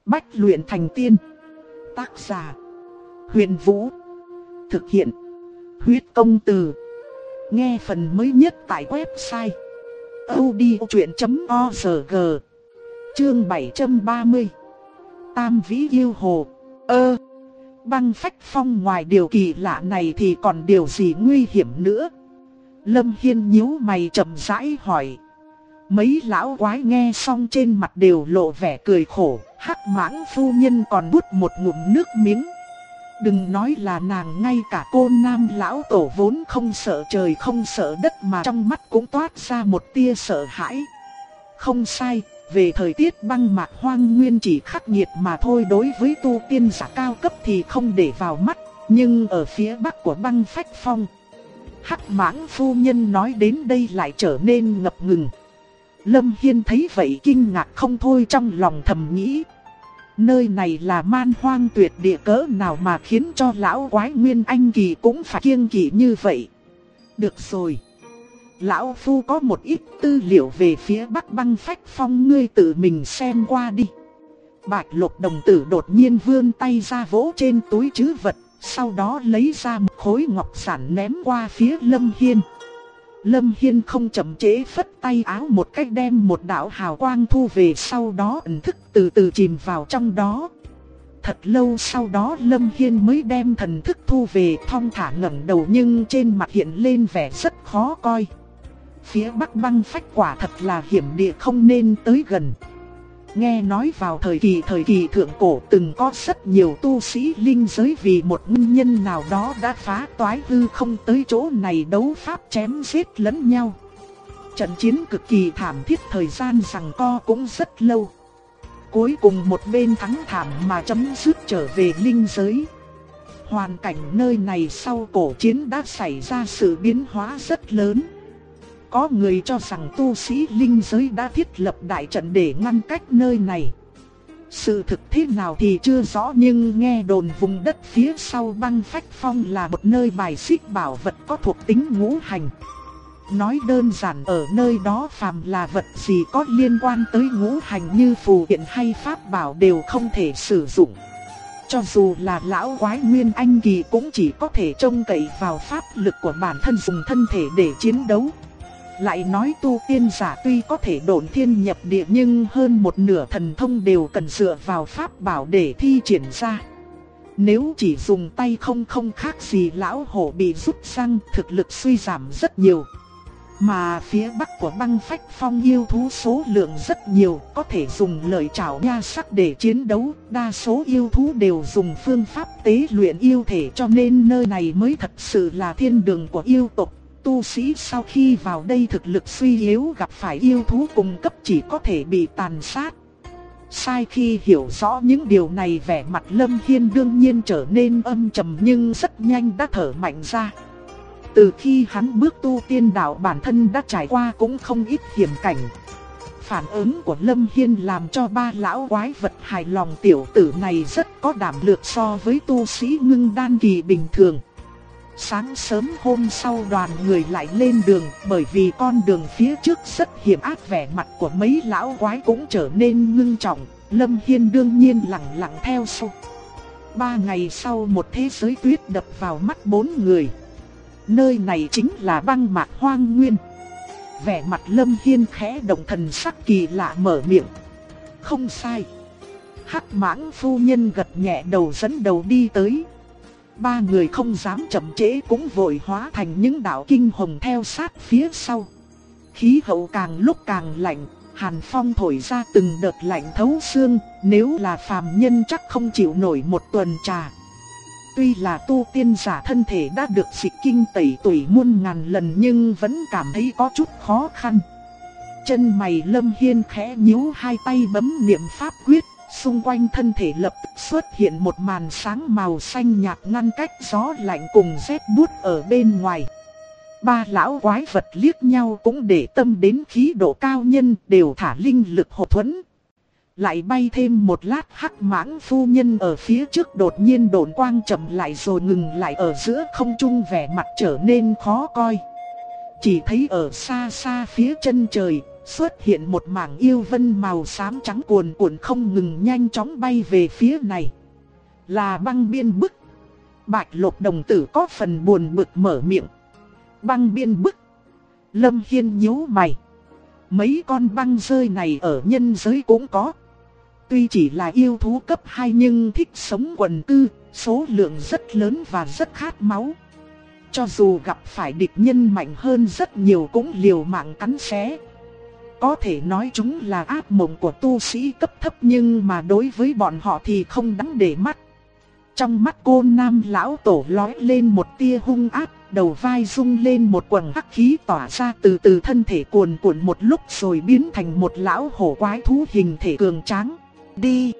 Bách luyện thành tiên. Tác giả: Huyền Vũ. Thực hiện: Huyết Công Từ. Nghe phần mới nhất tại website audiochuyện.org. Chương 730. Tam Vĩ Yêu Hồ. Băng phách phong ngoài điều kỳ lạ này thì còn điều gì nguy hiểm nữa? Lâm Hiên nhíu mày chậm rãi hỏi. Mấy lão quái nghe xong trên mặt đều lộ vẻ cười khổ. Hắc Mãng phu nhân còn nuốt một ngụm nước miếng. Đừng nói là nàng, ngay cả Côn Nam lão tổ vốn không sợ trời không sợ đất mà trong mắt cũng toát ra một tia sợ hãi. Không sai, về thời tiết băng mạc hoang nguyên chỉ khắc nghiệt mà thôi, đối với tu tiên giả cao cấp thì không để vào mắt. Nhưng ở phía bắc của băng phách phong, Hắc Mãng phu nhân nói đến đây lại trở nên ngập ngừng. Lâm Hiên thấy vậy kinh ngạc không thôi, trong lòng thầm nghĩ. Nơi này là man hoang tuyệt địa cỡ nào mà khiến cho lão quái Nguyên Anh kỳ cũng phải kiêng kỵ như vậy. Được rồi, lão phu có một ít tư liệu về phía bắc băng phách phong, ngươi tự mình xem qua đi. Bạch Lục đồng tử đột nhiên vươn tay ra vỗ trên túi trữ vật, sau đó lấy ra một khối ngọc sản ném qua phía Lâm Hiên. Lâm Hiên không chậm trễ phất tay áo một cách đem một đạo hào quang thu về, sau đó ẩn thức từ từ chìm vào trong đó. Thật lâu sau đó Lâm Hiên mới đem thần thức thu về, thong thả ngẩng đầu nhưng trên mặt hiện lên vẻ rất khó coi. Phía bắc băng phách quả thật là hiểm địa, không nên tới gần. Nghe nói vào thời kỳ thượng cổ từng có rất nhiều tu sĩ linh giới vì một nguyên nhân nào đó đã phá toái hư không tới chỗ này đấu pháp chém giết lẫn nhau. Trận chiến cực kỳ thảm thiết, thời gian giằng co cũng rất lâu. Cuối cùng một bên thắng thảm mà chấm dứt trở về linh giới. Hoàn cảnh nơi này sau cổ chiến đã xảy ra sự biến hóa rất lớn. Có người cho rằng tu sĩ linh giới đã thiết lập đại trận để ngăn cách nơi này. Sự thực thế nào thì chưa rõ, nhưng nghe đồn vùng đất phía sau băng phách phong là một nơi bài xích bảo vật có thuộc tính ngũ hành. Nói đơn giản, ở nơi đó phàm là vật gì có liên quan tới ngũ hành như phù hiện hay pháp bảo đều không thể sử dụng. Cho dù là lão quái Nguyên Anh kỳ cũng chỉ có thể trông cậy vào pháp lực của bản thân, dùng thân thể để chiến đấu. Lại nói tu tiên giả tuy có thể độn thiên nhập địa nhưng hơn một nửa thần thông đều cần dựa vào pháp bảo để thi triển ra. Nếu chỉ dùng tay không khác gì lão hổ bị rút răng, thực lực suy giảm rất nhiều. Mà phía bắc của băng phách phong yêu thú số lượng rất nhiều, có thể dùng lợi trảo nha sắc để chiến đấu. Đa số yêu thú đều dùng phương pháp tế luyện yêu thể, cho nên nơi này mới thật sự là thiên đường của yêu tộc. Tu sĩ sau khi vào đây thực lực suy yếu, gặp phải yêu thú cùng cấp chỉ có thể bị tàn sát. Sai khi hiểu rõ những điều này, vẻ mặt Lâm Hiên đương nhiên trở nên âm trầm nhưng rất nhanh đã thở mạnh ra. Từ khi hắn bước tu tiên đạo, bản thân đã trải qua cũng không ít hiểm cảnh. Phản ứng của Lâm Hiên làm cho ba lão quái vật hài lòng, tiểu tử này rất có đảm lược so với tu sĩ ngưng đan kỳ bình thường. Sáng sớm hôm sau đoàn người lại lên đường, bởi vì con đường phía trước rất hiểm ác, vẻ mặt của mấy lão quái cũng trở nên ngưng trọng. Lâm Hiên đương nhiên lặng lặng theo sau. 3 ngày sau, một thế giới tuyết đập vào mắt bốn người. Nơi này chính là băng mạc hoang nguyên. Vẻ mặt Lâm Hiên khẽ động, thần sắc kỳ lạ mở miệng. Không sai. Hắc Mãng phu nhân gật nhẹ đầu dẫn đầu đi tới. Ba người không dám chậm trễ cũng vội hóa thành những đạo kinh hồng theo sát phía sau. Khí hậu càng lúc càng lạnh, hàn phong thổi ra từng đợt lạnh thấu xương, nếu là phàm nhân chắc không chịu nổi một tuần trà. Tuy là tu tiên giả thân thể đã được dịch kinh tẩy tủy muôn ngàn lần nhưng vẫn cảm thấy có chút khó khăn. Chân mày Lâm Hiên khẽ nhíu, hai tay bấm niệm pháp quyết. Xung quanh thân thể lập tức xuất hiện một màn sáng màu xanh nhạt ngăn cách gió lạnh cùng rét buốt ở bên ngoài. Ba lão quái vật liếc nhau cũng để tâm đến khí độ cao nhân, đều thả linh lực hộ thuẫn. Lại bay thêm một lát, Hắc Mãng phu nhân ở phía trước đột nhiên độn quang chậm lại rồi ngừng lại ở giữa không trung, vẻ mặt trở nên khó coi. Chỉ thấy ở xa xa phía chân trời xuất hiện một mảng yêu vân màu xám trắng cuồn cuộn không ngừng nhanh chóng bay về phía này. Là băng biên bức. Bạch Lộc đồng tử có phần buồn bực mở miệng. Băng biên bức. Lâm Hiên nhíu mày. Mấy con băng rơi này ở nhân giới cũng có. Tuy chỉ là yêu thú cấp 2 nhưng thích sống quần cư, số lượng rất lớn và rất khát máu. Cho dù gặp phải địch nhân mạnh hơn rất nhiều cũng liều mạng cắn xé. Có thể nói chúng là ác mộng của tu sĩ cấp thấp nhưng mà đối với bọn họ thì không đáng để mắt. Trong mắt Côn Nam lão tổ lóe lên một tia hung ác, đầu vai rung lên một quầng hắc khí tỏa ra từ từ thân thể cuồn cuộn một lúc rồi biến thành một lão hổ quái thú hình thể cường tráng. Đi!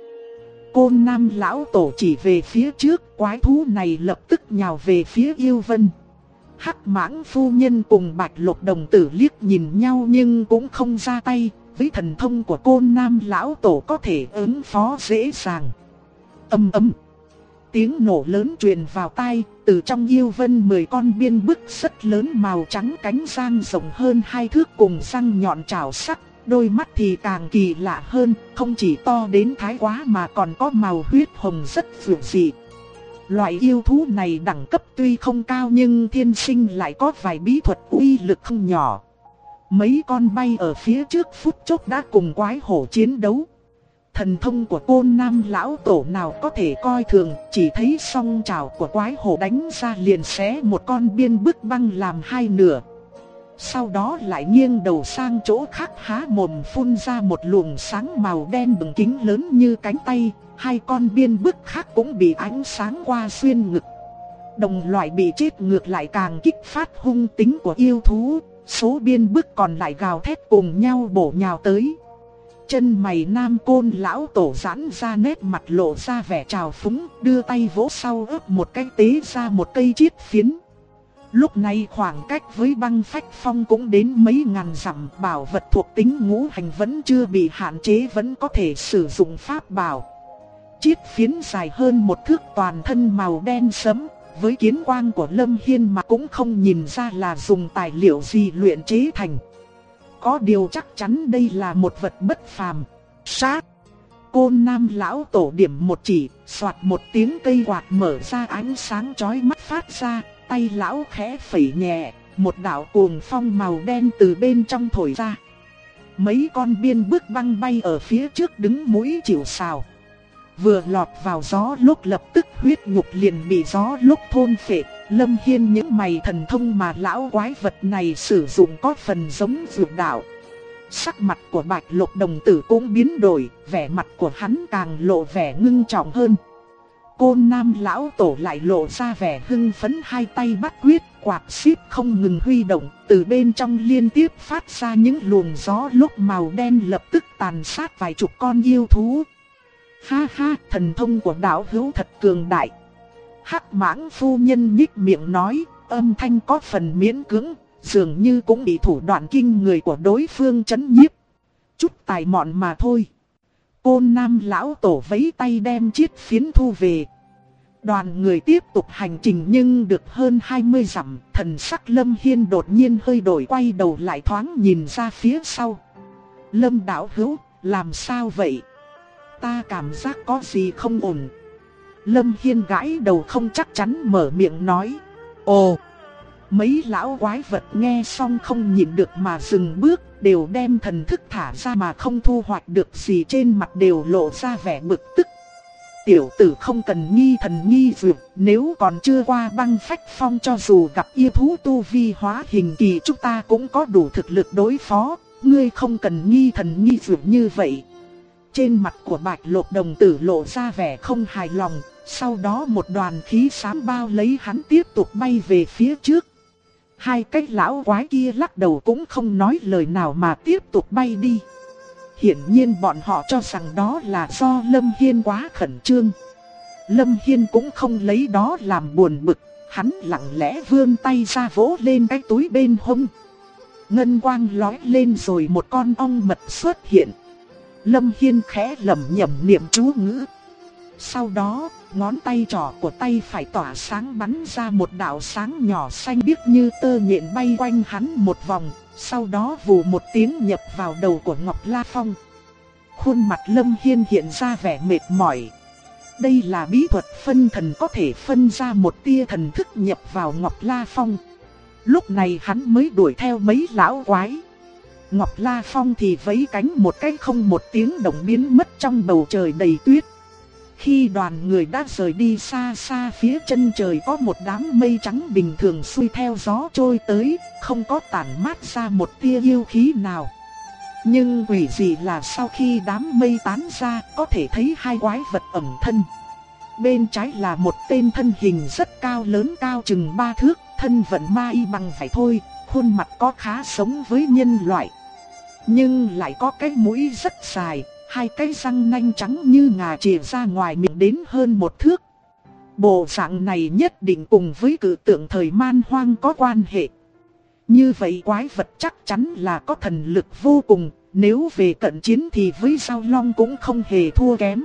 Côn Nam lão tổ chỉ về phía trước, quái thú này lập tức nhào về phía yêu vân. Hắc Mãng phu nhân cùng Bạch Lộc đồng tử liếc nhìn nhau nhưng cũng không ra tay, với thần thông của Côn Nam lão tổ có thể ứng phó dễ dàng. Ầm ầm. Tiếng nổ lớn truyền vào tai, từ trong yêu vân 10 con biên bức rất lớn màu trắng cánh răng rộng hơn 2 thước cùng răng nhọn trảo sắc, đôi mắt thì càng kỳ lạ hơn, không chỉ to đến thái quá mà còn có màu huyết hồng rất dịu dị. Loại yêu thú này đẳng cấp tuy không cao nhưng thiên sinh lại có vài bí thuật uy lực không nhỏ. Mấy con bay ở phía trước phút chốc đã cùng quái hổ chiến đấu. Thần thông của Côn Nam lão tổ nào có thể coi thường, chỉ thấy song trảo của quái hổ đánh ra liền xé một con biên bức băng làm hai nửa. Sau đó lại nghiêng đầu sang chỗ khác há mồm phun ra một luồng sáng màu đen bừng kính lớn như cánh tay, hai con biên bức khác cũng bị ánh sáng qua xuyên ngực. Đồng loại bị chết ngược lại càng kích phát hung tính của yêu thú, số biên bức còn lại gào thét cùng nhau bổ nhào tới. Chân mày Nam Côn lão tổ giãn ra, nét mặt lộ ra vẻ trào phúng, đưa tay vỗ sau ấp một cái tế ra một cây chiết phiến. Lúc này khoảng cách với băng phách phong cũng đến mấy ngàn dặm, bảo vật thuộc tính ngũ hành vẫn chưa bị hạn chế, vẫn có thể sử dụng pháp bảo. Chiết phiến dài hơn một thước, toàn thân màu đen sẫm, với kiến quang của Lâm Hiên mà cũng không nhìn ra là dùng tài liệu gì luyện chế thành. Có điều chắc chắn đây là một vật bất phàm. Sát! Côn Nam lão tổ điểm một chỉ, xoạt một tiếng cây quạt mở ra, ánh sáng chói mắt phát ra, tay lão khẽ phẩy nhẹ, một đạo cuồng phong màu đen từ bên trong thổi ra. Mấy con biên bức băng bay ở phía trước đứng mũi chịu sào. Vừa lọt vào gió lúc lập tức huyết nhục liền bị gió lúc thôn phệ. Lâm Hiên những mày, thần thông mà lão quái vật này sử dụng có phần giống dược đạo. Sắc mặt của Bạch Lộc đồng tử cũng biến đổi, vẻ mặt của hắn càng lộ vẻ ngưng trọng hơn. Côn Nam lão tổ lại lộ ra vẻ hưng phấn, hai tay bắt quyết, quạt xíp không ngừng huy động, từ bên trong liên tiếp phát ra những luồng gió lúc màu đen lập tức tàn sát vài chục con yêu thú. Ha ha, thần thông của đạo hữu thật cường đại. Hắc Mãng phu nhân nhích miệng nói, âm thanh có phần miễn cưỡng, dường như cũng bị thủ đoạn kinh người của đối phương chấn nhiếp. Chút tài mọn mà thôi. Côn Nam lão tổ vẫy tay đem chiết phiến thu về. Đoàn người tiếp tục hành trình nhưng được hơn 20 dặm, thần sắc Lâm Hiên đột nhiên hơi đổi, quay đầu lại thoáng nhìn ra phía sau. Lâm đạo hữu, làm sao vậy? Ta cảm giác có gì không ổn. Lâm Hiên gãi đầu không chắc chắn mở miệng nói. Ồ! Mấy lão quái vật nghe xong không nhịn được mà dừng bước, đều đem thần thức thả ra mà không thu hoạch được gì, trên mặt đều lộ ra vẻ bực tức. Tiểu tử không cần nghi thần nghi dược, nếu còn chưa qua băng phách phong cho dù gặp yêu thú tu vi hóa hình kỳ chúng ta cũng có đủ thực lực đối phó, ngươi không cần nghi thần nghi dược như vậy. Trên mặt của Bạch Lộc đồng tử lộ ra vẻ không hài lòng, sau đó một đoàn khí xám bao lấy hắn tiếp tục bay về phía trước. Hai cái lão quái kia lắc đầu cũng không nói lời nào mà tiếp tục bay đi. Hiển nhiên bọn họ cho rằng đó là do Lâm Hiên quá khẩn trương. Lâm Hiên cũng không lấy đó làm buồn bực, hắn lặng lẽ vươn tay ra vỗ lên cái túi bên hông. Ngân quang lóe lên rồi một con ong mật xuất hiện. Lâm Hiên khẽ lẩm nhẩm niệm chú ngữ. Sau đó, ngón tay trỏ của tay phải tỏa sáng bắn ra một đạo sáng nhỏ xanh biếc như tơ nhện bay quanh hắn một vòng, sau đó vù một tiếng nhập vào đầu của Ngọc La Phong. Khuôn mặt Lâm Hiên hiện ra vẻ mệt mỏi. Đây là bí thuật phân thần có thể phân ra một tia thần thức nhập vào Ngọc La Phong. Lúc này hắn mới đuổi theo mấy lão quái. Ngọc La Phong thì vẫy cánh một cái không một tiếng động biến mất trong bầu trời đầy tuyết. Khi đoàn người đã rời đi xa xa, phía chân trời có một đám mây trắng bình thường xuôi theo gió trôi tới, không có tản mát ra một tia yêu khí nào. Nhưng quỷ dị là sau khi đám mây tán ra, có thể thấy hai quái vật ẩn thân. Bên trái là một tên thân hình rất cao lớn, cao chừng 3 thước, thân vận ma y bằng vải thôi, khuôn mặt có khá giống với nhân loại. Nhưng lại có cái mũi rất dài, hai cái răng nanh trắng như ngà chìa ra ngoài miệng đến hơn 1 thước. Bộ dạng này nhất định cùng với cự tượng thời Man Hoang có quan hệ. Như vậy quái vật chắc chắn là có thần lực vô cùng, nếu về cận chiến thì với Giao Long cũng không hề thua kém.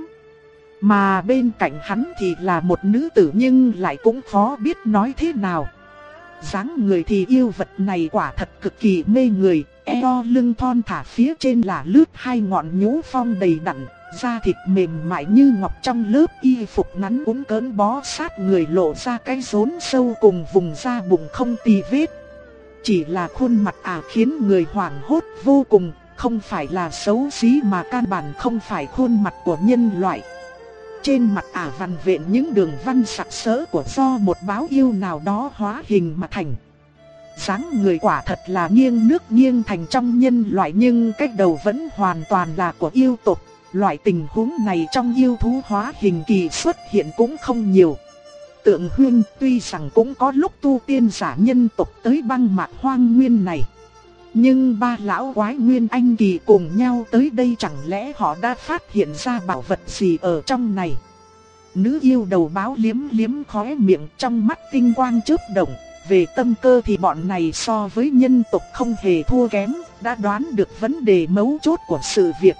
Mà bên cạnh hắn thì là một nữ tử nhưng lại cũng khó biết nói thế nào. Dáng người thì yêu vật này quả thật cực kỳ mê người, eo lưng thon thả phía trên là lướt hai ngọn nhũ phong đầy đặn, da thịt mềm mại như ngọc, trong lớp y phục ngắn uốn cỡn bó sát người lộ ra cái rốn sâu cùng vùng da bụng không tì vết. Chỉ là khuôn mặt khiến người hoảng hốt vô cùng, không phải là xấu xí mà căn bản không phải khuôn mặt của nhân loại. Trên mặt vằn vện những đường văn sặc sỡ của do một báo yêu nào đó hóa hình mà thành. Dáng người quả thật là nghiêng nước nghiêng thành trong nhân loại, nhưng cái đầu vẫn hoàn toàn là của yêu tộc. Loại tình huống này trong yêu thú hóa hình kỳ xuất hiện cũng không nhiều. Tượng Huyên tuy rằng cũng có lúc tu tiên giả nhân tộc tới băng mạc hoang nguyên này, nhưng ba lão quái nguyên anh kỳ cùng nhau tới đây, chẳng lẽ họ đã phát hiện ra bảo vật gì ở trong này? Nữ yêu đầu báo liếm liếm khóe miệng, trong mắt tinh quang chớp động. Về tâm cơ thì bọn này so với nhân tộc không hề thua kém, đã đoán được vấn đề mấu chốt của sự việc.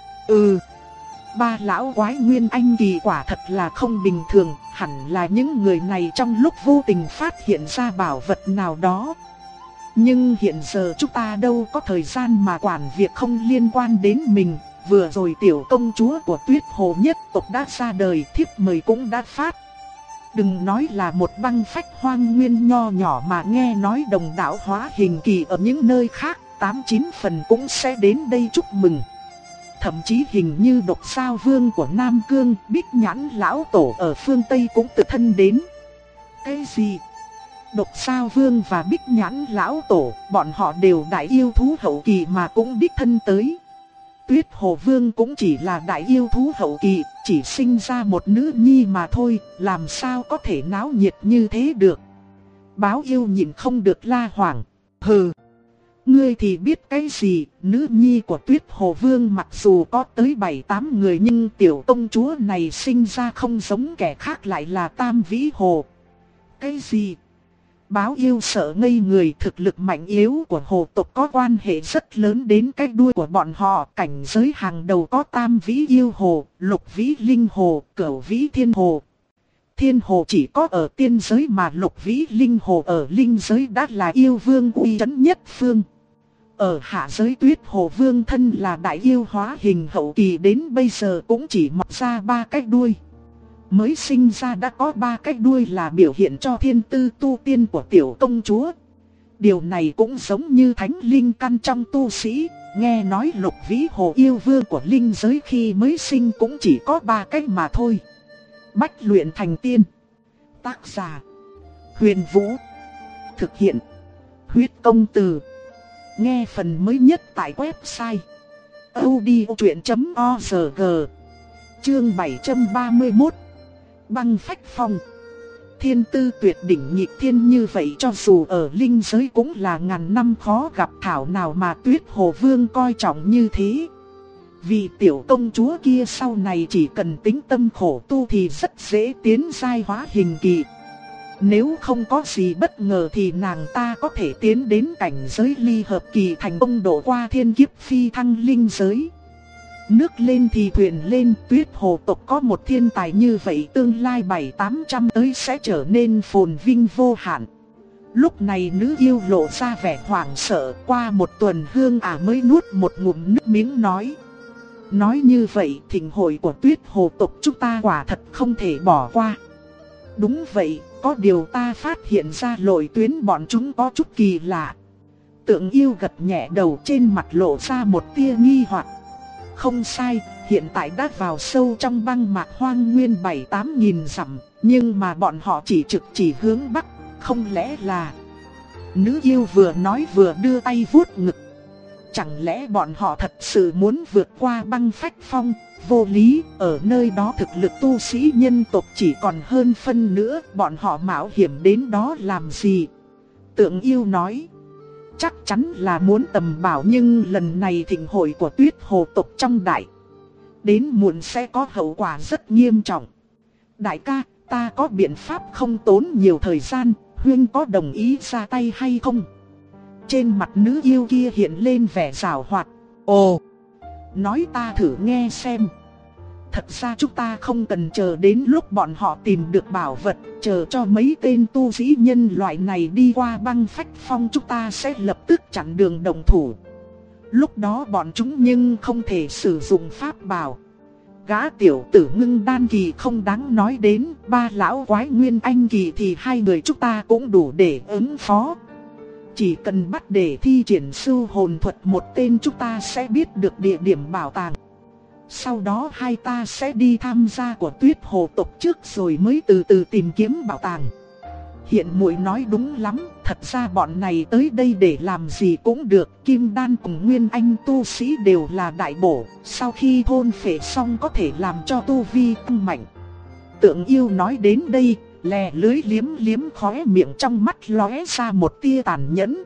Ba lão quái nguyên anh kỳ quả thật là không bình thường, hẳn là những người này trong lúc vô tình phát hiện ra bảo vật nào đó. Nhưng hiện giờ chúng ta đâu có thời gian mà quản việc không liên quan đến mình. Vừa rồi tiểu công chúa của Tuyết Hồ nhất tộc đã ra đời, thiếp mời cũng đã phát. Đừng nói là một băng phách hoang nguyên nho nhỏ, mà nghe nói đồng đạo hóa hình kỳ ở những nơi khác 8-9 phần cũng sẽ đến đây chúc mừng. Thậm chí hình như Độc Sao Vương của Nam Cương, Bích Nhãn lão tổ ở phương Tây cũng tự thân đến. Cái gì? Độc Sao Vương và Bích Nhãn lão tổ, bọn họ đều đại yêu thú hậu kỳ mà cũng đích thân tới. Tuyết Hồ Vương cũng chỉ là đại yêu thú hậu kỳ, chỉ sinh ra một nữ nhi mà thôi, làm sao có thể náo nhiệt như thế được. Báo yêu nhìn không được la hoảng. Hừ, ngươi thì biết cái gì, nữ nhi của Tuyết Hồ Vương mặc dù có tới 7-8 người, nhưng tiểu công chúa này sinh ra không giống kẻ khác, lại là Tam Vĩ Hồ. Cái gì? Báo yêu sợ ngây người, thực lực mạnh yếu của hồ tộc có quan hệ rất lớn đến cái đuôi của bọn họ. Cảnh giới hàng đầu có Tam Vĩ Yêu Hồ, Lục Vĩ Linh Hồ, Cửu Vĩ Thiên Hồ. Thiên Hồ chỉ có ở tiên giới, mà Lục Vĩ Linh Hồ ở linh giới đã là yêu vương uy chấn nhất phương. Ở hạ giới, Tuyết Hồ Vương thân là đại yêu hóa hình hậu kỳ, đến bây giờ cũng chỉ mọc ra 3 cái đuôi. Mới sinh ra đã có 3 cái đuôi là biểu hiện cho thiên tư tu tiên của tiểu công chúa. Điều này cũng giống như thánh linh căn trong tu sĩ. Nghe nói Lục Vĩ Hồ yêu vương của linh giới khi mới sinh cũng chỉ có 3 cái mà thôi. Bách luyện thành tiên. Tác giả: Huyền Vũ. Thực hiện: Huyết Công Từ. Nghe phần mới nhất tại website audiochuyện.org. Chương 731. Băng phách phong. Thiên tư tuyệt đỉnh nhịp thiên như vậy, cho dù ở linh giới cũng là ngàn năm khó gặp, thảo nào mà Tuyết Hồ Vương coi trọng như thế. Vì tiểu công chúa kia sau này chỉ cần tính tâm khổ tu thì rất dễ tiến giai hóa hình kỳ. Nếu không có gì bất ngờ thì nàng ta có thể tiến đến cảnh giới ly hợp kỳ, thành công độ qua thiên kiếp phi thăng linh giới. Nước lên thì thuyền lên, Tuyết Hồ tộc có một thiên tài như vậy, tương lai 700-800 tới sẽ trở nên phồn vinh vô hạn. Lúc này nữ yêu lộ ra vẻ hoảng sợ, qua một tuần Hương Ả mới nuốt một ngụm nước miếng nói. Nói như vậy thịnh hội của Tuyết Hồ tộc chúng ta quả thật không thể bỏ qua. Đúng vậy, có điều ta phát hiện ra lội tuyến bọn chúng có chút kỳ lạ. Tượng yêu gật nhẹ đầu, trên mặt lộ ra một tia nghi hoặc. Không sai, hiện tại đã vào sâu trong băng mạc hoang nguyên 7-8 nghìn dặm, nhưng mà bọn họ chỉ hướng bắc, không lẽ là... Nữ yêu vừa nói vừa đưa tay vuốt ngực. Chẳng lẽ bọn họ thật sự muốn vượt qua băng phách phong? Vô lý, ở nơi đó thực lực tu sĩ nhân tộc chỉ còn hơn phân nữa, bọn họ mạo hiểm đến đó làm gì? Tượng yêu nói, chắc chắn là muốn tầm bảo, nhưng lần này thịnh hội của Tuyết Hồ tộc trong đại đến muộn sẽ có hậu quả rất nghiêm trọng. Đại ca, ta có biện pháp không tốn nhiều thời gian, Huyên có đồng ý ra tay hay không? Trên mặt nữ yêu kia hiện lên vẻ giảo hoạt. Ồ, nói ta thử nghe xem. Thật ra chúng ta không cần chờ đến lúc bọn họ tìm được bảo vật, chờ cho mấy tên tu sĩ nhân loại này đi qua băng phách phong, chúng ta sẽ lập tức chặn đường động thủ. Lúc đó bọn chúng nhưng không thể sử dụng pháp bảo. Gã tiểu tử Ngưng Đan kỳ không đáng nói đến, ba lão quái Nguyên Anh kỳ thì hai người chúng ta cũng đủ để ứng phó. Chỉ cần bắt để thi triển sư hồn thuật một tên, chúng ta sẽ biết được địa điểm bảo tàng. Sau đó hai ta sẽ đi tham gia của Tuyết Hồ tộc trước rồi mới từ từ tìm kiếm bảo tàng. Hiện muội nói đúng lắm, thật ra bọn này tới đây để làm gì cũng được. Kim đan cùng Nguyên Anh tu sĩ đều là đại bổ, sau khi thôn phệ xong có thể làm cho tu vi tăng mạnh. Tượng yêu nói đến đây, lè lưới liếm liếm khóe miệng, trong mắt lóe ra một tia tàn nhẫn.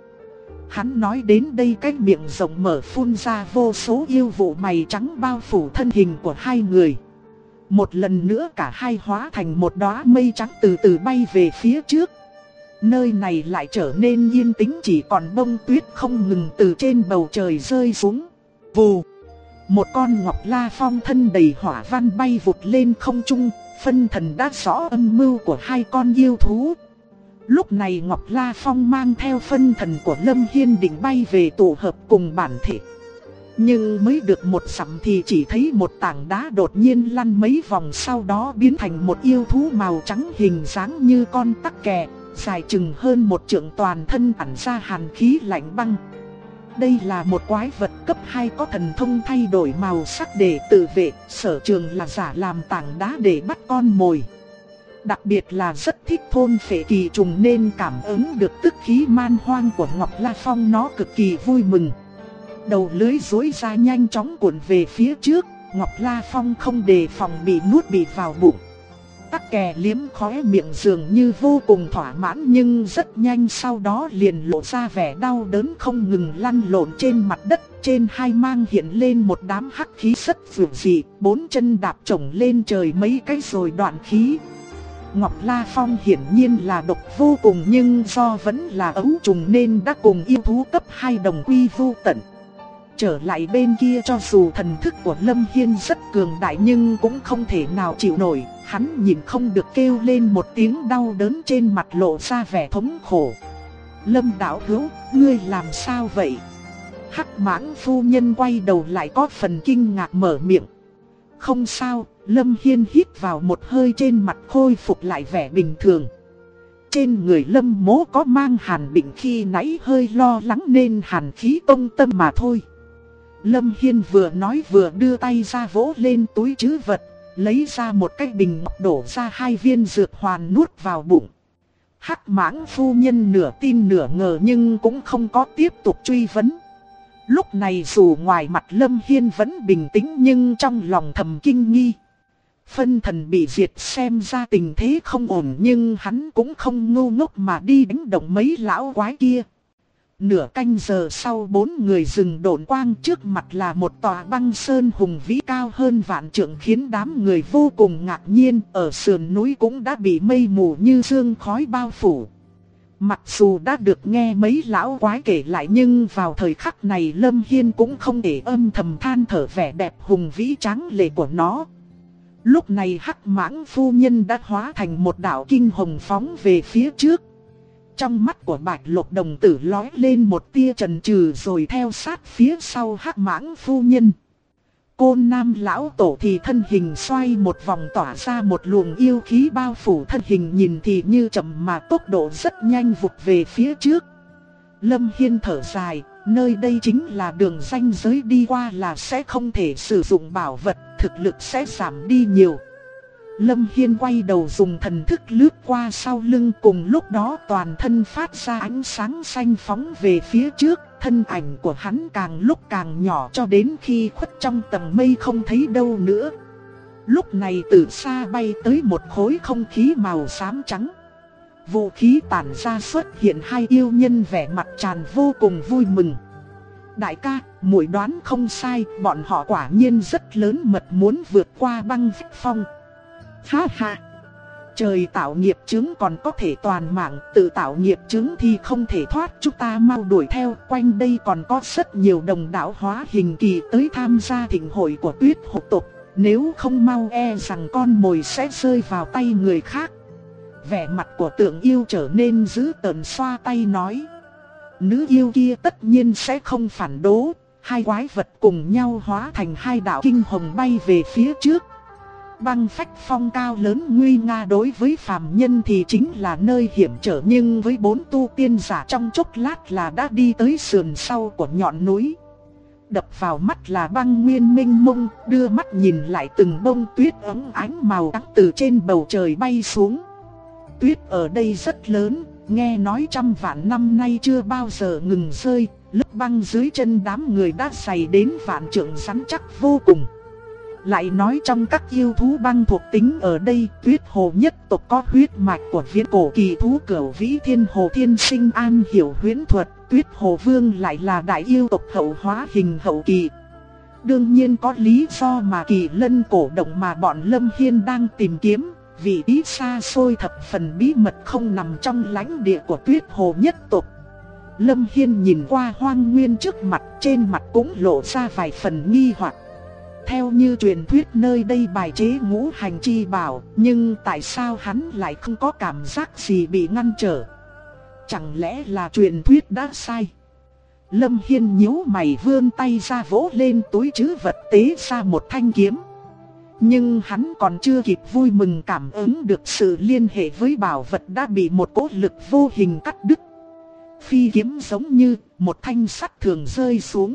Hắn nói đến đây, cái miệng rộng mở phun ra vô số yêu vụ mày trắng bao phủ thân hình của hai người. Một lần nữa cả hai hóa thành một đóa mây trắng từ từ bay về phía trước. Nơi này lại trở nên yên tĩnh, chỉ còn bông tuyết không ngừng từ trên bầu trời rơi xuống. Vù! Một con ngọc la phong thân đầy hỏa văn bay vụt lên không trung, phân thần đã rõ âm mưu của hai con yêu thú. Lúc này Ngọc La Phong mang theo phân thần của Lâm Hiên định bay về tụ hợp cùng bản thể. Nhưng mới được một dặm thì chỉ thấy một tảng đá đột nhiên lăn mấy vòng, sau đó biến thành một yêu thú màu trắng hình dáng như con tắc kè, dài chừng hơn một trượng, toàn thân ẩn ra hàn khí lạnh băng. Đây là một quái vật cấp 2 có thần thông thay đổi màu sắc để tự vệ, sở trường là giả làm tảng đá để bắt con mồi. Đặc biệt là rất thích thôn phệ kỳ trùng nên cảm ứng được tức khí man hoang của Ngọc La Phong, nó cực kỳ vui mừng. Đầu lưới duỗi ra nhanh chóng cuộn về phía trước, Ngọc La Phong không đề phòng bị nuốt bị vào bụng. Tắc kè liếm khóe miệng dường như vô cùng thỏa mãn, nhưng rất nhanh sau đó liền lộ ra vẻ đau đớn không ngừng lăn lộn trên mặt đất. Trên hai mang hiện lên một đám hắc khí rất dữ dị, bốn chân đạp chổng lên trời mấy cái rồi đoạn khí. Ngọc La Phong hiển nhiên là độc vô cùng, nhưng do vẫn là ấu trùng nên đã cùng yêu thú cấp 2 đồng quy vu tận. Trở lại bên kia, cho dù thần thức của Lâm Hiên rất cường đại nhưng cũng không thể nào chịu nổi. Hắn nhìn không được kêu lên một tiếng đau đớn, trên mặt lộ ra vẻ thống khổ. Lâm đạo hữu, ngươi làm sao vậy? Hắc Mãng phu nhân quay đầu lại có phần kinh ngạc mở miệng. Không sao. Lâm Hiên hít vào một hơi, trên mặt khôi phục lại vẻ bình thường. Trên người Lâm Mỗ có mang hàn bệnh, khi nãy hơi lo lắng nên hàn khí tông tâm mà thôi. Lâm Hiên vừa nói vừa đưa tay ra vỗ lên túi trữ vật, lấy ra một cái bình ngọc, đổ ra 2 viên dược hoàn nuốt vào bụng. Hắc Mãng phu nhân nửa tin nửa ngờ nhưng cũng không có tiếp tục truy vấn. Lúc này dù ngoài mặt Lâm Hiên vẫn bình tĩnh nhưng trong lòng thầm kinh nghi. Phân thần bị diệt xem ra tình thế không ổn, nhưng hắn cũng không ngu ngốc mà đi đánh động mấy lão quái kia. Nửa canh giờ sau, 4 người dừng độn quang, trước mặt là một tòa băng sơn hùng vĩ cao hơn vạn trượng, khiến đám người vô cùng ngạc nhiên. Ở sườn núi cũng đã bị mây mù như sương khói bao phủ. Mặc dù đã được nghe mấy lão quái kể lại nhưng vào thời khắc này Lâm Hiên cũng không thể âm thầm than thở vẻ đẹp hùng vĩ tráng lệ của nó. Lúc này Hắc Mãng phu nhân đã hóa thành một đạo kinh hồng phóng về phía trước. Trong mắt của Bạch Lộc đồng tử lóe lên một tia chần chừ rồi theo sát phía sau Hắc Mãng phu nhân. Côn Nam lão tổ thì thân hình xoay một vòng tỏa ra một luồng yêu khí bao phủ thân hình, nhìn thì như chậm mà tốc độ rất nhanh vụt về phía trước. Lâm Hiên thở dài, nơi đây chính là đường ranh giới, đi qua là sẽ không thể sử dụng bảo vật, thực lực sẽ giảm đi nhiều. Lâm Hiên quay đầu dùng thần thức lướt qua sau lưng, cùng lúc đó toàn thân phát ra ánh sáng xanh phóng về phía trước. Thân ảnh của hắn càng lúc càng nhỏ cho đến khi khuất trong tầng mây không thấy đâu nữa. Lúc này từ xa bay tới một khối không khí màu xám trắng. Vũ khí tản ra xuất hiện hai yêu nhân vẻ mặt tràn vô cùng vui mừng. Đại ca, muội đoán không sai, bọn họ quả nhiên rất lớn mật muốn vượt qua băng phách phong. Ha ha! Trời tạo nghiệp chướng còn có thể toàn mạng, tự tạo nghiệp chướng thì không thể thoát, chúng ta mau đuổi theo. Quanh đây còn có rất nhiều đồng đạo hóa hình kỳ tới tham gia thịnh hội của Tuyết Hồ tộc, nếu không mau e rằng con mồi sẽ rơi vào tay người khác. Vẻ mặt của Tượng Yêu trở nên dữ tợn, xoa tay nói: nữ yêu kia tất nhiên sẽ không phản đố. Hai quái vật cùng nhau hóa thành hai đạo kinh hồng bay về phía trước. Băng phách phong cao lớn nguy nga, đối với phàm nhân thì chính là nơi hiểm trở, nhưng với bốn tu tiên giả trong chốc lát là đã đi tới sườn sau của ngọn núi. Đập vào mắt là băng nguyên mênh mông, đưa mắt nhìn lại từng bông tuyết óng ánh màu trắng từ trên bầu trời bay xuống. Tuyết ở đây rất lớn, nghe nói trăm vạn năm nay chưa bao giờ ngừng rơi, lớp băng dưới chân đám người đã dày đến vạn trượng, rắn chắc vô cùng. Lại nói trong các yêu thú băng thuộc tính ở đây, Tuyết Hồ nhất tộc có huyết mạch của viễn cổ kỳ thú Cửu Vĩ Thiên Hồ thiên sinh an hiểu huyễn thuật, Tuyết Hồ Vương lại là đại yêu tộc hậu hóa hình hậu kỳ. Đương nhiên có lý do mà Kỳ Lân cổ động mà bọn Lâm Hiên đang tìm kiếm, vị trí xa xôi thập phần bí mật không nằm trong lãnh địa của Tuyết Hồ nhất tộc. Lâm Hiên nhìn qua hoang nguyên trước mặt, trên mặt cũng lộ ra vài phần nghi hoặc. Theo như truyền thuyết nơi đây bài chế ngũ hành chi bảo, nhưng tại sao hắn lại không có cảm giác gì bị ngăn trở? Chẳng lẽ là truyền thuyết đã sai? Lâm Hiên nhíu mày vươn tay ra vỗ lên túi trữ vật tế ra một thanh kiếm. Nhưng hắn còn chưa kịp vui mừng cảm ứng được sự liên hệ với bảo vật đã bị một cỗ lực vô hình cắt đứt. Phi kiếm giống như một thanh sắt thường rơi xuống.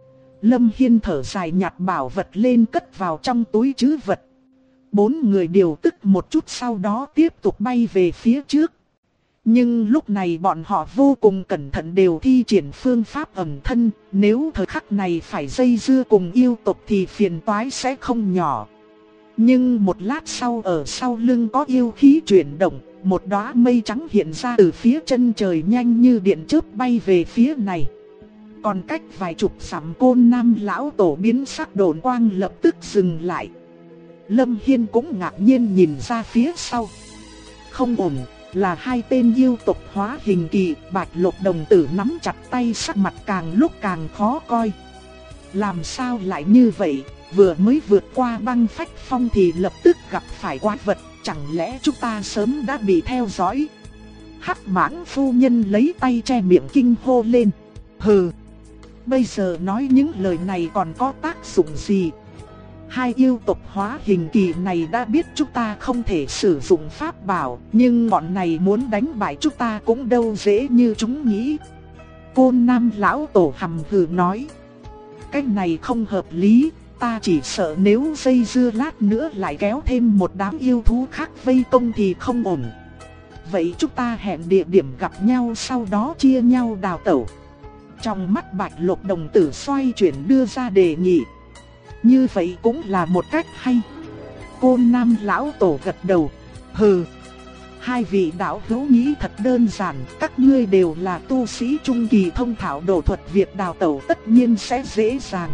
Lâm Hiên thở dài nhặt bảo vật lên cất vào trong túi trữ vật. Bốn người điều tức một chút, sau đó tiếp tục bay về phía trước. Nhưng lúc này bọn họ vô cùng cẩn thận, đều thi triển phương pháp ẩn thân. Nếu thời khắc này phải dây dưa cùng yêu tộc thì phiền toái sẽ không nhỏ. Nhưng một lát sau, ở sau lưng có yêu khí chuyển động, một đóa mây trắng hiện ra từ phía chân trời, nhanh như điện chớp bay về phía này. Còn cách vài chục dặm, Côn Nam lão tổ biến sắc, độn quang lập tức dừng lại. Lâm Hiên cũng ngạc nhiên nhìn ra phía sau. Không ổn, là hai tên yêu tộc hóa hình kỳ. Bạch Lộc đồng tử nắm chặt tay, sắc mặt càng lúc càng khó coi. Làm sao lại như vậy? Vừa mới vượt qua băng phách phong thì lập tức gặp phải quái vật, chẳng lẽ chúng ta sớm đã bị theo dõi? Hắc Mãng phu nhân lấy tay che miệng kinh hô lên. Hừ, bây giờ nói những lời này còn có tác dụng gì? Hai yêu tộc hóa hình kỳ này đã biết chúng ta không thể sử dụng pháp bảo, nhưng bọn này muốn đánh bại chúng ta cũng đâu dễ như chúng nghĩ. Côn Nam lão tổ hầm hừ nói. Cái này không hợp lý, ta chỉ sợ nếu dây dưa lát nữa lại kéo thêm một đám yêu thú khác vây công thì không ổn. Vậy chúng ta hẹn địa điểm gặp nhau, sau đó chia nhau đào tẩu. Trong mắt Bạch Lộc đồng tử xoay chuyển, đưa ra đề nghị. Như vậy cũng là một cách hay. Côn Nam lão tổ gật đầu. Hừ, hai vị đạo hữu nghĩ thật đơn giản, các ngươi đều là tu sĩ trung kỳ thông thạo độ thuật, việc đào tẩu tất nhiên sẽ dễ dàng.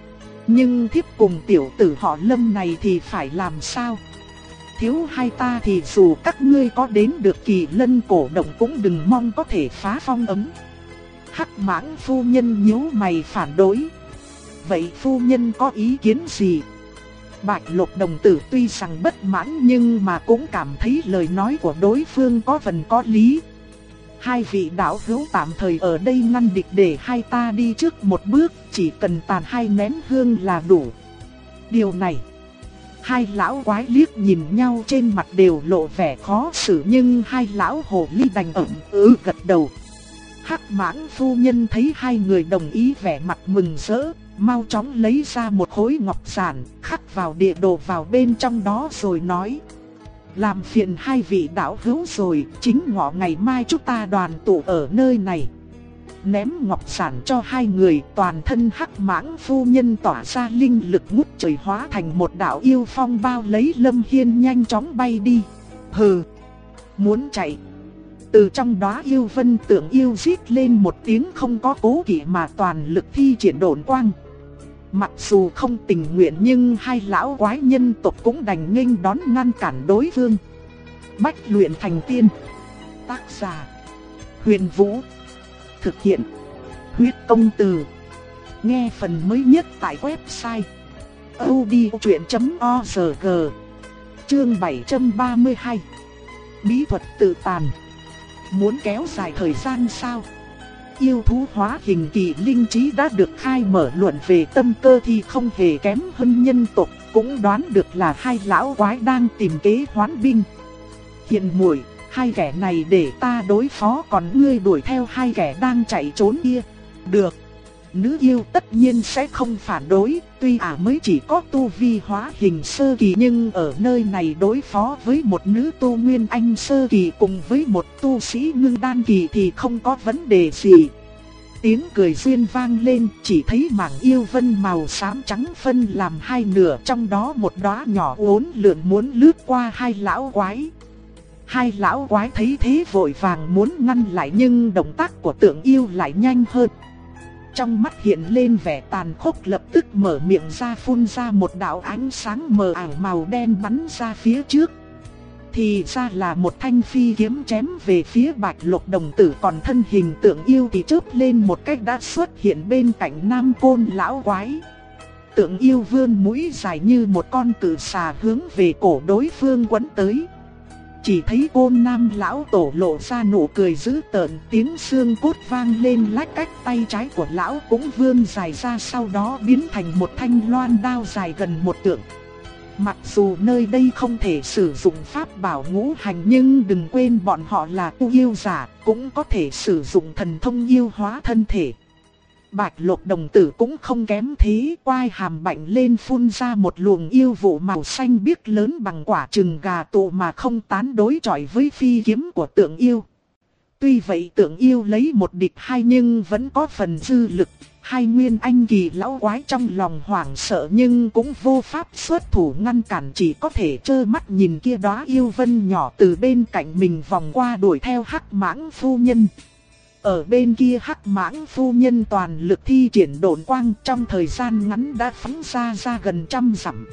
Nhưng thiếp cùng tiểu tử họ Lâm này thì phải làm sao? Thiếu hai ta thì dù các ngươi có đến được Kỳ Lân cổ động cũng đừng mong có thể phá phong ấn. Hắc Mãng phu nhân nhíu mày phản đối. Vậy phu nhân có ý kiến gì? Bạch Lộc đồng tử tuy rằng bất mãn nhưng mà cũng cảm thấy lời nói của đối phương có phần có lý. Hai vị đạo hữu tạm thời ở đây ngăn địch để hai ta đi trước một bước, chỉ cần tàn 2 nén hương là đủ. Điều này, hai lão quái liếc nhìn nhau trên mặt đều lộ vẻ khó xử, nhưng hai lão hồ ly đành gật đầu. Hắc Mãng phu nhân thấy hai người đồng ý vẻ mặt mừng rỡ, mau chóng lấy ra một khối ngọc giản, khắc vào địa đồ vào bên trong đó rồi nói: làm phiền hai vị đạo hữu rồi, chính ngọ ngày mai chúng ta đoàn tụ ở nơi này. Ném ngọc giản cho hai người, toàn thân Hắc Mãng phu nhân tỏa ra linh lực ngút trời, hóa thành một đạo yêu phong bao lấy Lâm Hiên, nhanh chóng bay đi. Hừ, muốn chạy? Từ trong đó yêu vân tượng yêu rít lên một tiếng không có cố kỵ mà toàn lực thi triển độn quang. Mặc dù không tình nguyện nhưng hai lão quái nhân tộc cũng đành nghênh đón ngăn cản đối phương. Bách luyện thành tiên. Tác giả: Huyền Vũ. Thực hiện: Huyết Công Từ. Nghe phần mới nhất tại website audiochuyện.org. Chương 732. Bí thuật tự tàn. Muốn kéo dài thời gian sao? Yêu thú hóa hình kỳ linh trí đã được khai mở, luận về tâm cơ thì không hề kém hơn nhân tộc, cũng đoán được là hai lão quái đang tìm kế hoán binh. Hiền muội, hai kẻ này để ta đối phó, còn ngươi đuổi theo hai kẻ đang chạy trốn kia. Được. Nữ yêu tất nhiên sẽ không phản đối, tuy mới chỉ có tu vi hóa hình sơ kỳ nhưng ở nơi này đối phó với một nữ tu nguyên anh sơ kỳ cùng với một tu sĩ ngưng đan kỳ thì không có vấn đề gì. Tiếng cười duyên vang lên, chỉ thấy mảng yêu vân màu xám trắng phân làm hai nửa, trong đó một đóa nhỏ uốn lượn muốn lướt qua hai lão quái. Hai lão quái thấy thế vội vàng muốn ngăn lại nhưng động tác của Tượng Yêu lại nhanh hơn. Trong mắt hiện lên vẻ tàn khốc, lập tức mở miệng ra phun ra một đạo ánh sáng mờ ảo màu đen bắn ra phía trước. Thì ra là một thanh phi kiếm chém về phía Bạch Lộc đồng tử, còn thân hình Tượng Yêu thì chớp lên một cách đã xuất hiện bên cạnh Nam Côn lão quái. Tượng Yêu vươn mũi dài như một con cự xà hướng về cổ đối phương quấn tới. Chỉ thấy Côn Nam lão tổ lộ ra nụ cười dữ tợn, tiếng xương cốt vang lên lách cách, tay trái của lão cũng vươn dài ra, sau đó biến thành một thanh loan đao dài gần một trượng. Mặc dù nơi đây không thể sử dụng pháp bảo ngũ hành nhưng đừng quên bọn họ là tu yêu giả, cũng có thể sử dụng thần thông yêu hóa thân thể. Bạch Lộc đồng tử cũng không kém thế, quai hàm bạnh lên phun ra một luồng yêu vụ màu xanh biếc lớn bằng quả trừng gà tụ mà không tán đối chọi với phi kiếm của Tượng Yêu. Tuy vậy Tượng Yêu lấy một địch hai nhưng vẫn có phần dư lực, hai nguyên anh kỳ lão quái trong lòng hoảng sợ nhưng cũng vô pháp xuất thủ ngăn cản, chỉ có thể trơ mắt nhìn kia đóa yêu vân nhỏ từ bên cạnh mình vòng qua đuổi theo Hắc Mãng phu nhân. Ở bên kia Hắc Mãng phu nhân toàn lực thi triển độn quang, trong thời gian ngắn đã phóng ra gần 100 dặm.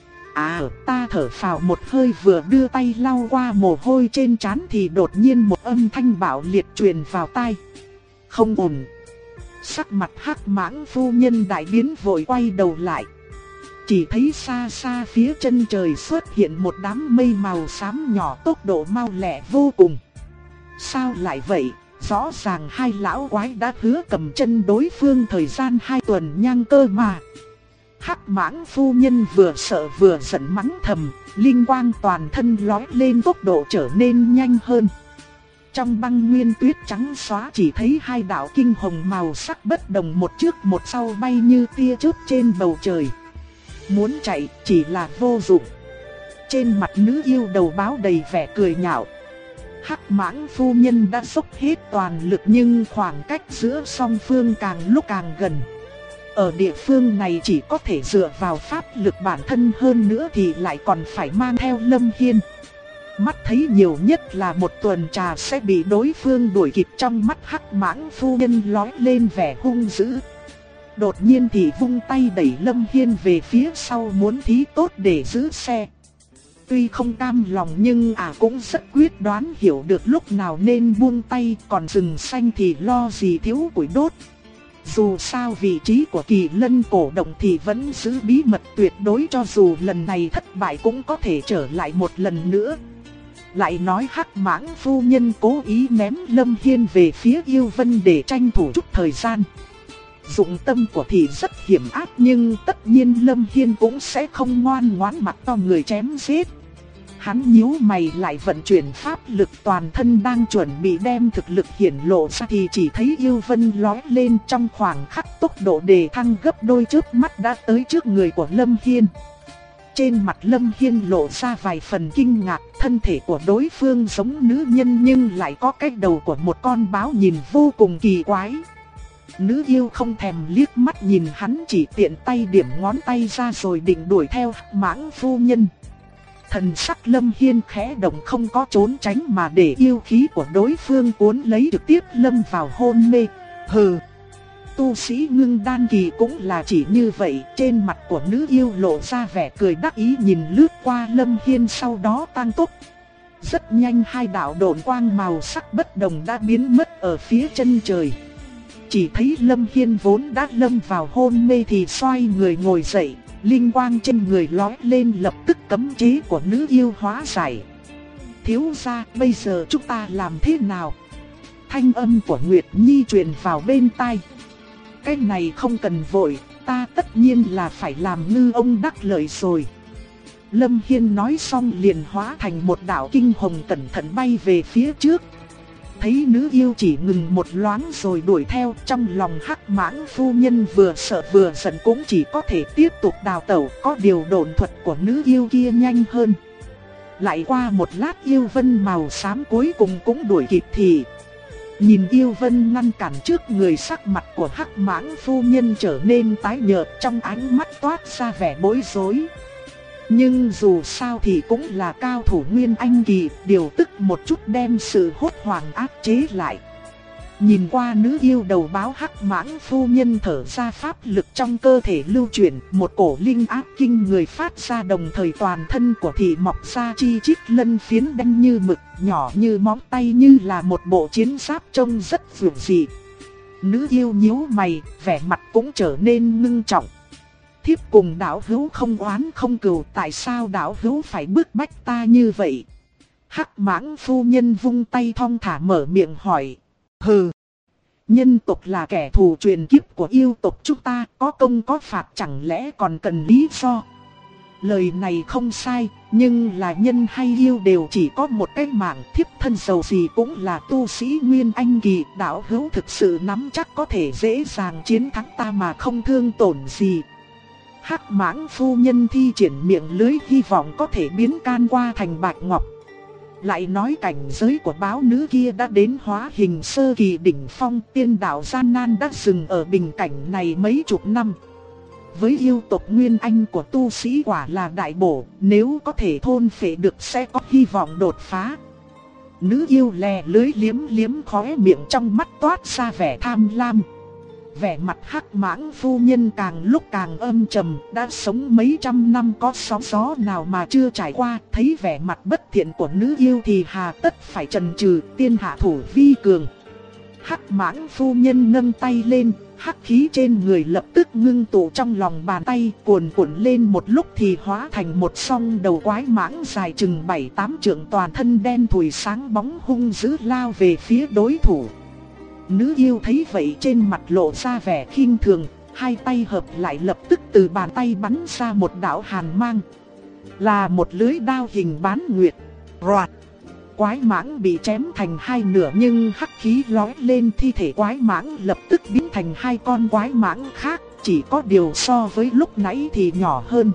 Ta thở phào một hơi, vừa đưa tay lau qua mồ hôi trên trán thì đột nhiên một âm thanh bạo liệt truyền vào tai. Không ổn. Sắc mặt Hắc Mãng phu nhân đại biến, vội quay đầu lại. Chỉ thấy xa xa phía chân trời xuất hiện một đám mây màu xám nhỏ, tốc độ mau lẹ vô cùng. Sao lại vậy? Rõ ràng hai lão quái đã hứa cầm chân đối phương thời gian 2 tuần nhang cơ mà. Hắc Mãng phu nhân vừa sợ vừa giận mắng thầm, linh quang toàn thân lói lên, tốc độ trở nên nhanh hơn. Trong băng nguyên tuyết trắng xóa chỉ thấy hai đạo kinh hồng màu sắc bất đồng, một trước một sau bay như tia chớp trên bầu trời. Muốn chạy chỉ là vô dụng. Trên mặt nữ yêu đầu báo đầy vẻ cười nhạo. Hắc Mãng phu nhân đã dốc hết toàn lực nhưng khoảng cách giữa song phương càng lúc càng gần. Ở địa phương này chỉ có thể dựa vào pháp lực bản thân, hơn nữa thì lại còn phải mang theo Lâm Hiên. Mắt thấy nhiều nhất là 1 tuần trà sẽ bị đối phương đuổi kịp, trong mắt Hắc Mãng phu nhân lóe lên vẻ hung dữ. Đột nhiên thì vung tay đẩy Lâm Hiên về phía sau muốn thí tốt để giữ xe. Tuy không cam lòng nhưng cũng rất quyết đoán, hiểu được lúc nào nên buông tay, còn rừng xanh thì lo gì thiếu củi đốt. Dù sao vị trí của Kỳ Lân cổ động thì vẫn giữ bí mật tuyệt đối, cho dù lần này thất bại cũng có thể trở lại một lần nữa. Lại nói Hắc Mãng phu nhân cố ý ném Lâm Hiên về phía Yêu Vân để tranh thủ chút thời gian. Dụng tâm của thị rất hiểm ác, nhưng tất nhiên Lâm Hiên cũng sẽ không ngoan ngoãn mặc cho người chém giết. Hắn nhíu mày lại vận chuyển pháp lực toàn thân đang chuẩn bị đem thực lực hiển lộ ra thì chỉ thấy Yêu Vân lóe lên, trong khoảng khắc tốc độ đề thăng gấp đôi, trước mắt đã tới trước người của Lâm Hiên. Trên mặt Lâm Hiên lộ ra vài phần kinh ngạc, thân thể của đối phương giống nữ nhân nhưng lại có cái đầu của một con báo, nhìn vô cùng kỳ quái. Nữ yêu không thèm liếc mắt nhìn hắn, chỉ tiện tay điểm ngón tay ra rồi định đuổi theo Hắc Mãng phu nhân. Thần sắc Lâm Hiên khẽ động, không có trốn tránh mà để yêu khí của đối phương cuốn lấy, trực tiếp lâm vào hôn mê. Hừ, tu sĩ ngưng đan kỳ cũng là chỉ như vậy. Trên mặt của nữ yêu lộ ra vẻ cười đắc ý, nhìn lướt qua Lâm Hiên sau đó tăng tốc. Rất nhanh hai đạo độn quang màu sắc bất đồng đã biến mất ở phía chân trời. Chỉ thấy Lâm Hiên vốn đã lâm vào hôn mê thì xoay người ngồi dậy, linh quang trên người lóe lên, lập tức cấm chế của nữ yêu hóa giải. Thiếu gia, bây giờ chúng ta làm thế nào? Thanh âm của Nguyệt Nhi truyền vào bên tai. Cái này không cần vội, ta tất nhiên là phải làm ngư ông đắc lợi rồi. Lâm Hiên nói xong liền hóa thành một đạo kinh hồng cẩn thận bay về phía trước. Thấy nữ yêu chỉ ngừng một loáng rồi đuổi theo, trong lòng Hắc Mãng phu nhân vừa sợ vừa giận, cũng chỉ có thể tiếp tục đào tẩu. Có điều độn thuật của nữ yêu kia nhanh hơn. Lại qua một lát Yêu Vân màu xám cuối cùng cũng đuổi kịp thì nhìn Yêu Vân ngăn cản trước người, sắc mặt của Hắc Mãng phu nhân trở nên tái nhợt, trong ánh mắt toát ra vẻ bối rối. Nhưng dù sao thì cũng là cao thủ Nguyên Anh kỳ, điều tức một chút đem sự hốt hoảng áp chế lại. Nhìn qua nữ yêu đầu báo, Hắc Mãng phu nhân thở ra, pháp lực trong cơ thể lưu chuyển, một cổ linh áp kinh người phát ra, đồng thời toàn thân của thị mọc ra chi chít lân phiến đen như mực, nhỏ như móng tay, như là một bộ chiến giáp trông rất dữ dị. Nữ yêu nhíu mày, vẻ mặt cũng trở nên ngưng trọng. Thiếp cùng đạo hữu không oán không cừu, tại sao đạo hữu phải bức bách ta như vậy? Hắc Mãng phu nhân vung tay thong thả mở miệng hỏi. Hừ, nhân tộc là kẻ thù truyền kiếp của yêu tộc chúng ta, có công có phạt, chẳng lẽ còn cần lý do? Lời này không sai, nhưng là nhân hay yêu đều chỉ có một cái mạng, thiếp thân giàu gì cũng là tu sĩ Nguyên Anh kỳ, đạo hữu thực sự nắm chắc có thể dễ dàng chiến thắng ta mà không thương tổn gì. Hắc Mãng phu nhân thi triển miệng lưới, hy vọng có thể biến can qua thành bạch ngọc. Lại nói cảnh giới của báo nữ kia đã đến hóa hình sơ kỳ đỉnh phong, tiên đạo gian nan đã dừng ở bình cảnh này mấy chục năm. Với yêu tộc Nguyên Anh của tu sĩ quả là đại bổ, nếu có thể thôn phệ được sẽ có hy vọng đột phá. Nữ yêu lè lưới liếm liếm khóe miệng, trong mắt toát ra vẻ tham lam. Vẻ mặt Hắc Mãng phu nhân càng lúc càng âm trầm, đã sống mấy trăm năm có sóng gió nào mà chưa trải qua, thấy vẻ mặt bất thiện của nữ yêu thì hà tất phải chần chừ, tiên hạ thủ vi cường. Hắc Mãng phu nhân nâng tay lên, hắc khí trên người lập tức ngưng tụ trong lòng bàn tay, cuồn cuộn lên một lúc thì hóa thành một song đầu quái mãng dài chừng 7-8 trượng, toàn thân đen thùi sáng bóng hung dữ lao về phía đối thủ. Nữ yêu thấy vậy trên mặt lộ ra vẻ khinh thường, hai tay hợp lại lập tức từ bàn tay bắn ra một đạo hàn mang. Là một lưới đao hình bán nguyệt. Roạt! Quái mãng bị chém thành hai nửa, nhưng hắc khí lóe lên, thi thể quái mãng lập tức biến thành hai con quái mãng khác, chỉ có điều so với lúc nãy thì nhỏ hơn.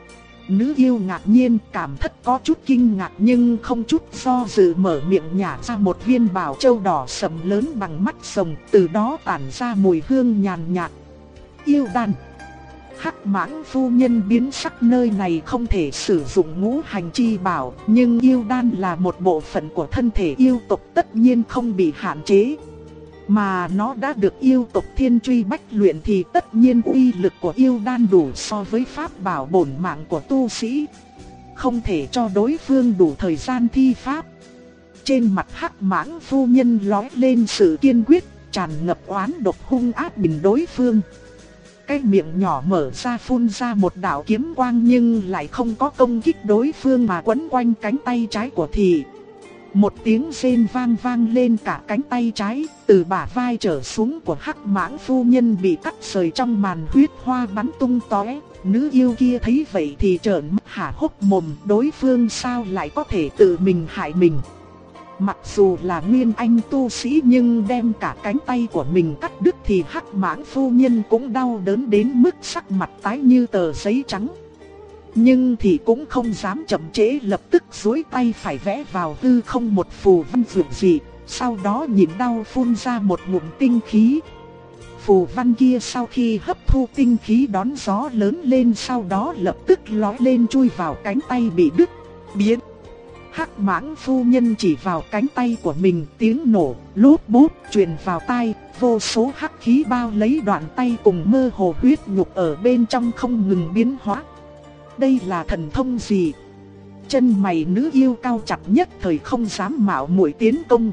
Nữ yêu ngạc nhiên, cảm thất có chút kinh ngạc nhưng không chút do dự mở miệng nhả ra một viên bảo châu đỏ sẫm lớn bằng mắt rồng, từ đó tản ra mùi hương nhàn nhạt. Yêu đan. Hắc Mãng phu nhân biến sắc, nơi này không thể sử dụng ngũ hành chi bảo, nhưng yêu đan là một bộ phận của thân thể yêu tộc, tất nhiên không bị hạn chế. Mà nó đã được yêu tộc Thiên Truy Bách luyện thì tất nhiên uy lực của yêu đan đủ so với pháp bảo bổn mạng của tu sĩ. Không thể cho đối phương đủ thời gian thi pháp. Trên mặt Hắc Mãng phu nhân lóe lên sự kiên quyết, tràn ngập oán độc hung ác nhìn đối phương. Cái miệng nhỏ mở ra phun ra một đạo kiếm quang nhưng lại không có công kích đối phương mà quấn quanh cánh tay trái của thị. Một tiếng rên vang vang lên cả cánh tay trái, từ bả vai trở xuống của Hắc Mãng phu nhân bị cắt rời trong màn huyết hoa bắn tung tóe. Nữ yêu kia thấy vậy thì trợn mắt há hốc mồm, đối phương sao lại có thể tự mình hại mình. Mặc dù là nguyên anh tu sĩ nhưng đem cả cánh tay của mình cắt đứt thì Hắc Mãng phu nhân cũng đau đớn đến mức sắc mặt tái như tờ giấy trắng. Nhưng thì cũng không dám chậm trễ, lập tức duỗi tay phải vẽ vào hư không một phù văn vượt dị, sau đó nhịn đau phun ra một ngụm tinh khí. Phù văn kia sau khi hấp thu tinh khí đón gió lớn lên, sau đó lập tức lói lên chui vào cánh tay bị đứt, biến. Hắc Mãng phu nhân chỉ vào cánh tay của mình, tiếng nổ lốp bốp truyền vào tai, vô số hắc khí bao lấy đoạn tay cùng mơ hồ huyết nhục ở bên trong không ngừng biến hóa. Đây là thần thông gì? Chân mày nữ yêu cao chặt nhất thời không dám mạo muội tiến công.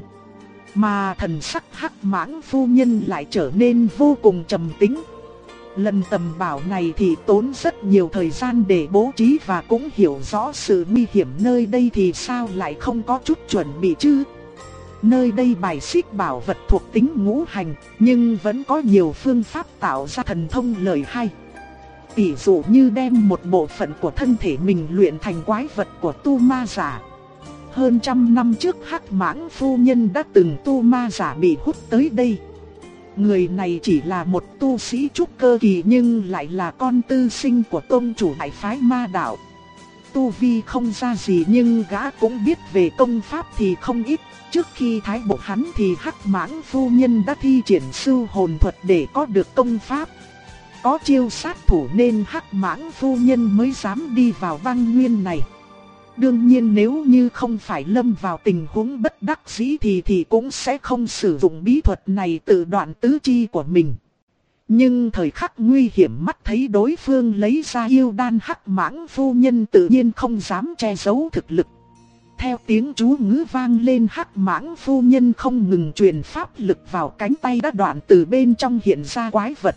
Mà thần sắc Hắc Mãng phu nhân lại trở nên vô cùng trầm tĩnh. Lần tầm bảo này thì tốn rất nhiều thời gian để bố trí và cũng hiểu rõ sự nguy hiểm nơi đây, thì sao lại không có chút chuẩn bị chứ? Nơi đây bài xích bảo vật thuộc tính ngũ hành, nhưng vẫn có nhiều phương pháp tạo ra thần thông lợi hay. Tỷ dụ như đem một bộ phận của thân thể mình luyện thành quái vật của tu ma giả. Hơn trăm năm trước Hắc Mãng phu nhân đã từng tu ma giả bị hút tới đây. Người này chỉ là một tu sĩ trúc cơ kỳ nhưng lại là con tư sinh của tôn chủ đại phái ma đạo. Tu vi không ra gì nhưng gã cũng biết về công pháp thì không ít. Trước khi thái bộ hắn thì Hắc Mãng phu nhân đã thi triển sư hồn thuật để có được công pháp. Có chiêu sát thủ nên Hắc Mãng phu nhân mới dám đi vào băng nguyên này. Đương nhiên nếu như không phải lâm vào tình huống bất đắc dĩ thì cũng sẽ không sử dụng bí thuật này tự đoạn tứ chi của mình. Nhưng thời khắc nguy hiểm mắt thấy đối phương lấy ra yêu đan, Hắc Mãng phu nhân tự nhiên không dám che giấu thực lực. Theo tiếng chú ngữ vang lên, Hắc Mãng phu nhân không ngừng truyền pháp lực vào cánh tay đã đoạn, từ bên trong hiện ra quái vật.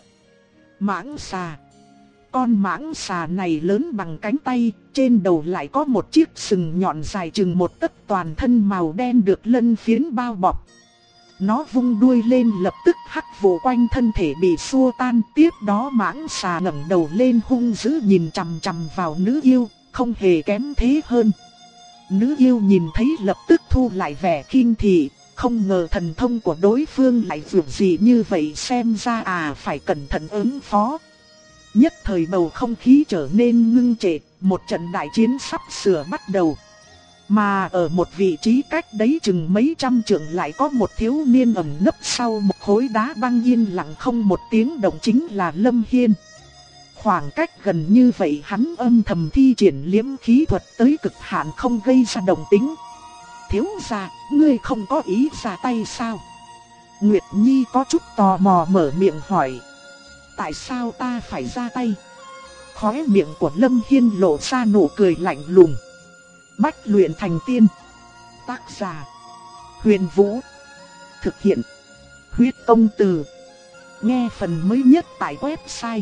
Mãng xà. Con mãng xà này lớn bằng cánh tay, trên đầu lại có một chiếc sừng nhọn dài chừng một tấc, toàn thân màu đen được lân phiến bao bọc. Nó vung đuôi lên, lập tức hắc vụ quanh thân thể bị xua tan. Tiếp đó mãng xà ngẩng đầu lên hung dữ nhìn chằm chằm vào nữ yêu, không hề kém thế hơn. Nữ yêu nhìn thấy lập tức thu lại vẻ khinh thị, không ngờ thần thông của đối phương lại vượt dị như vậy, xem ra phải cẩn thận ứng phó. Nhất thời bầu không khí trở nên ngưng trệ, một trận đại chiến sắp sửa bắt đầu. Mà ở một vị trí cách đấy chừng mấy trăm trượng lại có một thiếu niên ẩn nấp sau một khối đá băng yên lặng không một tiếng động, chính là Lâm Hiên. Khoảng cách gần như vậy hắn âm thầm thi triển liễm khí thuật tới cực hạn, không gây ra động tĩnh. Thiếu gia, ngươi không có ý ra tay sao? Nguyệt Nhi có chút tò mò mở miệng hỏi. Tại sao ta phải ra tay? Khóe miệng của Lâm Hiên lộ ra nụ cười lạnh lùng. Bách luyện thành tiên. Tác giả: Huyền Vũ. Thực hiện: Huyết Công Từ. Nghe phần mới nhất tại website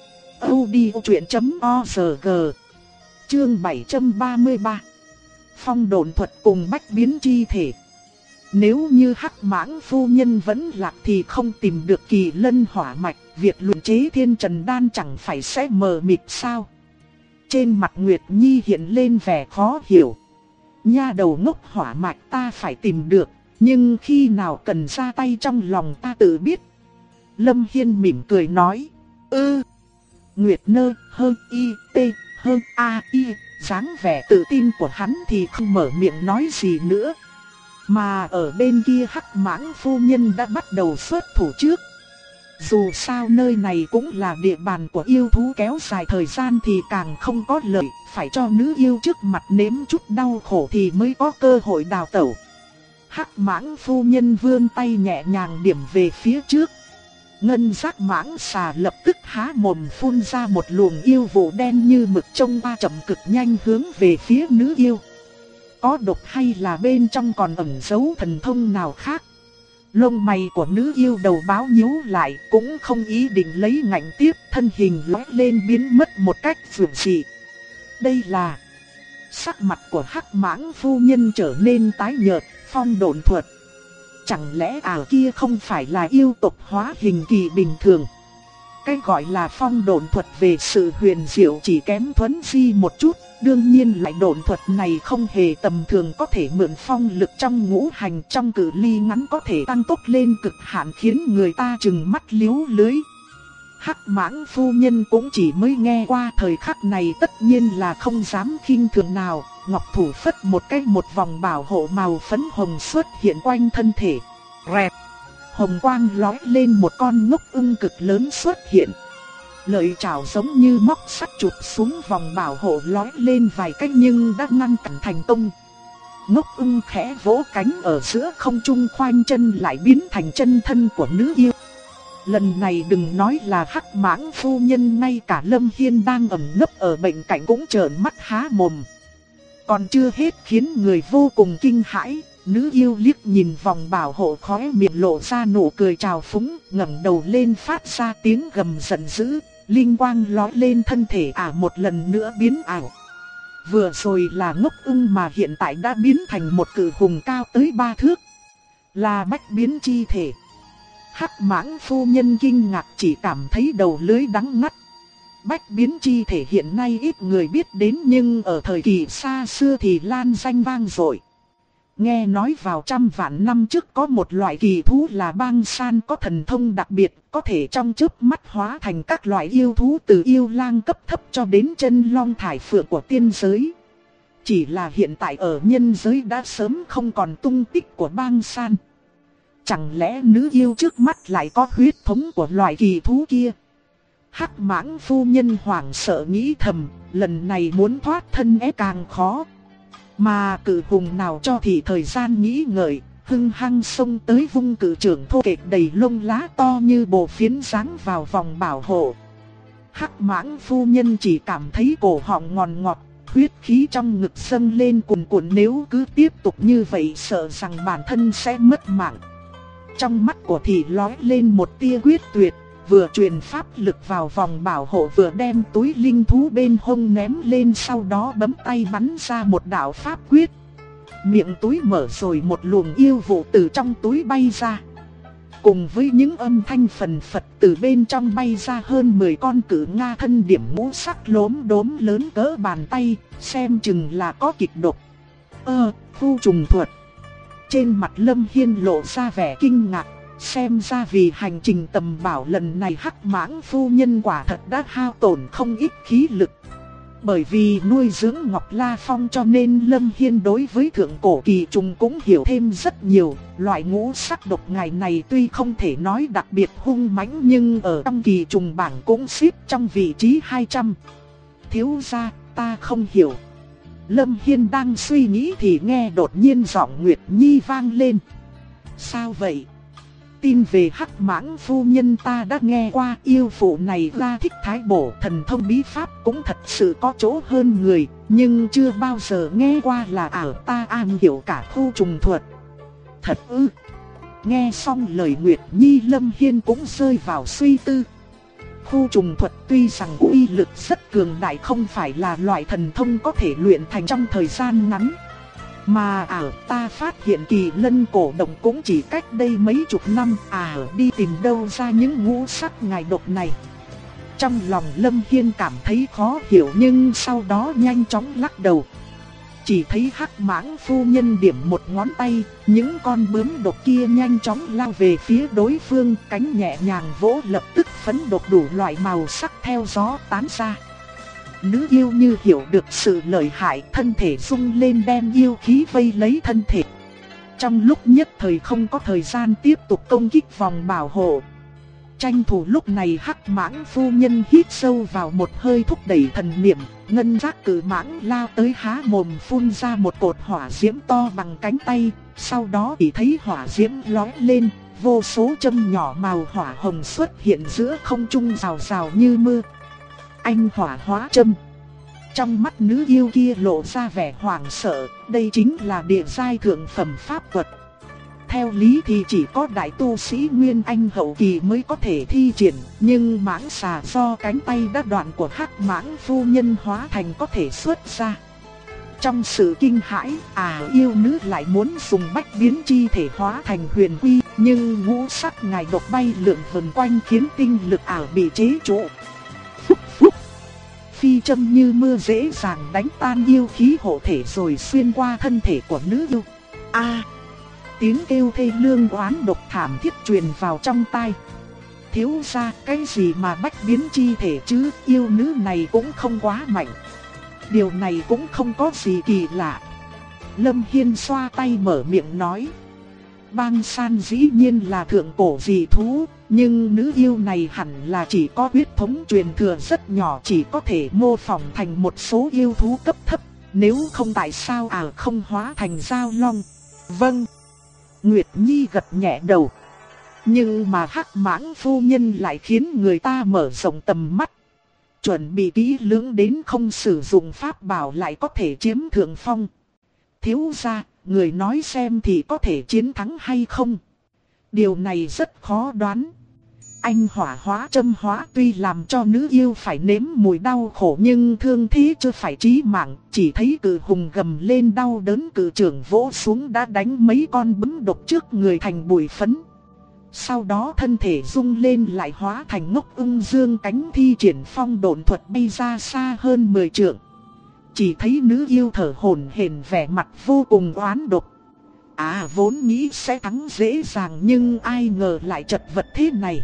audiochuyện.org. Chương 733. Phong độn thuật cùng bách biến chi thể. Nếu như Hắc Mãng phu nhân vẫn lạc thì không tìm được Kỳ Lân hỏa mạch, việc luyện chế Thiên Trần đan chẳng phải sẽ mờ mịt sao? Trên mặt Nguyệt Nhi hiện lên vẻ khó hiểu. Nha đầu ngốc, hỏa mạch ta phải tìm được, nhưng khi nào cần ra tay trong lòng ta tự biết. Lâm Hiên mỉm cười nói. Nguyệt nơ hơn y tê hơn a y, dáng vẻ tự tin của hắn thì không mở miệng nói gì nữa. Mà ở bên kia Hắc Mãng phu nhân đã bắt đầu xuất thủ trước. Dù sao nơi này cũng là địa bàn của yêu thú, kéo dài thời gian thì càng không có lợi, phải cho nữ yêu trước mặt nếm chút đau khổ thì mới có cơ hội đào tẩu. Hắc Mãng phu nhân vươn tay nhẹ nhàng điểm về phía trước. Ngân giác mãng xà lập tức há mồm phun ra một luồng yêu vụ đen như mực, trông qua chậm cực nhanh hướng về phía nữ yêu. Có độc hay là bên trong còn ẩn giấu thần thông nào khác? Lông mày của nữ yêu đầu báo nhíu lại, cũng không ý định lấy ngạnh tiếp, thân hình lóe lên biến mất một cách vượt dị. Đây là Sắc mặt của Hắc Mãng phu nhân trở nên tái nhợt. Phong độn thuật. Chẳng lẽ kia không phải là yêu tộc hóa hình kỳ bình thường? Cái gọi là phong độn thuật về sự huyền diệu chỉ kém Thuấn Di một chút. Đương nhiên loại độn thuật này không hề tầm thường, có thể mượn phong lực trong ngũ hành, trong cự ly ngắn có thể tăng tốc lên cực hạn khiến người ta trừng mắt liếu lưới. Hắc Mãng phu nhân cũng chỉ mới nghe qua, thời khắc này tất nhiên là không dám khinh thường nào. Ngọc thủ phất một vòng bảo hộ màu phấn hồng xuất hiện quanh thân thể. Rẹt, hồng quang lóe lên, một con ngốc ưng cực lớn xuất hiện. Lợi chảo giống như móc sắt chụp xuống vòng bảo hộ, lóe lên vài cách nhưng đã ngăn cản thành công. Ngốc ưng khẽ vỗ cánh ở giữa không trung, khoanh chân lại biến thành chân thân của nữ yêu. Lần này đừng nói là Hắc Mãng phu nhân, ngay cả Lâm Hiên đang ẩn nấp ở bên cạnh cũng trợn mắt há mồm. Còn chưa hết khiến người vô cùng kinh hãi, nữ yêu liếc nhìn vòng bảo hộ, khóe miệng lộ ra nụ cười trào phúng, ngẩng đầu lên phát ra tiếng gầm giận dữ, linh quang lóe lên, thân thể một lần nữa biến ảo. Vừa rồi là ngốc ưng mà hiện tại đã biến thành một cự hùng cao tới 3 thước, là bách biến chi thể. Hắc Mãng phu nhân kinh ngạc, chỉ cảm thấy đầu lưỡi đắng ngắt. Bách biến chi thể hiện nay ít người biết đến, nhưng ở thời kỳ xa xưa thì lan danh vang dội. Nghe nói vào trăm vạn năm trước có một loại kỳ thú là bang san, có thần thông đặc biệt, có thể trong chớp mắt hóa thành các loại yêu thú, từ yêu lang cấp thấp cho đến chân long thải phượng của tiên giới. Chỉ là hiện tại ở nhân giới đã sớm không còn tung tích của bang san. Chẳng lẽ nữ yêu trước mắt lại có huyết thống của loại kỳ thú kia? Hắc Mãng phu nhân hoảng sợ nghĩ thầm, lần này muốn thoát thân càng khó. Mà cự hùng nào cho thì thời gian nghĩ ngợi, hưng hăng xông tới vung cự trưởng thô kệch đầy lông lá to như bồ phiến giáng vào vòng bảo hộ. Hắc Mãng phu nhân chỉ cảm thấy cổ họng ngọt ngọt, huyết khí trong ngực dâng lên cuồn cuộn, nếu cứ tiếp tục như vậy sợ rằng bản thân sẽ mất mạng. Trong mắt của thị lóe lên một tia quyết tuyệt, vừa truyền pháp lực vào vòng bảo hộ vừa đem túi linh thú bên hông ném lên, sau đó bấm tay bắn ra một đạo pháp quyết. Miệng túi mở rồi một luồng yêu vụ từ trong túi bay ra. Cùng với những âm thanh phần phật từ bên trong bay ra hơn 10 con cự nga thân điểm ngũ sắc lốm đốm lớn cỡ bàn tay, xem chừng là có kịch độc. Khu trùng thuật. Trên mặt Lâm Hiên lộ ra vẻ kinh ngạc, xem ra vì hành trình tầm bảo lần này Hắc Mãng phu nhân quả thật đã hao tổn không ít khí lực. Bởi vì nuôi dưỡng Ngọc La Phong cho nên Lâm Hiên đối với thượng cổ kỳ trùng cũng hiểu thêm rất nhiều. Loại ngũ sắc độc ngài này tuy không thể nói đặc biệt hung mãnh, nhưng ở trong kỳ trùng bảng cũng xếp trong vị trí 200. Thiếu gia, ta không hiểu. Lâm Hiên đang suy nghĩ thì nghe đột nhiên giọng Nguyệt Nhi vang lên. Sao vậy? Tin về Hắc Mãng phu nhân ta đã nghe qua, yêu phụ này ra thích thái bổ, thần thông bí pháp cũng thật sự có chỗ hơn người, nhưng chưa bao giờ nghe qua là ta am hiểu cả khu trùng thuật. Thật ư? Nghe xong lời Nguyệt Nhi, Lâm Hiên cũng rơi vào suy tư. Khu trùng thuật tuy rằng uy lực rất cường đại, không phải là loại thần thông có thể luyện thành trong thời gian ngắn. Mà ta phát hiện kỳ lân cổ động cũng chỉ cách đây mấy chục năm, đi tìm đâu ra những ngũ sắc ngài độc này. Trong lòng Lâm Hiên cảm thấy khó hiểu, nhưng sau đó nhanh chóng lắc đầu. Chỉ thấy Hắc Mãng phu nhân điểm một ngón tay, những con bướm độc kia nhanh chóng lao về phía đối phương, cánh nhẹ nhàng vỗ, lập tức phấn độc đủ loại màu sắc theo gió tán ra. Nữ yêu như hiểu được sự lợi hại, thân thể rung lên đem yêu khí vây lấy thân thể. Trong lúc nhất thời không có thời gian tiếp tục công kích vòng bảo hộ. Tranh thủ lúc này Hắc Mãng phu nhân hít sâu vào một hơi, thúc đẩy thần niệm, ngân giác cự mãng lao tới há mồm phun ra một cột hỏa diễm to bằng cánh tay. Sau đó chỉ thấy hỏa diễm lóe lên, vô số châm nhỏ màu hỏa hồng xuất hiện giữa không trung rào rào như mưa. Anh hỏa hóa châm. Trong mắt nữ yêu kia lộ ra vẻ hoảng sợ, đây chính là địa giai thượng phẩm pháp thuật. Theo lý thì chỉ có đại tu sĩ Nguyên Anh hậu kỳ mới có thể thi triển, nhưng mãng xà do cánh tay đã đoạn của Hắc Mãng phu nhân hóa thành có thể xuất ra. Trong sự kinh hãi, yêu nữ lại muốn dùng bách biến chi thể hóa thành huyền quy, nhưng ngũ sắc ngài độc bay lượn vần quanh khiến tinh lực ảo bị chế trụ. Phúc phúc, phi châm như mưa dễ dàng đánh tan yêu khí hộ thể rồi xuyên qua thân thể của nữ yêu. Tiếng kêu thê lương oán độc thảm thiết truyền vào trong tai. Thiếu gia, cái gì mà bách biến chi thể chứ, yêu nữ này cũng không quá mạnh. Điều này cũng không có gì kỳ lạ. Lâm Hiên xoa tay mở miệng nói. Bang San dĩ nhiên là thượng cổ dị thú, nhưng nữ yêu này hẳn là chỉ có huyết thống truyền thừa rất nhỏ, chỉ có thể mô phỏng thành một số yêu thú cấp thấp. Nếu không tại sao không hóa thành giao long? Vâng. Nguyệt Nhi gật nhẹ đầu. Nhưng mà Hắc Mãng phu nhân lại khiến người ta mở rộng tầm mắt. Chuẩn bị kỹ lưỡng đến không sử dụng pháp bảo lại có thể chiếm thượng phong. Thiếu gia, người nói xem thì có thể chiến thắng hay không? Điều này rất khó đoán. Anh hỏa hóa châm hóa tuy làm cho nữ yêu phải nếm mùi đau khổ, nhưng thương thế chưa phải chí mạng. Chỉ thấy cự hùng gầm lên đau đớn, cự trưởng vỗ xuống đã đánh mấy con bướm độc trước người thành bụi phấn. Sau đó thân thể rung lên lại hóa thành ngốc ưng dương cánh thi triển phong độn thuật bay ra xa hơn 10 trượng. Chỉ thấy nữ yêu thở hổn hển, vẻ mặt vô cùng oán độc. Vốn nghĩ sẽ thắng dễ dàng nhưng ai ngờ lại chật vật thế này.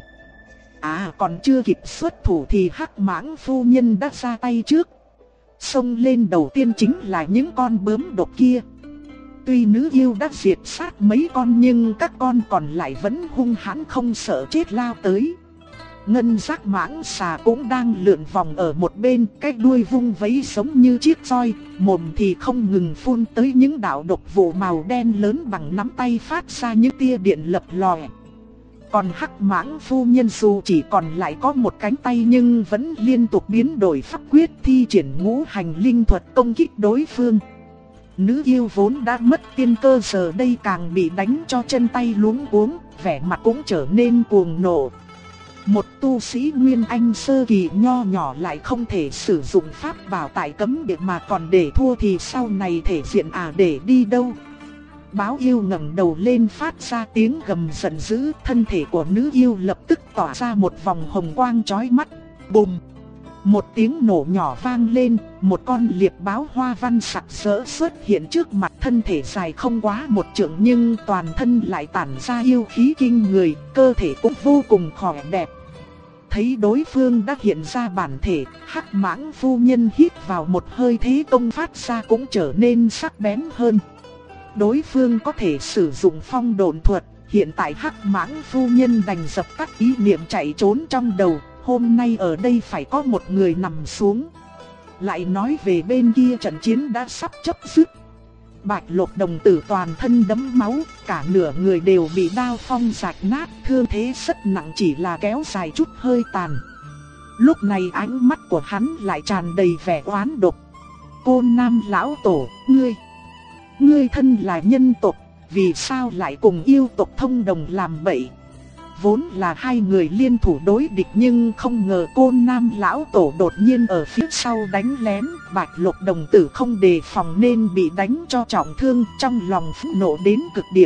Còn chưa kịp xuất thủ thì Hắc Mãng phu nhân đã ra tay trước. Xông lên đầu tiên chính là những con bướm độc kia. Tuy nữ yêu đã diệt sát mấy con nhưng các con còn lại vẫn hung hãn không sợ chết lao tới. Ngân giác mãng xà cũng đang lượn vòng ở một bên, cái đuôi vung vẫy giống như chiếc roi, mồm thì không ngừng phun tới những đạo độc vụ màu đen lớn bằng nắm tay phát ra những tia điện lập lòe. Còn Hắc Mãng phu nhân dù chỉ còn lại có một cánh tay nhưng vẫn liên tục biến đổi pháp quyết, thi triển ngũ hành linh thuật công kích đối phương. Nữ yêu vốn đã mất tiên cơ giờ đây càng bị đánh cho chân tay luống cuống, vẻ mặt cũng trở nên cuồng nộ. Một tu sĩ Nguyên Anh sơ kỳ nho nhỏ lại không thể sử dụng pháp bảo tại cấm địa mà còn để thua thì sau này thể diện để đi đâu? Báo yêu ngẩng đầu lên phát ra tiếng gầm giận dữ, thân thể của nữ yêu lập tức tỏa ra một vòng hồng quang chói mắt. Bùm! Một tiếng nổ nhỏ vang lên, một con liệp báo hoa văn sặc sỡ xuất hiện trước mặt, thân thể dài không quá 1 trượng nhưng toàn thân lại tản ra yêu khí kinh người, cơ thể cũng vô cùng khỏe đẹp. Thấy đối phương đã hiện ra bản thể, Hắc Mãng phu nhân hít vào một hơi, thế công phát ra cũng trở nên sắc bén hơn. Đối phương có thể sử dụng phong độn thuật, hiện tại Hắc Mãng phu nhân đành dập tắt ý niệm chạy trốn trong đầu. Hôm nay ở đây phải có một người nằm xuống. Lại nói về bên kia trận chiến đã sắp chấm dứt. Bạch Lộc đồng tử toàn thân đẫm máu, cả nửa người đều bị đao phong rạch nát, thương thế rất nặng, chỉ là kéo dài chút hơi tàn. Lúc này ánh mắt của hắn lại tràn đầy vẻ oán độc. Côn Nam lão tổ, ngươi thân là nhân tộc, vì sao lại cùng yêu tộc thông đồng làm bậy? Vốn là hai người liên thủ đối địch nhưng không ngờ Côn Nam lão tổ đột nhiên ở phía sau đánh lén, Bạch Lộc đồng tử không đề phòng nên bị đánh cho trọng thương, trong lòng phẫn nộ đến cực điểm.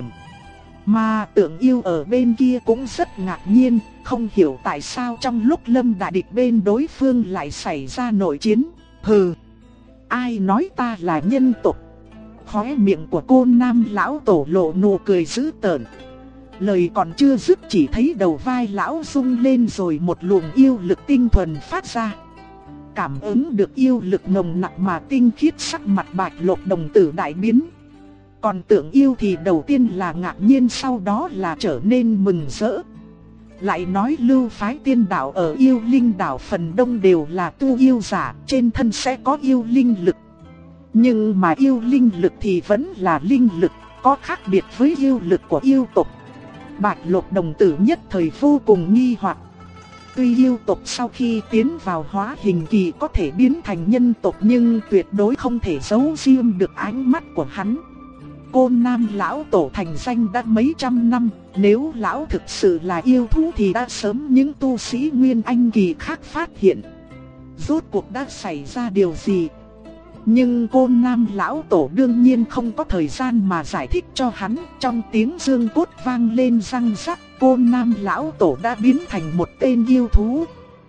Mà Tượng Yêu ở bên kia cũng rất ngạc nhiên, không hiểu tại sao trong lúc lâm đại địch bên đối phương lại xảy ra nội chiến. Hừ, ai nói ta là nhân tộc? Khóe miệng của Côn Nam lão tổ lộ nụ cười dữ tợn. Lời còn chưa dứt chỉ thấy đầu vai lão rung lên rồi một luồng yêu lực tinh thuần phát ra. Cảm ứng được yêu lực nồng nặc mà tinh khiết, sắc mặt Bạch Lộc đồng tử đại biến. Còn Tượng Yêu thì đầu tiên là ngạc nhiên, sau đó là trở nên mừng rỡ. Lại nói lưu phái tiên đạo ở yêu linh đảo phần đông đều là tu yêu giả, trên thân sẽ có yêu linh lực. Nhưng mà yêu linh lực thì vẫn là linh lực, có khác biệt với yêu lực của yêu tộc. Bạch Lộc đồng tử nhất thời vô cùng nghi hoặc. Tuy yêu tộc sau khi tiến vào hóa hình kỳ có thể biến thành nhân tộc nhưng tuyệt đối không thể giấu riêng được ánh mắt của hắn. Côn Nam lão tổ thành danh đã mấy trăm năm, nếu lão thực sự là yêu thú thì đã sớm những tu sĩ Nguyên Anh kỳ khác phát hiện. Rốt cuộc đã xảy ra điều gì? Nhưng Côn Nam lão tổ đương nhiên không có thời gian mà giải thích cho hắn. Trong tiếng xương cốt vang lên răng rắc, Côn Nam lão tổ đã biến thành một tên yêu thú.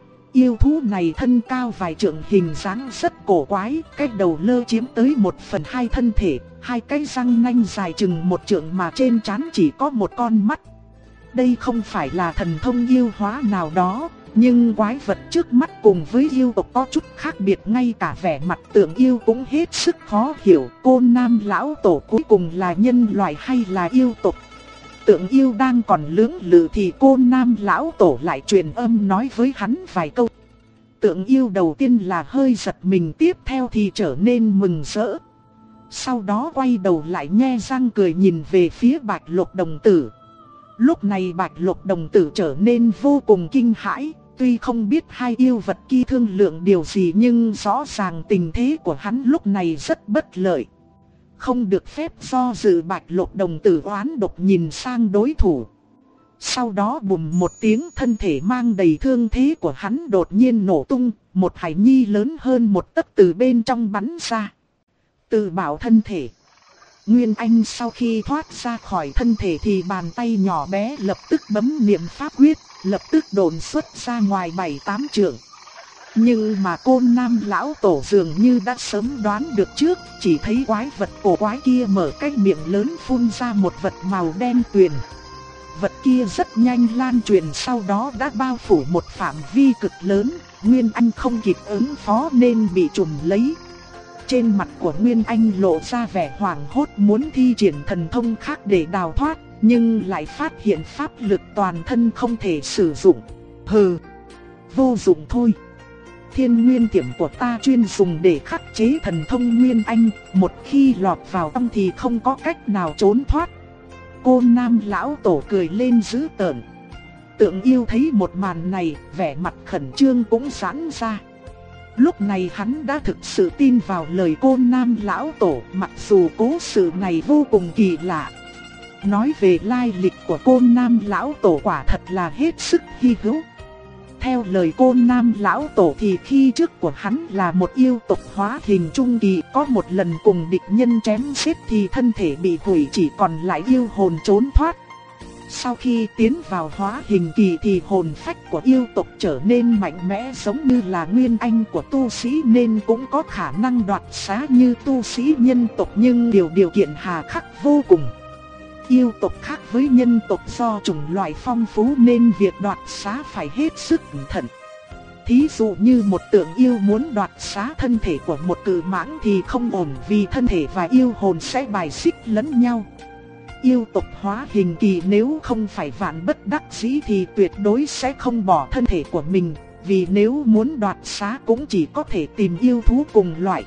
Yêu thú này thân cao vài trượng, hình dáng rất cổ quái, cái đầu lơ chiếm tới 1/2 thân thể, hai cái răng nanh dài chừng 1 trượng mà trên trán chỉ có một con mắt. Đây không phải là thần thông yêu hóa nào đó, nhưng quái vật trước mắt cùng với yêu tộc có chút khác biệt, ngay cả vẻ mặt tượng yêu cũng hết sức khó hiểu. Côn Nam lão tổ cuối cùng là nhân loại hay là yêu tộc? Tượng yêu đang còn lưỡng lự thì Côn Nam lão tổ lại truyền âm nói với hắn vài câu. Tượng yêu đầu tiên là hơi giật mình, tiếp theo thì trở nên mừng rỡ. Sau đó quay đầu lại nhe răng cười nhìn về phía Bạch Lục đồng tử. Lúc này Bạch Lục đồng tử trở nên vô cùng kinh hãi, tuy không biết hai yêu vật kia thương lượng điều gì nhưng rõ ràng tình thế của hắn lúc này rất bất lợi. Không được phép do dự, Bạch Lục đồng tử oán độc nhìn sang đối thủ. Sau đó bùm một tiếng, thân thể mang đầy thương thế của hắn đột nhiên nổ tung, một hải nhi lớn hơn 1 tấc từ bên trong bắn ra. Tự bảo thân thể. Nguyên Anh sau khi thoát ra khỏi thân thể thì bàn tay nhỏ bé lập tức bấm niệm pháp quyết, lập tức độn xuất ra ngoài 7-8 trượng. Nhưng mà Côn Nam lão tổ dường như đã sớm đoán được trước, chỉ thấy quái vật cổ quái kia mở cái miệng lớn phun ra một vật màu đen tuyền. Vật kia rất nhanh lan truyền, sau đó đã bao phủ một phạm vi cực lớn, Nguyên Anh không kịp ứng phó nên bị trùm lấy. Trên mặt của Nguyên Anh lộ ra vẻ hoảng hốt, muốn thi triển thần thông khác để đào thoát, nhưng lại phát hiện pháp lực toàn thân không thể sử dụng. Hừ, vô dụng thôi. Thiên nguyên tiệm của ta chuyên dùng để khắc chế thần thông Nguyên Anh, một khi lọt vào tâm thì không có cách nào trốn thoát. Côn Nam lão tổ cười lên dữ tợn. Tượng yêu thấy một màn này, vẻ mặt khẩn trương cũng giãn ra. Lúc này hắn đã thực sự tin vào lời Côn Nam lão tổ, mặc dù cố sự này vô cùng kỳ lạ. Nói về lai lịch của Côn Nam lão tổ quả thật là hết sức hy hữu. Theo lời Côn Nam lão tổ thì khi trước của hắn là một yêu tộc hóa hình trung kỳ, có một lần cùng địch nhân chém giết thì thân thể bị hủy, chỉ còn lại yêu hồn trốn thoát. Sau khi tiến vào hóa hình kỳ thì hồn phách của yêu tộc trở nên mạnh mẽ giống như là nguyên anh của tu sĩ, nên cũng có khả năng đoạt xá như tu sĩ nhân tộc, nhưng điều kiện hà khắc vô cùng. Yêu tộc khác với nhân tộc do chủng loại phong phú nên việc đoạt xá phải hết sức cẩn thận. Thí dụ như một tượng yêu muốn đoạt xá thân thể của một cự mãng thì không ổn, vì thân thể và yêu hồn sẽ bài xích lẫn nhau. Yêu tộc hóa hình kỳ nếu không phải vạn bất đắc dĩ thì tuyệt đối sẽ không bỏ thân thể của mình, vì nếu muốn đoạt xá cũng chỉ có thể tìm yêu thú cùng loại.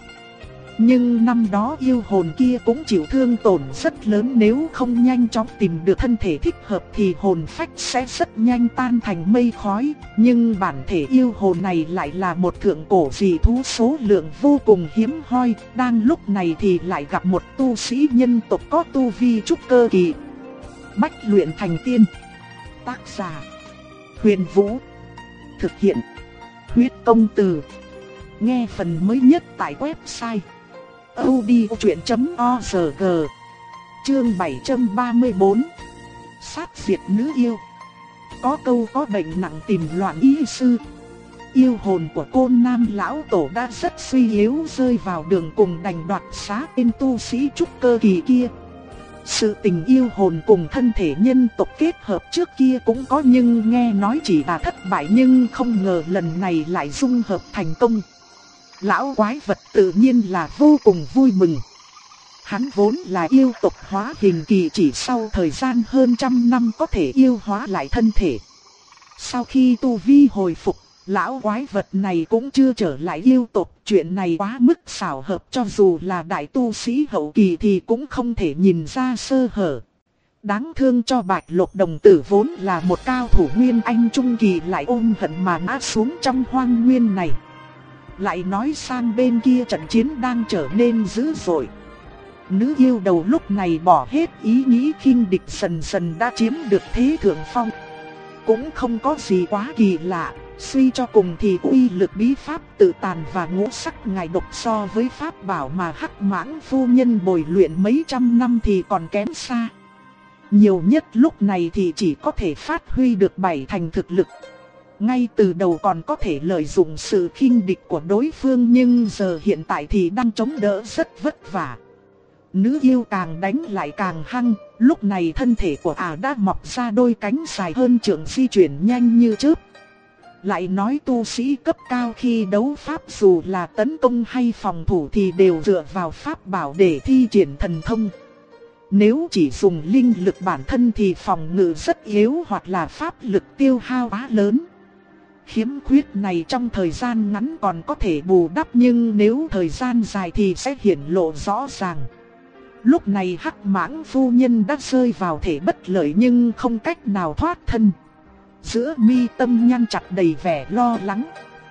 Nhưng năm đó yêu hồn kia cũng chịu thương tổn rất lớn, nếu không nhanh chóng tìm được thân thể thích hợp thì hồn phách sẽ rất nhanh tan thành mây khói. Nhưng bản thể yêu hồn này lại là một thượng cổ dị thú số lượng vô cùng hiếm hoi, đang lúc này thì lại gặp một tu sĩ nhân tộc có tu vi trúc cơ kỳ. Bách luyện thành tiên. Tác giả: Huyền Vũ. Thực hiện: Huyết Công Từ. Nghe phần mới nhất tại website audiochuyện.org. Chương 734. Sát diệt nữ yêu. Có câu có bệnh nặng tìm loạn y sư. Yêu hồn của Côn Nam lão tổ đã rất suy yếu, rơi vào đường cùng đành đoạt xá tên tu sĩ trúc cơ kỳ kia. Sự tình yêu hồn cùng thân thể nhân tộc kết hợp trước kia cũng có, nhưng nghe nói chỉ là thất bại, nhưng không ngờ lần này lại dung hợp thành công. Lão quái vật tự nhiên là vô cùng vui mừng. Hắn vốn là yêu tộc hóa hình kỳ, chỉ sau thời gian hơn 100 năm có thể yêu hóa lại thân thể. Sau khi tu vi hồi phục, lão quái vật này cũng chưa trở lại yêu tộc. Chuyện này quá mức xảo hợp, cho dù là đại tu sĩ hậu kỳ thì cũng không thể nhìn ra sơ hở. Đáng thương cho Bạch Lục đồng tử vốn là một cao thủ nguyên anh trung kỳ, lại ôm hận mà ngã xuống trong hoang nguyên này. Lại nói sang bên kia trận chiến đang trở nên dữ dội. Nữ yêu đầu lúc này bỏ hết ý nghĩ khinh địch, dần dần đã chiếm được thế thượng phong. Cũng không có gì quá kỳ lạ, Suy cho cùng thì uy lực bí pháp tự tàn và ngũ sắc ngài độc so với pháp bảo mà Hắc Mãng phu nhân bồi luyện mấy trăm năm thì còn kém xa. Nhiều nhất lúc này thì chỉ có thể phát huy được 7 thành thực lực. Ngay từ đầu còn có thể lợi dụng sự khinh địch của đối phương, nhưng giờ hiện tại thì đang chống đỡ rất vất vả. Nữ yêu càng đánh lại càng hăng, lúc này thân thể của ả đã mọc ra đôi cánh dài hơn trượng, di chuyển nhanh như chớp. Lại nói tu sĩ cấp cao khi đấu pháp dù là tấn công hay phòng thủ thì đều dựa vào pháp bảo để thi triển thần thông. Nếu chỉ dùng linh lực bản thân thì phòng ngự rất yếu hoặc là pháp lực tiêu hao quá lớn. Khiếm khuyết này trong thời gian ngắn còn có thể bù đắp, nhưng nếu thời gian dài thì sẽ hiển lộ rõ ràng. Lúc này Hắc Mãng phu nhân đã rơi vào thể bất lợi nhưng không cách nào thoát thân. Giữa mi tâm nhăn chặt đầy vẻ lo lắng.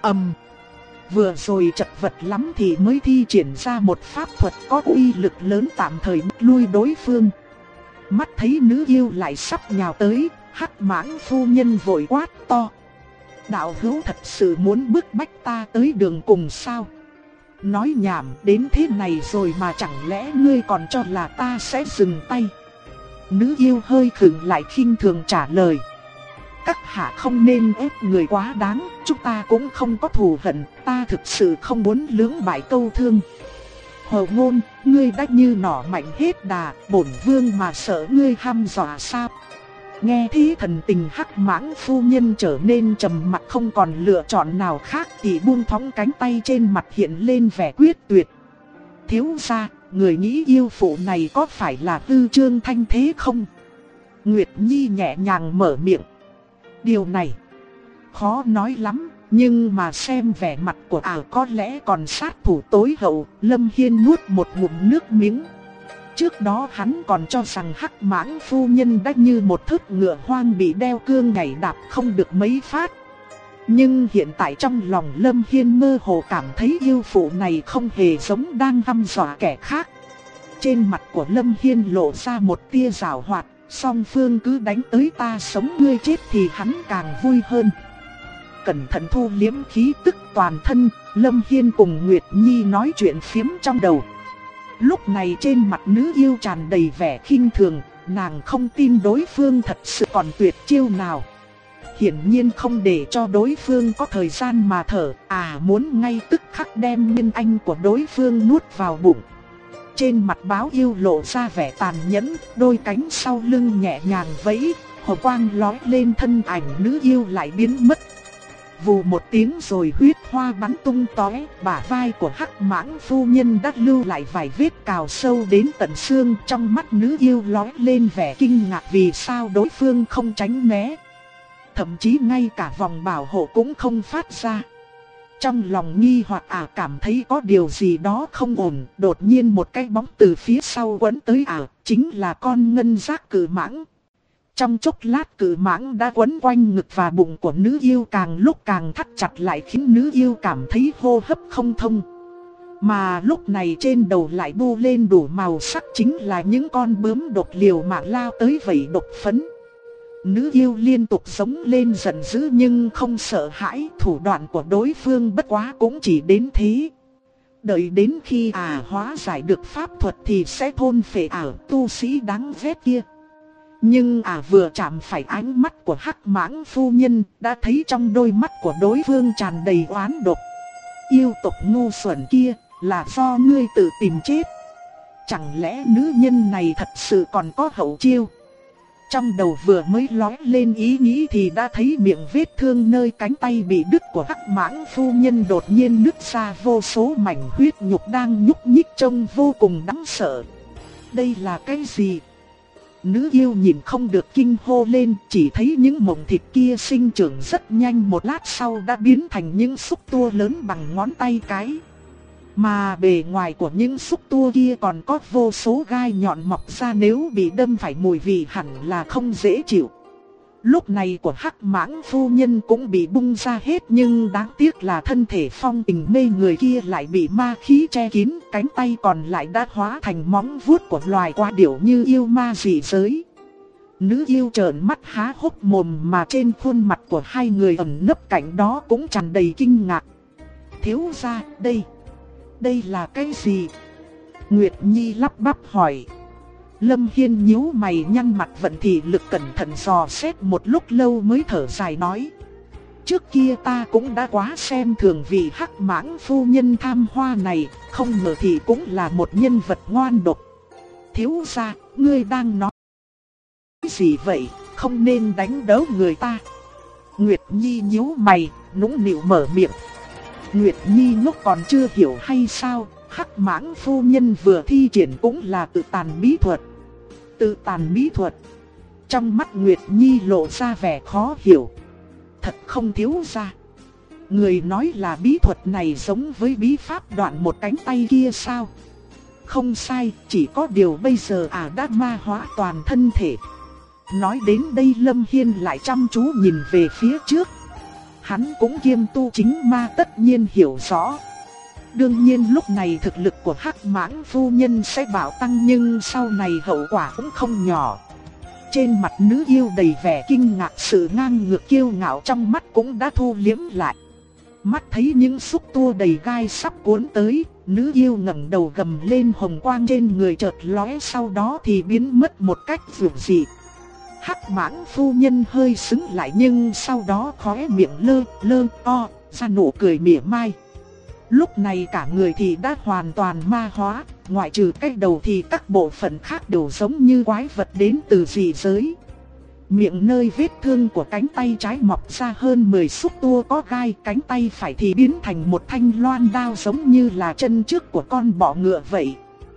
Vừa rồi chật vật lắm thì mới thi triển ra một pháp thuật có uy lực lớn tạm thời bức lui đối phương. Mắt thấy nữ yêu lại sắp nhào tới, Hắc Mãng phu nhân vội quát to: đạo hữu thật sự muốn bức bách ta tới đường cùng sao? Nói nhảm đến thế này rồi mà chẳng lẽ ngươi còn cho là ta sẽ dừng tay? Nữ yêu hơi khựng lại khinh thường trả lời: các hạ không nên ép người quá đáng, chúng ta cũng không có thù hận, ta thực sự không muốn lưỡng bại câu thương. Hồ ngôn, ngươi đã như nỏ mạnh hết đà, bổn vương mà sợ ngươi hăm dọa sao? Nghe thế thần tình Hắc Mãng phu nhân trở nên trầm mặc, không còn lựa chọn nào khác thì buông thõng cánh tay trên mặt hiện lên vẻ quyết tuyệt. Thiếu gia, người nghĩ yêu phụ này có phải là Tư Trương Thanh thế không? Nguyệt Nhi nhẹ nhàng mở miệng. Điều này khó nói lắm, nhưng mà xem vẻ mặt của ả có lẽ còn sát thủ tối hậu. Lâm Hiên nuốt một ngụm nước miếng. Trước đó hắn còn cho rằng Hắc Mãng phu nhân đã như một thớt ngựa hoang bị đeo cương nhảy đạp không được mấy phát. Nhưng hiện tại trong lòng Lâm Hiên mơ hồ cảm thấy yêu phụ này không hề giống đang hăm dọa kẻ khác. Trên mặt của Lâm Hiên lộ ra một tia giảo hoạt. Song phương cứ đánh tới ta sống ngươi chết thì hắn càng vui hơn. Cẩn thận thu liếm khí tức toàn thân, Lâm Hiên cùng Nguyệt Nhi nói chuyện phiếm trong đầu. Lúc này trên mặt nữ yêu tràn đầy vẻ khinh thường, nàng không tin đối phương thật sự còn tuyệt chiêu nào. Hiển nhiên không để cho đối phương có thời gian mà thở, muốn ngay tức khắc đem nguyên anh của đối phương nuốt vào bụng. Trên mặt báo yêu lộ ra vẻ tàn nhẫn, đôi cánh sau lưng nhẹ nhàng vẫy, hào quang lóe lên, thân ảnh nữ yêu lại biến mất. Vù một tiếng rồi huyết hoa bắn tung tóe, bả vai của Hắc Mãng phu nhân đã lưu lại vài vết cào sâu đến tận xương. Trong mắt nữ yêu lóe lên vẻ kinh ngạc vì sao đối phương không tránh né. Thậm chí ngay cả vòng bảo hộ cũng không phát ra. Trong lòng nghi hoặc cảm thấy có điều gì đó không ổn, đột nhiên một cái bóng từ phía sau quấn tới chính là con ngân giác cự mãng. Trong chốc lát cự mãng đã quấn quanh ngực và bụng của nữ yêu, càng lúc càng thắt chặt lại khiến nữ yêu cảm thấy hô hấp không thông. Mà lúc này trên đầu lại bu lên đủ màu sắc, chính là những con bướm độc liều mạng lao tới vẩy độc phấn. Nữ yêu liên tục giống lên giận dữ nhưng không sợ hãi, thủ đoạn của đối phương bất quá cũng chỉ đến thế. Đợi đến khi hóa giải được pháp thuật thì sẽ thôn phệ tu sĩ đáng ghét kia. Nhưng vừa chạm phải ánh mắt của Hắc Mãng phu nhân, đã thấy trong đôi mắt của đối phương tràn đầy oán độc. Yêu tộc ngu xuẩn kia, là do ngươi tự tìm chết. Chẳng lẽ nữ nhân này thật sự còn có hậu chiêu? Trong đầu vừa mới lóe lên ý nghĩ thì đã thấy miệng vết thương nơi cánh tay bị đứt của Hắc Mãng phu nhân đột nhiên nứt ra vô số mảnh huyết nhục đang nhúc nhích trông vô cùng đáng sợ. Đây là cái gì? Nữ yêu nhìn không được kinh hô lên, chỉ thấy những mộng thịt kia sinh trưởng rất nhanh, một lát sau đã biến thành những xúc tua lớn bằng ngón tay cái. Mà bề ngoài của những xúc tua kia còn có vô số gai nhọn mọc ra, nếu bị đâm phải mùi vị hẳn là không dễ chịu. Lúc này của Hắc Mãng phu nhân cũng bị bung ra hết, nhưng đáng tiếc là thân thể phong tình mê người kia lại bị ma khí che kín, cánh tay còn lại đã hóa thành móng vuốt của loài qua điểu như yêu ma dị giới. Nữ yêu trợn mắt há hốc mồm, mà trên khuôn mặt của hai người ẩn nấp cạnh đó cũng tràn đầy kinh ngạc. Thiếu gia, đây là cái gì? Nguyệt Nhi lắp bắp hỏi. Lâm Hiên nhíu mày nhăn mặt vận thị lực cẩn thận dò xét một lúc lâu mới thở dài nói. Trước kia ta cũng đã quá xem thường vị Hắc Mãng phu nhân tham hoa này, không ngờ thì cũng là một nhân vật ngoan độc. Thiếu gia, ngươi đang nói cái gì vậy, không nên đánh đố người ta. Nguyệt Nhi nhíu mày, nũng nịu mở miệng. Nguyệt Nhi ngốc còn chưa hiểu hay sao, Hắc Mãng phu nhân vừa thi triển cũng là tự tàn bí thuật. Tự tàn bí thuật? Trong mắt Nguyệt Nhi lộ ra vẻ khó hiểu. Thật không thiếu gia. Người nói là bí thuật này giống với bí pháp đoạn một cánh tay kia sao? Không sai, chỉ có điều bây giờ đã ma hóa toàn thân thể. Nói đến đây Lâm Hiên lại chăm chú nhìn về phía trước. Hắn cũng kiêm tu chính ma tất nhiên hiểu rõ. Đương nhiên lúc này thực lực của Hắc Mãng phu nhân sẽ bạo tăng, nhưng sau này hậu quả cũng không nhỏ. Trên mặt nữ yêu đầy vẻ kinh ngạc, sự ngang ngược kiêu ngạo trong mắt cũng đã thu liếm lại. Mắt thấy những xúc tua đầy gai sắp cuốn tới, nữ yêu ngẩng đầu gầm lên, hồng quang trên người chợt lóe, sau đó thì biến mất một cách dường dị. Hắc Mãng phu nhân hơi sững lại, nhưng sau đó khóe miệng lơ ra nụ cười mỉa mai. Lúc này cả người thì đã hoàn toàn ma hóa, ngoại trừ cái đầu thì các bộ phận khác đều giống như quái vật đến từ dị giới. Miệng nơi vết thương của cánh tay trái mọc ra hơn 10 xúc tua có gai, cánh tay phải thì biến thành một thanh loan đao giống như là chân trước của con bọ ngựa vậy.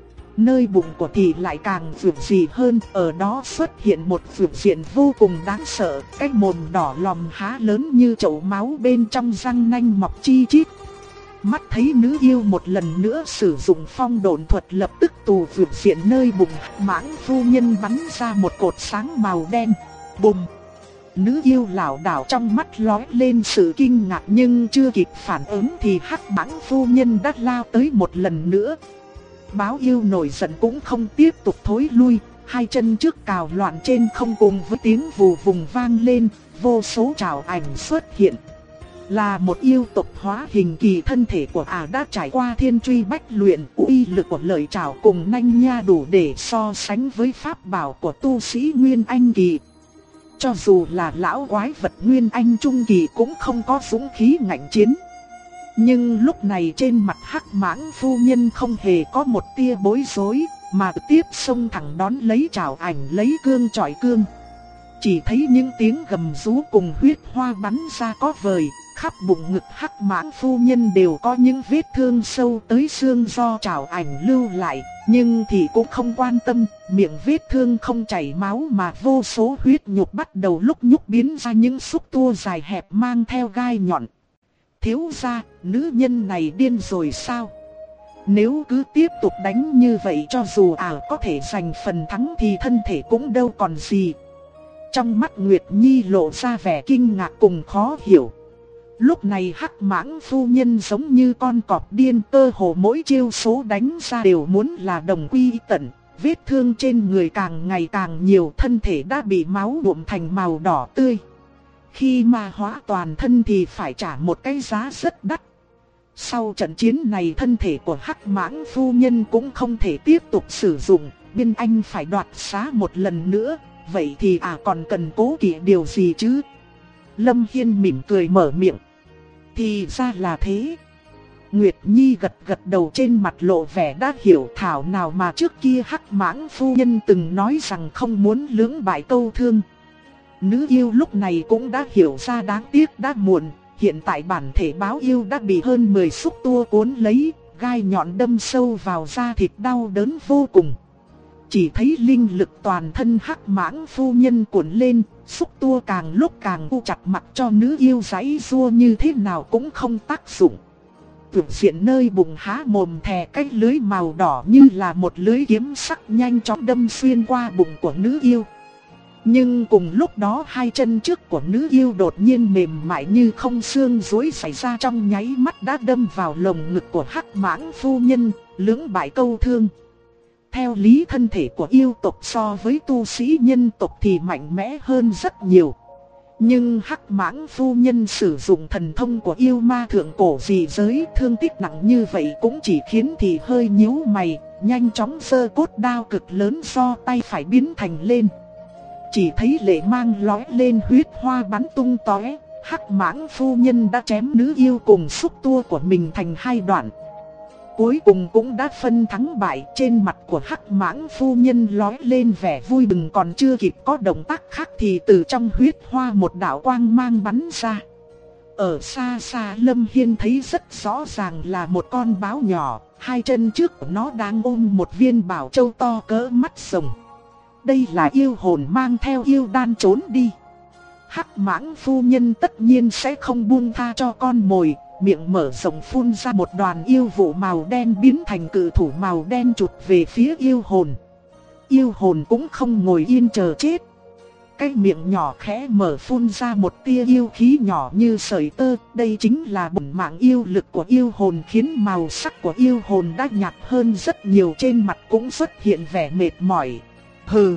Nơi bụng của thì lại càng vượt dị hơn, ở đó xuất hiện một vượt diện vô cùng đáng sợ, cái mồm đỏ lòm há lớn như chậu máu, bên trong răng nanh mọc chi chít. Mắt thấy nữ yêu một lần nữa sử dụng phong độn thuật, lập tức tù vượt diện nơi bụng Hắc Mãng phu nhân bắn ra một cột sáng màu đen. Bùm! Nữ yêu lảo đảo, trong mắt lóe lên sự kinh ngạc, nhưng chưa kịp phản ứng thì Hắc Mãng phu nhân đã lao tới một lần nữa. Báo yêu nổi giận cũng không tiếp tục thối lui, hai chân trước cào loạn trên không, cùng với tiếng vù vùng vang lên, vô số trảo ảnh xuất hiện. Là một yêu tộc hóa hình kỳ, thân thể của đã trải qua thiên truy bách luyện, uy lực của lợi trảo cùng nanh nha đủ để so sánh với pháp bảo của tu sĩ Nguyên Anh kỳ. Cho dù là lão quái vật Nguyên Anh trung kỳ cũng không có dũng khí ngạnh chiến. Nhưng lúc này trên mặt Hắc Mãng phu nhân không hề có một tia bối rối, mà trực tiếp xông thẳng đón lấy trảo ảnh, lấy cương chọi cương. Chỉ thấy những tiếng gầm rú cùng huyết hoa bắn ra có vời, khắp bụng ngực Hắc Mãng phu nhân đều có những vết thương sâu tới xương do trảo ảnh lưu lại, nhưng thì cũng không quan tâm, miệng vết thương không chảy máu mà vô số huyết nhục bắt đầu lúc nhúc biến ra những xúc tua dài hẹp mang theo gai nhọn. Thiếu gia, nữ nhân này điên rồi sao? Nếu cứ tiếp tục đánh như vậy, cho dù có thể giành phần thắng thì thân thể cũng đâu còn gì. Trong mắt Nguyệt Nhi lộ ra vẻ kinh ngạc cùng khó hiểu. Lúc này Hắc Mãng phu nhân giống như con cọp điên, cơ hồ mỗi chiêu số đánh ra đều muốn là đồng quy tận. Vết thương trên người càng ngày càng nhiều, thân thể đã bị máu nhuộm thành màu đỏ tươi. Khi ma hóa toàn thân thì phải trả một cái giá rất đắt. Sau trận chiến này thân thể của Hắc Mãng phu nhân cũng không thể tiếp tục sử dụng, bên anh phải đoạt xá một lần nữa. Vậy thì còn cần cố kỵ điều gì chứ? Lâm Hiên mỉm cười mở miệng. Thì ra là thế. Nguyệt Nhi gật gật đầu, trên mặt lộ vẻ đã hiểu, thảo nào mà trước kia Hắc Mãng phu nhân từng nói rằng không muốn lưỡng bại câu thương. Nữ yêu lúc này cũng đã hiểu ra, đáng tiếc đã muộn. Hiện tại bản thể báo yêu đã bị hơn 10 xúc tua cuốn lấy, gai nhọn đâm sâu vào da thịt, đau đớn vô cùng. Chỉ thấy linh lực toàn thân Hắc Mãng phu nhân cuộn lên, xúc tua càng lúc càng u chặt, mặt cho nữ yêu giãy giụa như thế nào cũng không tác dụng. Vượt diện nơi bụng há mồm thè, cái lưới màu đỏ như là một lưới kiếm sắc nhanh chóng đâm xuyên qua bụng của nữ yêu. Nhưng cùng lúc đó hai chân trước của nữ yêu đột nhiên mềm mại như không xương, duỗi xảy ra trong nháy mắt đã đâm vào lồng ngực của Hắc Mãng phu nhân, lưỡng bại câu thương. Theo lý thân thể của yêu tộc so với tu sĩ nhân tộc thì mạnh mẽ hơn rất nhiều. Nhưng Hắc Mãng phu nhân sử dụng thần thông của yêu ma thượng cổ dị giới, thương tích nặng như vậy cũng chỉ khiến thị hơi nhíu mày, nhanh chóng giơ cốt đao cực lớn do tay phải biến thành lên. Chỉ thấy lệ mang lóe lên, huyết hoa bắn tung tóe. Hắc Mãng phu nhân đã chém nữ yêu cùng xúc tua của mình thành hai đoạn. Cuối cùng cũng đã phân thắng bại. Trên mặt của Hắc Mãng phu nhân lóe lên vẻ vui mừng, còn chưa kịp có động tác khác thì từ trong huyết hoa một đạo quang mang bắn ra. Ở xa xa Lâm Hiên thấy rất rõ ràng là một con báo nhỏ, hai chân trước của nó đang ôm một viên bảo châu to cỡ mắt rồng. Đây là yêu hồn mang theo yêu đan trốn đi. Hắc Mãng phu nhân tất nhiên sẽ không buông tha cho con mồi, miệng mở rộng phun ra một đoàn yêu vụ màu đen biến thành cự thủ màu đen chụp về phía yêu hồn. Yêu hồn cũng không ngồi yên chờ chết. Cái miệng nhỏ khẽ mở phun ra một tia yêu khí nhỏ như sợi tơ, đây chính là bổn mạng yêu lực của yêu hồn, khiến màu sắc của yêu hồn đã nhạt hơn rất nhiều, trên mặt cũng xuất hiện vẻ mệt mỏi. Hừ,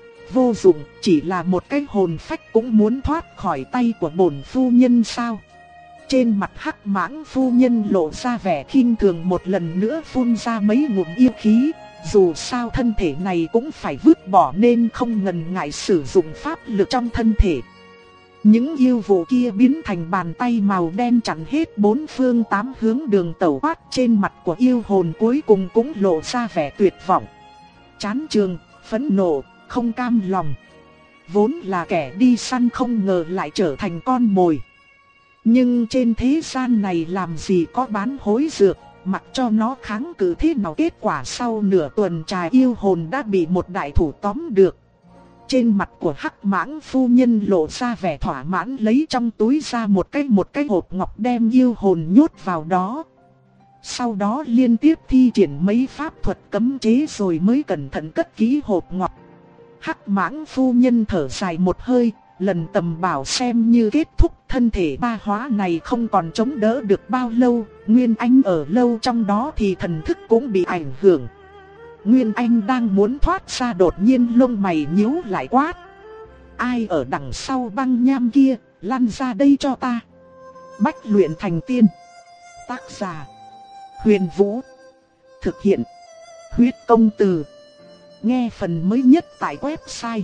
vô dụng, chỉ là một cái hồn phách cũng muốn thoát khỏi tay của bổn phu nhân sao? Trên mặt Hắc Mãng phu nhân lộ ra vẻ khinh thường, một lần nữa phun ra mấy ngụm yêu khí. Dù sao thân thể này cũng phải vứt bỏ nên không ngần ngại sử dụng pháp lực trong thân thể. Những yêu vụ kia biến thành bàn tay màu đen chặn hết bốn phương tám hướng đường tẩu thoát. Trên mặt của yêu hồn cuối cùng cũng lộ ra vẻ tuyệt vọng, chán chường, phẫn nộ, không cam lòng. Vốn là kẻ đi săn không ngờ lại trở thành con mồi. Nhưng trên thế gian này làm gì có bán hối dược, mặc cho nó kháng cự thế nào kết quả sau nửa tuần trà yêu hồn đã bị một đại thủ tóm được. Trên mặt của Hắc Mãng phu nhân lộ ra vẻ thỏa mãn, lấy trong túi ra một cái hộp ngọc đem yêu hồn nhốt vào đó. Sau đó liên tiếp thi triển mấy pháp thuật cấm chế rồi mới cẩn thận cất kỹ hộp ngọc. Hắc Mãng phu nhân thở dài một hơi, lần tầm bảo xem như kết thúc. Thân thể ba hóa này không còn chống đỡ được bao lâu, Nguyên Anh ở lâu trong đó thì thần thức cũng bị ảnh hưởng. Nguyên Anh đang muốn thoát ra, đột nhiên lông mày nhíu lại quát: ai ở đằng sau băng nham kia, lăn ra đây cho ta. Bách luyện thành tiên. Tác giả: Huyền Vũ. Thực hiện: Huyết Công Từ. Nghe phần mới nhất tại website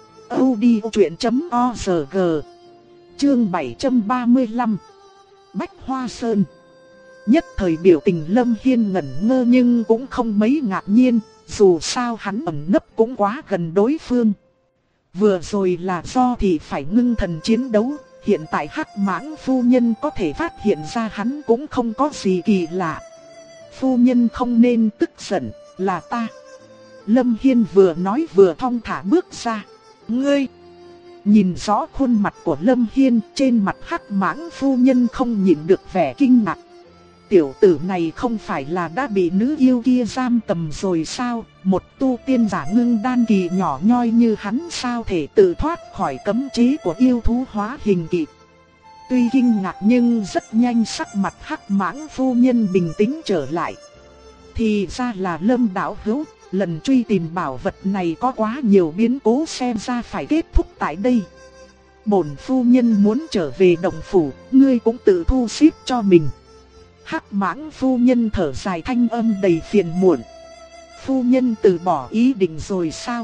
audiochuyện.org. Chương 735. Bách Hoa Sơn. Nhất thời biểu tình Lâm Hiên ngẩn ngơ nhưng cũng không mấy ngạc nhiên, dù sao hắn ẩn nấp cũng quá gần đối phương. Vừa rồi là do thì phải ngưng thần chiến đấu, hiện tại Hắc Mãng phu nhân có thể phát hiện ra hắn cũng không có gì kỳ lạ. Phu nhân không nên tức giận, là ta. Lâm Hiên vừa nói vừa thong thả bước ra. Ngươi! Nhìn rõ khuôn mặt của Lâm Hiên, trên mặt Hắc Mãng phu nhân không nhịn được vẻ kinh ngạc. Tiểu tử này không phải là đã bị nữ yêu kia giam cầm rồi sao? Một tu tiên giả ngưng đan kỳ nhỏ nhoi như hắn sao thể tự thoát khỏi cấm chế của yêu thú hóa hình kỳ? Tuy kinh ngạc nhưng rất nhanh sắc mặt Hắc Mãng phu nhân bình tĩnh trở lại. Thì ra là Lâm đạo hữu, lần truy tìm bảo vật này có quá nhiều biến cố, xem ra phải kết thúc tại đây. Bổn phu nhân muốn trở về động phủ, ngươi cũng tự thu xếp cho mình. Hắc Mãng phu nhân thở dài, thanh âm đầy phiền muộn. Phu nhân từ bỏ ý định rồi sao?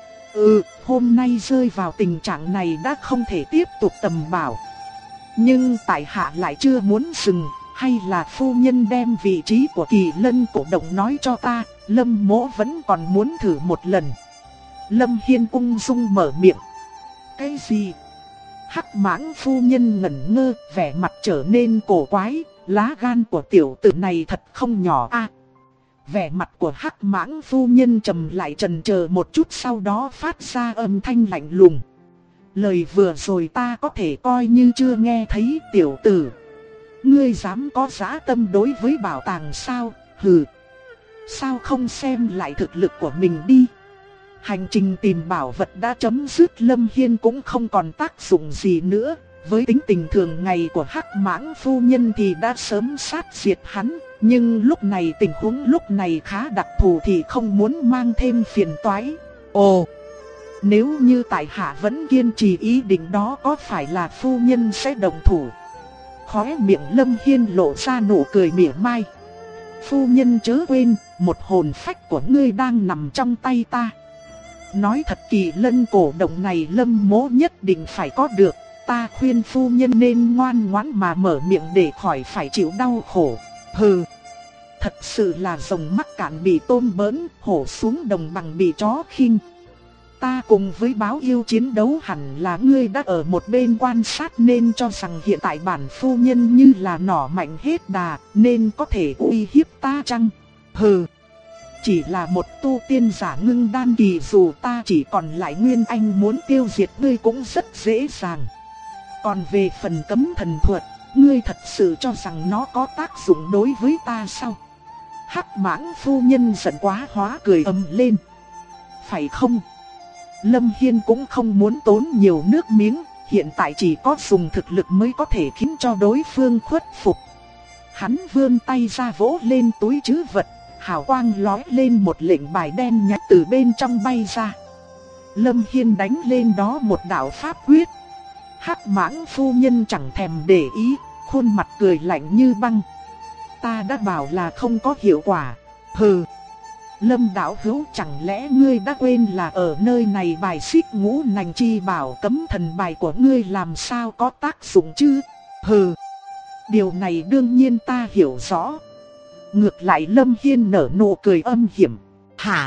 Hôm nay rơi vào tình trạng này đã không thể tiếp tục tầm bảo. Nhưng tại hạ lại chưa muốn dừng, hay là phu nhân đem vị trí của Kỳ Lân cổ động nói cho ta, Lâm mỗ vẫn còn muốn thử một lần. Lâm Hiên ung dung mở miệng. Cái gì? Hắc Mãng phu nhân ngẩn ngơ, vẻ mặt trở nên cổ quái, lá gan của tiểu tử này thật không nhỏ a. Vẻ mặt của Hắc Mãng phu nhân trầm lại, chần chờ một chút sau đó phát ra âm thanh lạnh lùng. Lời vừa rồi ta có thể coi như chưa nghe thấy. Tiểu tử, ngươi dám có dã tâm đối với bảo tàng sao? Hừ, sao không xem lại thực lực của mình đi? Hành trình tìm bảo vật đã chấm dứt, Lâm Hiên cũng không còn tác dụng gì nữa. Với tính tình thường ngày của Hắc Mãng phu nhân thì đã sớm sát diệt hắn, Nhưng lúc này tình huống lúc này khá đặc thù thì không muốn mang thêm phiền toái. Ồ, nếu như tại hạ vẫn kiên trì ý định đó có phải là phu nhân sẽ đồng thủ? Khóe miệng Lâm Hiên lộ ra nụ cười mỉa mai. Phu nhân chớ quên, một hồn phách của ngươi đang nằm trong tay ta. Nói thật kỳ lân cổ động này Lâm mỗ nhất định phải có được. Ta khuyên phu nhân nên ngoan ngoãn mà mở miệng để khỏi phải chịu đau khổ. Hừ, thật sự là rồng mắc cạn bị tôm bỡn, hổ xuống đồng bằng bị chó khinh. Ta cùng với báo yêu chiến đấu hẳn là ngươi đã ở một bên quan sát nên cho rằng hiện tại bản phu nhân như là nỏ mạnh hết đà nên có thể uy hiếp ta chăng? Hừ, chỉ là một tu tiên giả ngưng đan kỳ, dù ta chỉ còn lại nguyên anh muốn tiêu diệt ngươi cũng rất dễ dàng. Còn về phần cấm thần thuật, ngươi thật sự cho rằng nó có tác dụng đối với ta sao? Hắc Mãng phu nhân giận quá hóa cười ầm lên. Phải không? Lâm Hiên cũng không muốn tốn nhiều nước miếng, hiện tại chỉ có dùng thực lực mới có thể khiến cho đối phương khuất phục. Hắn vươn tay ra vỗ lên túi trữ vật, hào quang lóe lên, một lệnh bài đen nhánh từ bên trong bay ra. Lâm Hiên đánh lên đó một đạo pháp quyết. Hắc Mãng phu nhân chẳng thèm để ý, khuôn mặt cười lạnh như băng. Ta đã bảo là không có hiệu quả. Hừ, Lâm đạo hữu, chẳng lẽ ngươi đã quên là ở nơi này bài xích ngũ nành chi bảo cấm thần bài của ngươi làm sao có tác dụng chứ? Hừ, điều này đương nhiên ta hiểu rõ. Ngược lại Lâm Hiên nở nụ cười âm hiểm. Hả?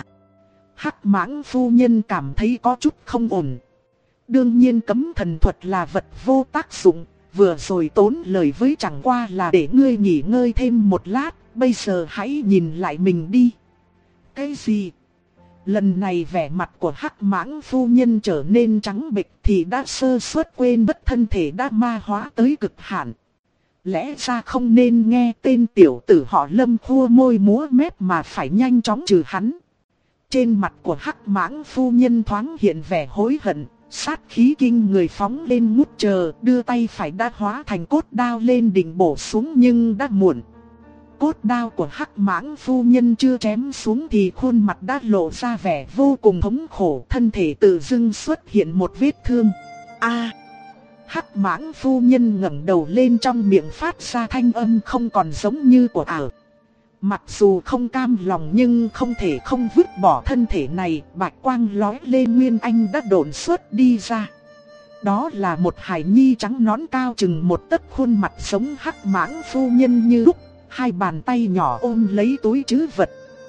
Hắc Mãng phu nhân cảm thấy có chút không ổn. Đương nhiên cấm thần thuật là vật vô tác dụng, vừa rồi tốn lời với chẳng qua là để ngươi nghỉ ngơi thêm một lát, bây giờ hãy nhìn lại mình đi. Cái gì? Lần này vẻ mặt của Hắc Mãng phu nhân trở nên trắng bệch thì đã sơ suất quên mất thân thể đã ma hóa tới cực hạn. Lẽ ra không nên nghe tên tiểu tử họ Lâm khua môi múa mép mà phải nhanh chóng trừ hắn. Trên mặt của Hắc Mãng phu nhân thoáng hiện vẻ hối hận, sát khí kinh người phóng lên ngút trời, đưa tay phải đã hóa thành cốt đao lên định bổ xuống nhưng đã muộn. Cốt đao của Hắc Mãng phu nhân chưa chém xuống thì khuôn mặt đã lộ ra vẻ vô cùng thống khổ, thân thể tự dưng xuất hiện một vết thương. A! Hắc Mãng phu nhân ngẩng đầu lên, trong miệng phát ra thanh âm không còn giống như của ảo. Mặc dù không cam lòng nhưng không thể không vứt bỏ thân thể này, bạch quang lóe lên, nguyên anh đã độn xuất đi ra. Đó là một hài nhi trắng nõn cao chừng một tấc, khuôn mặt giống Hắc Mãng phu nhân như lúc, hai bàn tay nhỏ ôm lấy túi trữ vật.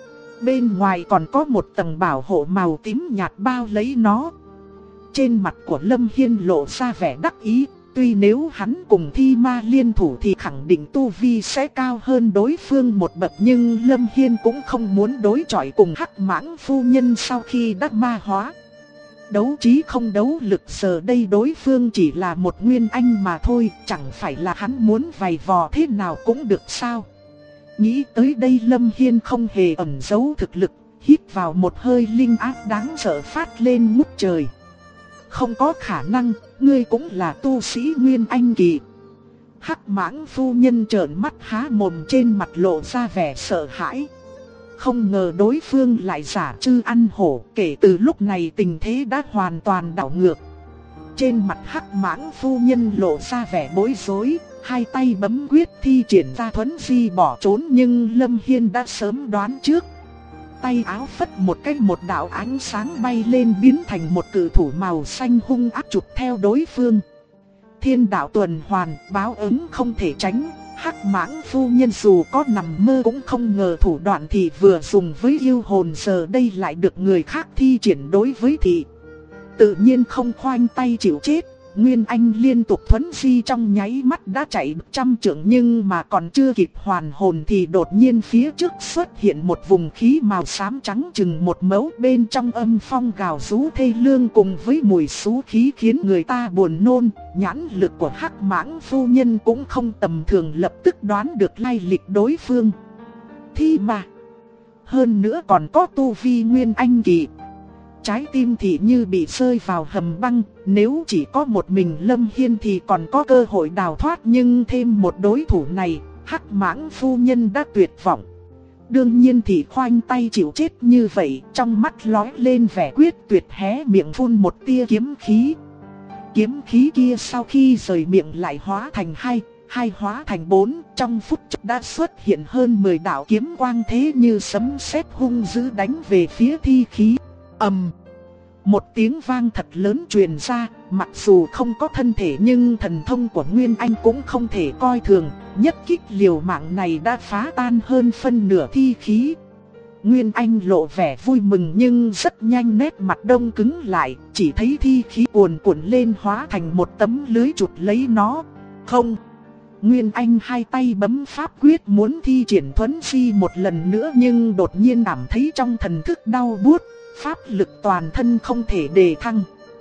Bên ngoài còn có một tầng bảo hộ màu tím nhạt bao lấy nó. Trên mặt của Lâm Hiên lộ ra vẻ đắc ý. Tuy nếu hắn cùng Thi Ma liên thủ thì khẳng định tu vi sẽ cao hơn đối phương một bậc, nhưng Lâm Hiên cũng không muốn đối chọi cùng Hắc Mãng phu nhân sau khi đắc ma hóa. Đấu trí không đấu lực, giờ đây đối phương chỉ là một nguyên anh mà thôi, chẳng phải là hắn muốn vầy vò thế nào cũng được sao? Nghĩ tới đây Lâm Hiên không hề ẩn giấu thực lực, hít vào một hơi linh áp đáng sợ phát lên ngút trời. Không có khả năng, ngươi cũng là tu sĩ nguyên anh kỳ. Hắc Mãng phu nhân trợn mắt há mồm, trên mặt lộ ra vẻ sợ hãi. Không ngờ đối phương lại giả trư ăn hổ, kể từ lúc này tình thế đã hoàn toàn đảo ngược. Trên mặt Hắc Mãng phu nhân lộ ra vẻ bối rối, hai tay bấm quyết thi triển ra thuấn di bỏ trốn, nhưng Lâm Hiên đã sớm đoán trước. Tay áo phất một cái, một đạo ánh sáng bay lên biến thành một cự thủ màu xanh hung ác chụp theo đối phương. Thiên đạo tuần hoàn, báo ứng không thể tránh. Hắc Mãng phu nhân dù có nằm mơ cũng không ngờ thủ đoạn thì vừa dùng với yêu hồn giờ đây lại được người khác thi triển đối với thị. Tự nhiên không khoanh tay chịu chết. Nguyên Anh liên tục thuấn di trong nháy mắt đã chạy 100 trượng, nhưng mà còn chưa kịp hoàn hồn thì đột nhiên phía trước xuất hiện một vùng khí màu xám trắng chừng một mẫu, bên trong âm phong gào rú thê lương cùng với mùi xú khí khiến người ta buồn nôn. Nhãn lực của Hắc Mãng phu nhân cũng không tầm thường, lập tức đoán được lai lịch đối phương. Thi mà, hơn nữa còn có tu vi Nguyên Anh kỳ. Trái tim thì như bị rơi vào hầm băng, nếu chỉ có một mình Lâm Hiên thì còn có cơ hội đào thoát, nhưng thêm một đối thủ này, Hắc Mãng phu nhân đã tuyệt vọng. Đương nhiên thì khoanh tay chịu chết như vậy, trong mắt lóe lên vẻ quyết tuyệt, hé miệng phun một tia kiếm khí. Kiếm khí kia sau khi rời miệng lại hóa thành hai hóa thành 4, trong phút chốc đã xuất hiện hơn 10 đạo kiếm quang thế như sấm sét hung dữ đánh về phía thi khí. Ầm! Một tiếng vang thật lớn truyền ra, mặc dù không có thân thể nhưng thần thông của Nguyên Anh cũng không thể coi thường, nhất kích liều mạng này đã phá tan hơn phân nửa thi khí. Nguyên Anh lộ vẻ vui mừng nhưng rất nhanh nét mặt đông cứng lại, chỉ thấy thi khí cuồn cuộn lên hóa thành một tấm lưới chụp lấy nó. Không! Nguyên Anh hai tay bấm pháp quyết muốn thi triển thuấn phi một lần nữa nhưng đột nhiên cảm thấy trong thần thức đau buốt, pháp lực toàn thân không thể đề thăng.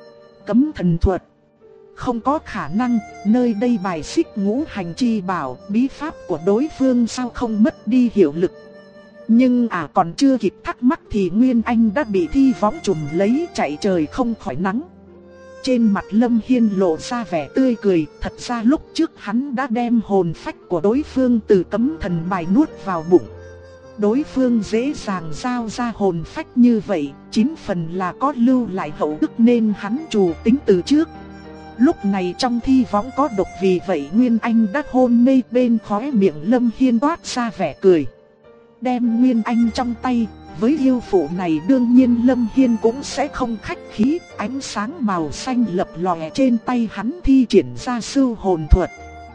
Cấm thần thuật. Không có khả năng, nơi đây bài xích ngũ hành chi bảo, bí pháp của đối phương sao không mất đi hiệu lực. Nhưng còn chưa kịp thắc mắc thì Nguyên Anh đã bị thi võng trùm lấy, chạy trời không khỏi nắng. Trên mặt Lâm Hiên lộ ra vẻ tươi cười, thật ra lúc trước hắn đã đem hồn phách của đối phương từ cấm thần bài nuốt vào bụng. Đối phương dễ dàng giao ra hồn phách như vậy, 9 phần là có lưu lại hậu đức nên hắn chủ tính từ trước. Lúc này trong thi võng có độc, vì vậy Nguyên Anh đã hôn mê, bên khóe miệng Lâm Hiên toát ra vẻ cười. Đem Nguyên Anh trong tay, với yêu phụ này đương nhiên Lâm Hiên cũng sẽ không khách khí, ánh sáng màu xanh lập lòe trên tay hắn thi triển ra sư hồn thuật.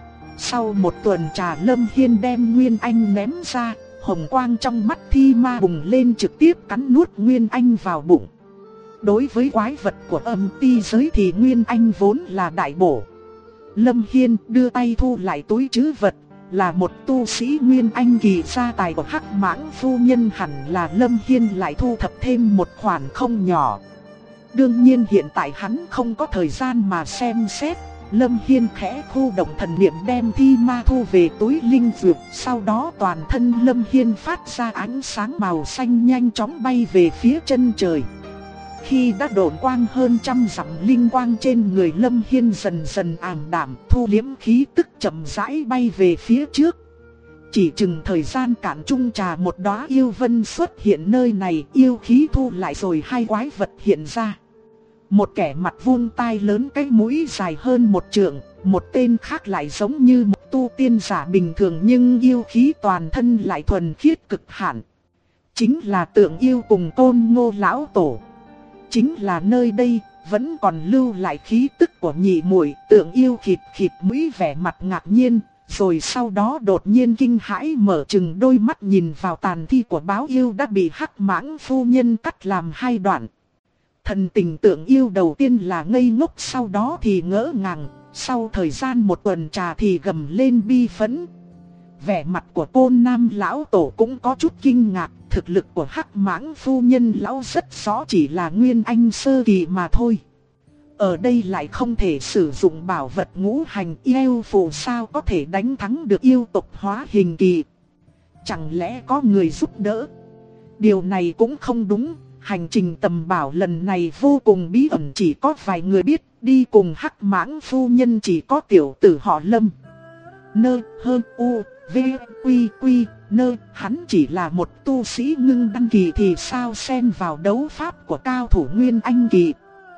Sau một tuần trà Lâm Hiên đem Nguyên Anh ném ra, hồng quang trong mắt thi ma bùng lên trực tiếp cắn nuốt Nguyên Anh vào bụng. Đối với quái vật của âm ti giới thì Nguyên Anh vốn là đại bổ. Lâm Hiên đưa tay thu lại túi trữ vật, là một tu sĩ Nguyên Anh kỳ, gia tài của Hắc Mãng phu nhân, hẳn là Lâm Hiên lại thu thập thêm một khoản không nhỏ. Đương nhiên hiện tại hắn không có thời gian mà xem xét. Lâm Hiên khẽ khu động thần niệm đem thi ma thu về túi linh dược, sau đó toàn thân Lâm Hiên phát ra ánh sáng màu xanh nhanh chóng bay về phía chân trời. Khi đã độn quang hơn 100 dặm, linh quang trên người Lâm Hiên dần dần ảm đạm, thu liếm khí tức chậm rãi bay về phía trước. Chỉ chừng thời gian cạn chung trà, một đóa yêu vân xuất hiện nơi này, yêu khí thu lại rồi hai quái vật hiện ra. Một kẻ mặt vuông tai lớn, cái mũi dài hơn 1 trượng, một tên khác lại giống như một tu tiên giả bình thường nhưng yêu khí toàn thân lại thuần khiết cực hạn. Chính là Tượng Yêu cùng Côn Ngô lão tổ. Chính là nơi đây vẫn còn lưu lại khí tức của nhị muội. Tượng Yêu khịt khịt mũi, vẻ mặt ngạc nhiên, rồi sau đó đột nhiên kinh hãi mở trừng đôi mắt nhìn vào tàn thi của báo yêu đã bị Hắc Mãng phu nhân cắt làm 2 đoạn. Thần tình Tượng Yêu đầu tiên là ngây ngốc, sau đó thì ngỡ ngàng, sau thời gian một tuần trà thì gầm lên bi phẫn. Vẻ mặt của Côn Nam lão tổ cũng có chút kinh ngạc, thực lực của Hắc Mãng phu nhân lão rất rõ, chỉ là Nguyên Anh sơ kỳ mà thôi. Ở đây lại không thể sử dụng bảo vật ngũ hành, yêu phụ sao có thể đánh thắng được yêu tộc hóa hình kỳ? Chẳng lẽ có người giúp đỡ? Điều này cũng không đúng. Hành trình tầm bảo lần này vô cùng bí ẩn, chỉ có vài người biết, đi cùng Hắc Mãng phu nhân chỉ có tiểu tử họ Lâm. Nơ hơ u v quy quy nơ, hắn chỉ là một tu sĩ ngưng đăng kỳ thì sao xen vào đấu pháp của cao thủ Nguyên Anh kỳ.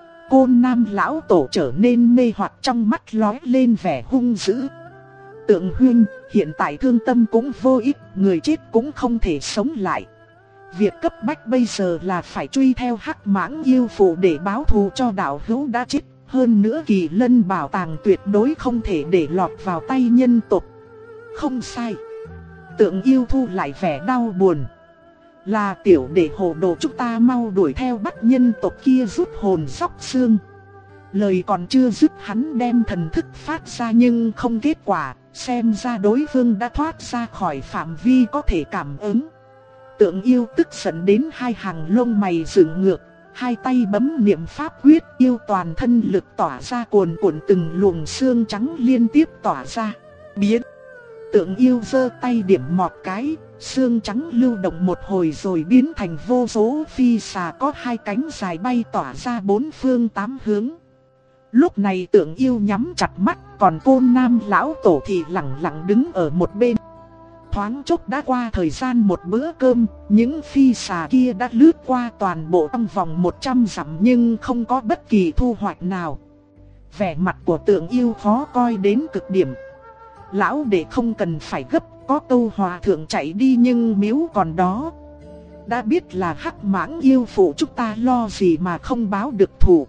Côn Nam lão tổ trở nên mê hoặc, trong mắt lóe lên vẻ hung dữ. Tượng huynh, hiện tại thương tâm cũng vô ích, người chết cũng không thể sống lại. Việc cấp bách bây giờ là phải truy theo Hắc Mãng yêu phụ để báo thù cho đạo hữu đã chết. Hơn nữa Kỳ Lân bảo tàng tuyệt đối không thể để lọt vào tay nhân tộc. Không sai. Tượng Yêu thu lại vẻ đau buồn. Là tiểu đệ hồ đồ, chúng ta mau đuổi theo bắt nhân tộc kia rút hồn sóc xương. Lời còn chưa dứt hắn đem thần thức phát ra nhưng không kết quả, xem ra đối phương đã thoát ra khỏi phạm vi có thể cảm ứng. Tượng Yêu tức giận đến hai hàng lông mày dựng ngược, hai tay bấm niệm pháp quyết, yêu toàn thân lực tỏa ra cuồn cuộn, từng luồng xương trắng liên tiếp tỏa ra. Biến! Tượng Yêu giơ tay điểm một cái, xương trắng lưu động một hồi rồi biến thành vô số phi xà có 2 cánh dài bay tỏa ra 4 phương 8 hướng. Lúc này Tượng Yêu nhắm chặt mắt, còn Côn Nam lão tổ thì lặng lặng đứng ở một bên. Thoáng chốc đã qua thời gian một bữa cơm, những phi xà kia đã lướt qua toàn bộ trong vòng 100 dặm nhưng không có bất kỳ thu hoạch nào. Vẻ mặt của Tượng Yêu khó coi đến cực điểm. Lão đệ không cần phải gấp, có câu hòa thượng chạy đi nhưng miếu còn đó. Đã biết là hắc mãng yêu phụ, chúng ta lo gì mà không báo được thù.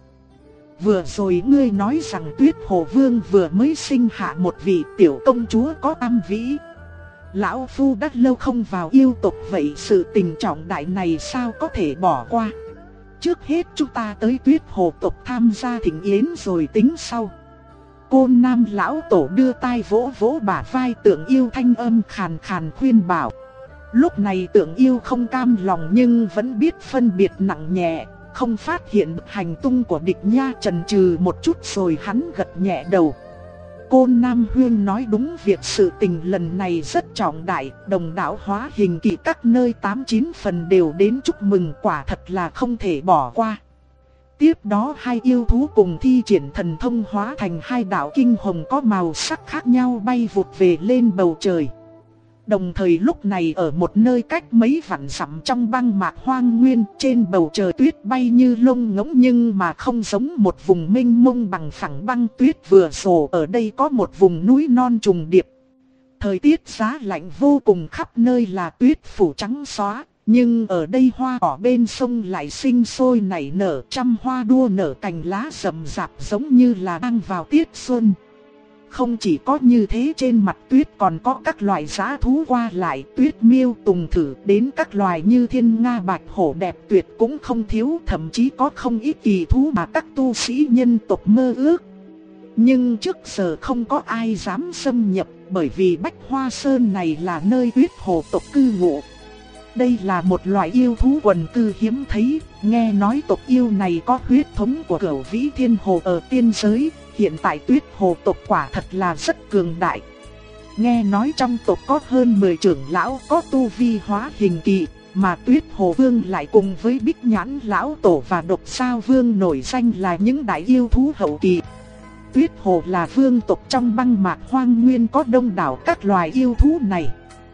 Vừa rồi ngươi nói rằng Tuyết Hồ Vương vừa mới sinh hạ một vị tiểu công chúa có tam vĩ. Lão phu đã lâu không vào yêu tộc, vậy sự tình trọng đại này sao có thể bỏ qua. Trước hết chúng ta tới Tuyết Hồ tộc tham gia thỉnh yến rồi tính sau. Côn Nam lão tổ đưa tay vỗ vỗ bả vai Tượng Yêu, thanh âm khàn khàn khuyên bảo. Lúc này Tượng Yêu không cam lòng nhưng vẫn biết phân biệt nặng nhẹ, không phát hiện hành tung của địch nha. Chần chừ một chút rồi hắn gật nhẹ đầu. Côn Nam Huyên nói đúng, việc sự tình lần này rất trọng đại, đồng đạo hóa hình kỳ các nơi 89 phần đều đến chúc mừng, quả thật là không thể bỏ qua. Tiếp đó hai yêu thú cùng thi triển thần thông hóa thành hai đạo kinh hồng có màu sắc khác nhau bay vụt về lên bầu trời. Đồng thời lúc này ở một nơi cách mấy vạn dặm trong băng mạc hoang nguyên, trên bầu trời tuyết bay như lông ngỗng nhưng mà không giống một vùng mênh mông bằng phẳng băng tuyết vừa rồi. Ở đây có một vùng núi non trùng điệp. Thời tiết giá lạnh vô cùng, khắp nơi là tuyết phủ trắng xóa. Nhưng ở đây hoa cỏ bên sông lại sinh sôi nảy nở, trăm hoa đua nở, cành lá rậm rạp giống như là đang vào tiết xuân. Không chỉ có như thế, trên mặt tuyết còn có các loài dã thú qua lại, tuyết miêu, tùng thử, đến các loài như thiên nga, bạch hổ đẹp tuyệt cũng không thiếu, thậm chí có không ít kỳ thú mà các tu sĩ nhân tộc mơ ước. Nhưng trước giờ không có ai dám xâm nhập, bởi vì Bách Hoa Sơn này là nơi Tuyết Hồ tộc cư ngụ. Đây là một loại yêu thú quần cư hiếm thấy, nghe nói tộc yêu này có huyết thống của Cửu Vĩ Thiên Hồ ở tiên giới. Hiện tại Tuyết Hồ tộc quả thật là rất cường đại. Nghe nói trong tộc có hơn 10 trưởng lão có tu vi hóa hình kỳ, mà Tuyết Hồ Vương lại cùng với Bích Nhãn lão tổ và Độc Sao Vương nổi danh là những đại yêu thú hậu kỳ. Tuyết Hồ là vương tộc trong băng mạc hoang nguyên, có đông đảo các loài yêu thú này.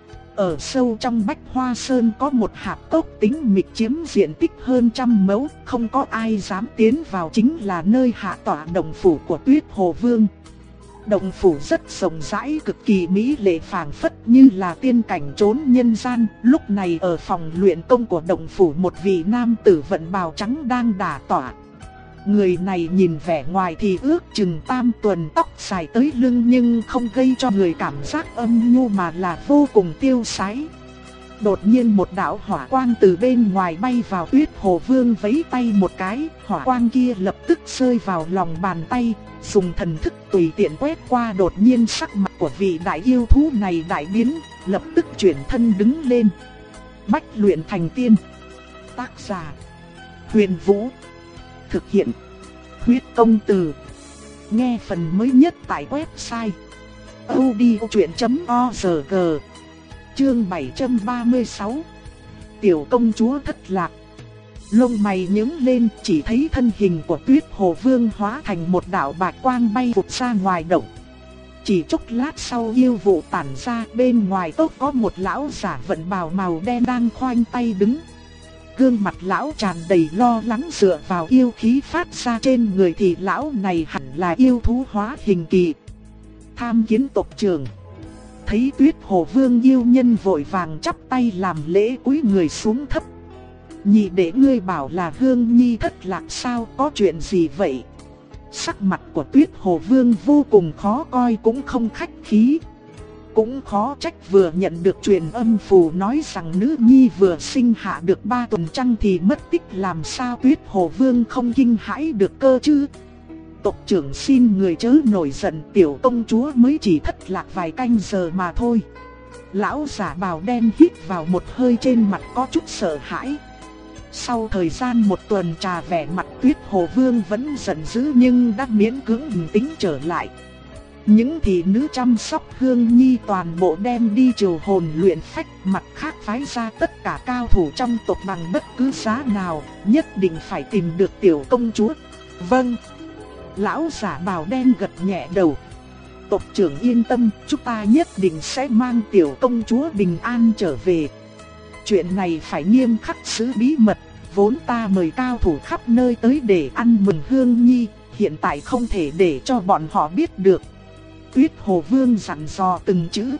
Ở sâu trong Bách Hoa Sơn có một hạp cốc tính mịch chiếm diện tích hơn 100 mẫu, không có ai dám tiến vào, chính là nơi hạ tọa động phủ của Tuyết Hồ Vương. Động phủ rất rộng rãi, cực kỳ mỹ lệ, phảng phất như là tiên cảnh trốn nhân gian. Lúc này ở phòng luyện công của động phủ, một vị nam tử vận bào trắng đang đả tọa. Người này nhìn vẻ ngoài thì ước chừng tam tuần, tóc dài tới lưng nhưng không gây cho người cảm giác âm nhu mà là vô cùng tiêu sái. Đột nhiên một đạo hỏa quang từ bên ngoài bay vào, Tuyết Hồ Vương vẫy tay một cái, hỏa quang kia lập tức rơi vào lòng bàn tay, dùng thần thức tùy tiện quét qua. Đột nhiên sắc mặt của vị đại yêu thú này đại biến, lập tức chuyển thân đứng lên. Bách luyện thành tiên. Tác giả: Huyền Vũ. Thực hiện: Huyết Công Từ. Nghe phần mới nhất tại website audiochuyện.org. Chương 736. Tiểu công chúa thất lạc. Lông mày nhướng lên, chỉ thấy thân hình của Tuyết Hồ Vương hóa thành một đạo bạch quang bay vụt ra ngoài động. Chỉ chốc lát sau yêu vụ tản ra, bên ngoài tốc có một lão giả vận bào màu đen đang khoanh tay đứng. Gương mặt lão tràn đầy lo lắng, dựa vào yêu khí phát ra trên người thì lão này hẳn là yêu thú hóa hình kỳ. Tham kiến tộc trưởng. Thấy Tuyết Hồ Vương yêu nhân vội vàng chắp tay làm lễ cúi người xuống thấp. Nhị đệ, ngươi bảo là Hương Nhi thất lạc sao, có chuyện gì vậy? Sắc mặt của Tuyết Hồ Vương vô cùng khó coi, cũng không khách khí. Cũng khó trách, vừa nhận được truyền âm phù nói rằng nữ nhi vừa sinh hạ được 3 tuần trăng thì mất tích, làm sao Tuyết Hồ Vương không kinh hãi được cơ chứ? Tộc trưởng xin người chớ nổi giận, tiểu công chúa mới chỉ thất lạc vài canh giờ mà thôi. Lão giả bào đen hít vào một hơi, trên mặt có chút sợ hãi. Sau thời gian một tuần trà, vẻ mặt Tuyết Hồ Vương vẫn giận dữ nhưng đã miễn cưỡng bình tĩnh trở lại. Những thị nữ chăm sóc Hương Nhi toàn bộ đem đi triều hồn luyện phách, mặt khác phái ra tất cả cao thủ trong tộc bằng bất cứ giá nào, nhất định phải tìm được tiểu công chúa. Vâng. Lão giả bào đen gật nhẹ đầu. Tộc trưởng yên tâm, chúng ta nhất định sẽ mang tiểu công chúa bình an trở về. Chuyện này phải nghiêm khắc giữ bí mật, vốn ta mời cao thủ khắp nơi tới để ăn mừng Hương Nhi, hiện tại không thể để cho bọn họ biết được. Tuyết Hồ Vương dặn dò từng chữ.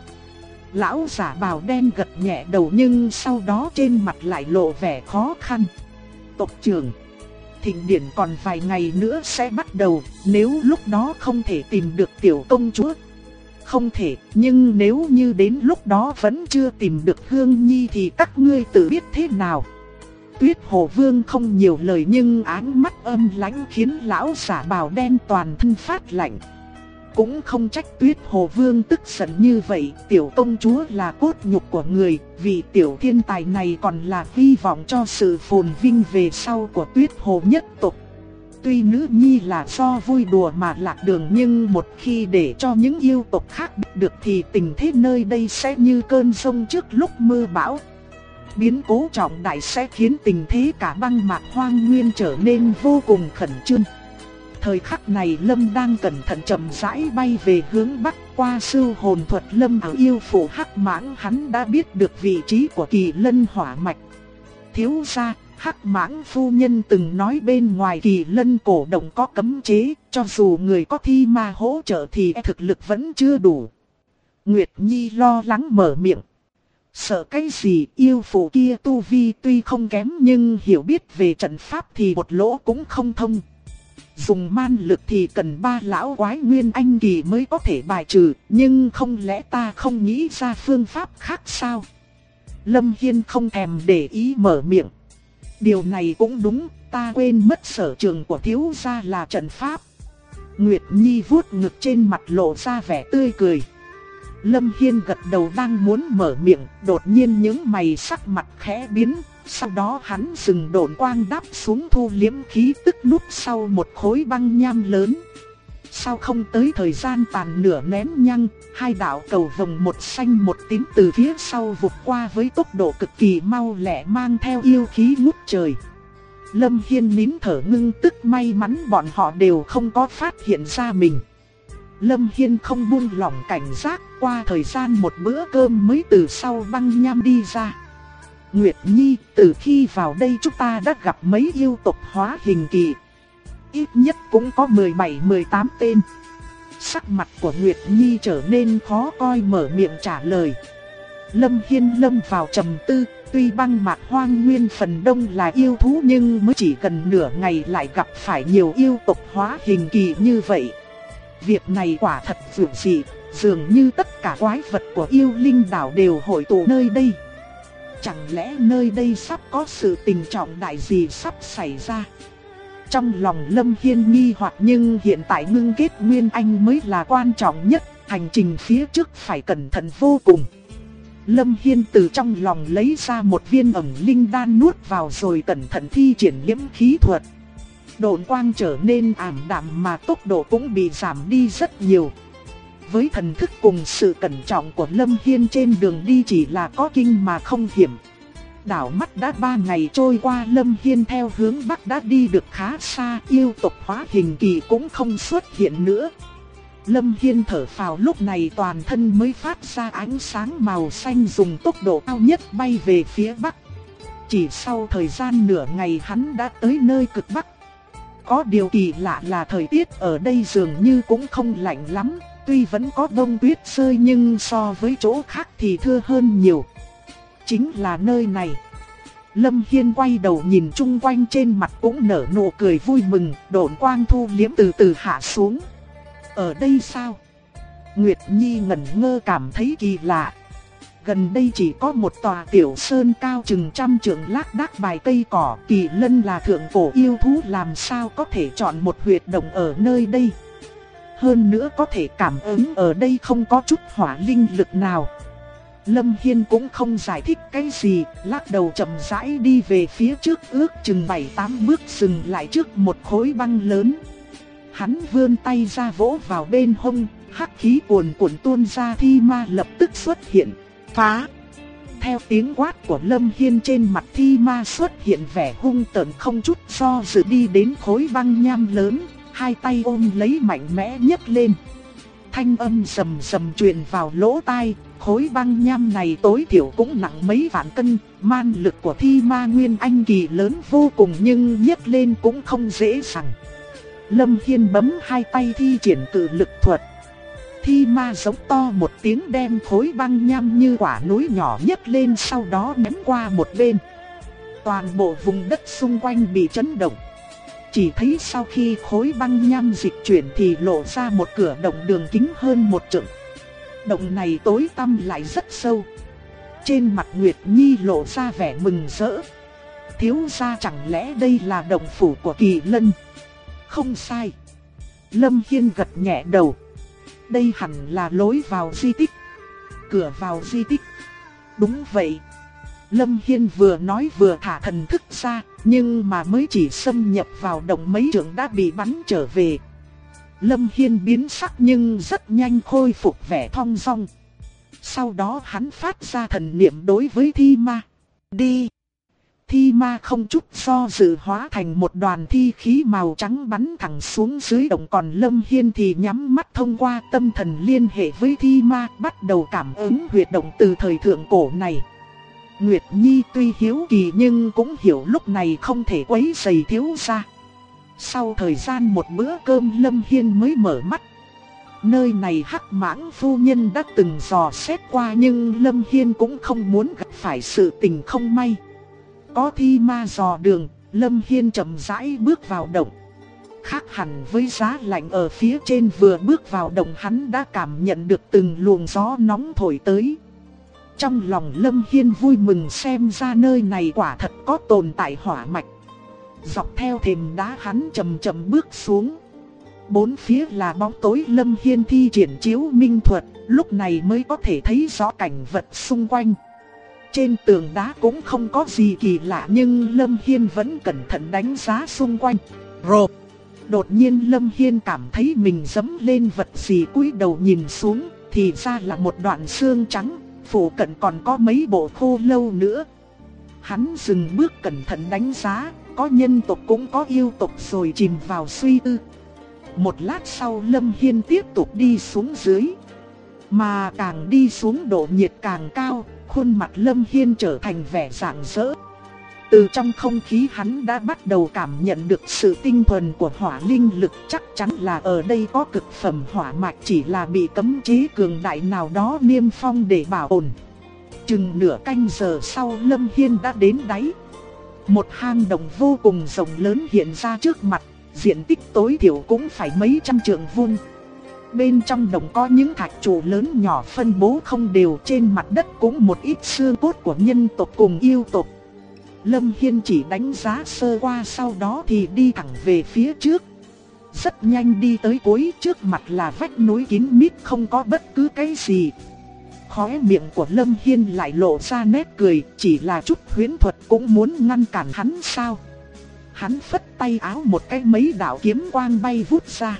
Lão giả bào đen gật nhẹ đầu nhưng sau đó trên mặt lại lộ vẻ khó khăn. Tộc trưởng, thịnh điển còn vài ngày nữa sẽ bắt đầu, nếu lúc đó không thể tìm được tiểu công chúa. Không thể, nhưng nếu như đến lúc đó vẫn chưa tìm được Hương Nhi thì các ngươi tự biết thế nào. Tuyết Hồ Vương không nhiều lời nhưng áng mắt âm lãnh khiến lão giả bào đen toàn thân phát lạnh. Cũng không trách Tuyết Hồ Vương tức giận như vậy, tiểu công chúa là cốt nhục của người, vì tiểu thiên tài này còn là hy vọng cho sự phồn vinh về sau của Tuyết Hồ nhất tộc. Tuy nữ nhi là do vui đùa mà lạc đường nhưng một khi để cho những yêu tộc khác biết được thì tình thế nơi đây sẽ như cơn giông trước lúc mưa bão. Biến cố trọng đại sẽ khiến tình thế cả băng mạc hoang nguyên trở nên vô cùng khẩn trương. Thời khắc này Lâm đang cẩn thận chậm rãi bay về hướng bắc, qua sư hồn thuật Lâm ở yêu phủ Hắc Mãng hắn đã biết được vị trí của Kỳ Lân hỏa mạch. Thiếu gia, Hắc Mãng phu nhân từng nói bên ngoài Kỳ Lân cổ động có cấm chế, cho dù người có thi ma hỗ trợ thì thực lực vẫn chưa đủ. Nguyệt Nhi lo lắng mở miệng. Sợ cái gì, yêu phủ kia tu vi tuy không kém nhưng hiểu biết về trận pháp thì một lỗ cũng không thông. Dùng man lực thì cần 3 lão quái nguyên anh kỳ mới có thể bài trừ, nhưng không lẽ ta không nghĩ ra phương pháp khác sao? Lâm Hiên không thèm để ý mở miệng. Điều này cũng đúng, ta quên mất sở trường của thiếu gia là trận pháp. Nguyệt Nhi vuốt ngực trên mặt lộ ra vẻ tươi cười. Lâm Hiên gật đầu đang muốn mở miệng, đột nhiên những mày sắc mặt khẽ biến. Sau đó hắn dừng độn quang đáp xuống thu liếm khí tức núp sau một khối băng nham lớn. Sau không tới thời gian tàn nửa nén nhăng, 2 đạo cầu vồng một xanh một tím từ phía sau vụt qua với tốc độ cực kỳ mau lẹ mang theo yêu khí ngút trời. Lâm Hiên nín thở ngưng tức, may mắn bọn họ đều không có phát hiện ra mình. Lâm Hiên không buông lỏng cảnh giác, qua thời gian một bữa cơm mới từ sau băng nham đi ra. Nguyệt Nhi, từ khi vào đây chúng ta đã gặp mấy yêu tộc hóa hình kỳ. Ít nhất cũng có 17-18 tên. Sắc mặt của Nguyệt Nhi trở nên khó coi, mở miệng trả lời. Lâm Hiên lâm vào trầm tư, tuy băng mạc hoang nguyên phần đông là yêu thú nhưng mới chỉ gần nửa ngày lại gặp phải nhiều yêu tộc hóa hình kỳ như vậy. Việc này quả thật dữ dị, dường như tất cả quái vật của yêu linh đảo đều hội tụ nơi đây. Chẳng lẽ nơi đây sắp có sự tình trọng đại gì sắp xảy ra? Trong lòng Lâm Hiên nghi hoặc nhưng hiện tại ngưng kết nguyên anh mới là quan trọng nhất, hành trình phía trước phải cẩn thận vô cùng. Lâm Hiên từ trong lòng lấy ra một viên ẩn linh đan nuốt vào rồi cẩn thận thi triển liễm khí thuật. Độn quang trở nên ảm đạm mà tốc độ cũng bị giảm đi rất nhiều. Với thần thức cùng sự cẩn trọng của Lâm Hiên trên đường đi chỉ là có kinh mà không hiểm. Đảo mắt đã 3 ngày trôi qua, Lâm Hiên theo hướng bắc đã đi được khá xa, yêu tộc hóa hình kỳ cũng không xuất hiện nữa. Lâm Hiên thở phào, lúc này toàn thân mới phát ra ánh sáng màu xanh, dùng tốc độ cao nhất bay về phía bắc. Chỉ sau thời gian nửa ngày hắn đã tới nơi cực bắc. Có điều kỳ lạ là thời tiết ở đây dường như cũng không lạnh lắm, tuy vẫn có bông tuyết rơi nhưng so với chỗ khác thì thưa hơn nhiều. Chính là nơi này. Lâm Hiên quay đầu nhìn chung quanh, trên mặt cũng nở nụ cười vui mừng, độn quang thu liếm từ từ hạ xuống. Ở đây sao? Nguyệt Nhi ngẩn ngơ cảm thấy kỳ lạ. Gần đây chỉ có một tòa tiểu sơn cao chừng 100 trượng lác đác vài cây cỏ, Kỳ Lân là thượng cổ yêu thú, làm sao có thể chọn một huyệt động ở nơi đây. Hơn nữa có thể cảm ứng ở đây không có chút hỏa linh lực nào. Lâm Hiên cũng không giải thích cái gì, lắc đầu chậm rãi đi về phía trước, ước chừng 7-8 bước dừng lại trước một khối băng lớn. Hắn vươn tay ra vỗ vào bên hông, hắc khí cuồn cuộn tuôn ra, thi ma lập tức xuất hiện. Phá! Theo tiếng quát của Lâm Hiên, trên mặt thi ma xuất hiện vẻ hung tợn, không chút do dự đi đến khối băng nham lớn, hai tay ôm lấy mạnh mẽ nhấc lên. Thanh âm rầm rầm truyền vào lỗ tai, khối băng nham này tối thiểu cũng nặng mấy vạn cân, man lực của thi ma Nguyên Anh kỳ lớn vô cùng nhưng nhấc lên cũng không dễ dàng. Lâm Hiên bấm hai tay thi triển cự lực thuật. Thi ma giống to một tiếng đem khối băng nham như quả núi nhỏ nhấc lên sau đó ném qua một bên. Toàn bộ vùng đất xung quanh bị chấn động. Chỉ thấy sau khi khối băng nham dịch chuyển thì lộ ra một cửa động đường kính hơn một trượng. Động này tối tăm lại rất sâu. Trên mặt Nguyệt Nhi lộ ra vẻ mừng rỡ. Thiếu gia chẳng lẽ đây là động phủ của Kỳ Lân? Không sai. Lâm Hiên gật nhẹ đầu. Đây hẳn là lối vào di tích. Cửa vào di tích. Đúng vậy. Lâm Hiên vừa nói vừa thả thần thức ra, nhưng mà mới chỉ xâm nhập vào động mấy trượng đã bị bắn trở về. Lâm Hiên biến sắc nhưng rất nhanh khôi phục vẻ thong dong. Sau đó hắn phát ra thần niệm đối với thi ma. Đi! Thi ma không chút do dự hóa thành một đoàn thi khí màu trắng bắn thẳng xuống dưới động, còn Lâm Hiên thì nhắm mắt thông qua tâm thần liên hệ với thi ma, bắt đầu cảm ứng huyệt động từ thời thượng cổ này. Nguyệt Nhi tuy hiếu kỳ nhưng cũng hiểu lúc này không thể quấy rầy thiếu gia. Sau thời gian một bữa cơm Lâm Hiên mới mở mắt. Nơi này Hắc Mãng phu nhân đã từng dò xét qua nhưng Lâm Hiên cũng không muốn gặp phải sự tình không may. Có thi ma dò đường, Lâm Hiên chậm rãi bước vào động. Khác hẳn với giá lạnh ở phía trên, vừa bước vào động hắn đã cảm nhận được từng luồng gió nóng thổi tới. Trong lòng Lâm Hiên vui mừng, xem ra nơi này quả thật có tồn tại hỏa mạch. Dọc theo thềm đá hắn chậm chậm bước xuống. Bốn phía là bóng tối, Lâm Hiên thi triển chiếu minh thuật, lúc này mới có thể thấy rõ cảnh vật xung quanh. Trên tường đá cũng không có gì kỳ lạ nhưng Lâm Hiên vẫn cẩn thận đánh giá xung quanh. Rộp! Đột nhiên Lâm Hiên cảm thấy mình giẫm lên vật gì, cúi đầu nhìn xuống, thì ra là một đoạn xương trắng, phụ cận còn có mấy bộ khô lâu nữa. Hắn dừng bước cẩn thận đánh giá, có nhân tộc cũng có yêu tộc, rồi chìm vào suy tư. Một lát sau Lâm Hiên tiếp tục đi xuống dưới. Mà càng đi xuống độ nhiệt càng cao, khuôn mặt Lâm Hiên trở thành vẻ rạng rỡ. Từ trong không khí hắn đã bắt đầu cảm nhận được sự tinh thuần của hỏa linh lực, chắc chắn là ở đây có cực phẩm hỏa mạch, chỉ là bị cấm chế cường đại nào đó niêm phong để bảo ổn. Chừng nửa canh giờ sau Lâm Hiên đã đến đáy. Một hang động vô cùng rộng lớn hiện ra trước mặt, diện tích tối thiểu cũng phải mấy trăm trượng vuông. Bên trong động có những thạch trụ lớn nhỏ phân bố không đều, trên mặt đất cũng một ít xương cốt của nhân tộc cùng yêu tộc. Lâm Hiên chỉ đánh giá sơ qua, sau đó thì đi thẳng về phía trước. Rất nhanh đi tới cuối, trước mặt là vách núi kín mít không có bất cứ cái gì. Khóe miệng của Lâm Hiên lại lộ ra nét cười, chỉ là chút huyễn thuật cũng muốn ngăn cản hắn sao? Hắn phất tay áo một cái, mấy đạo kiếm quang bay vút ra.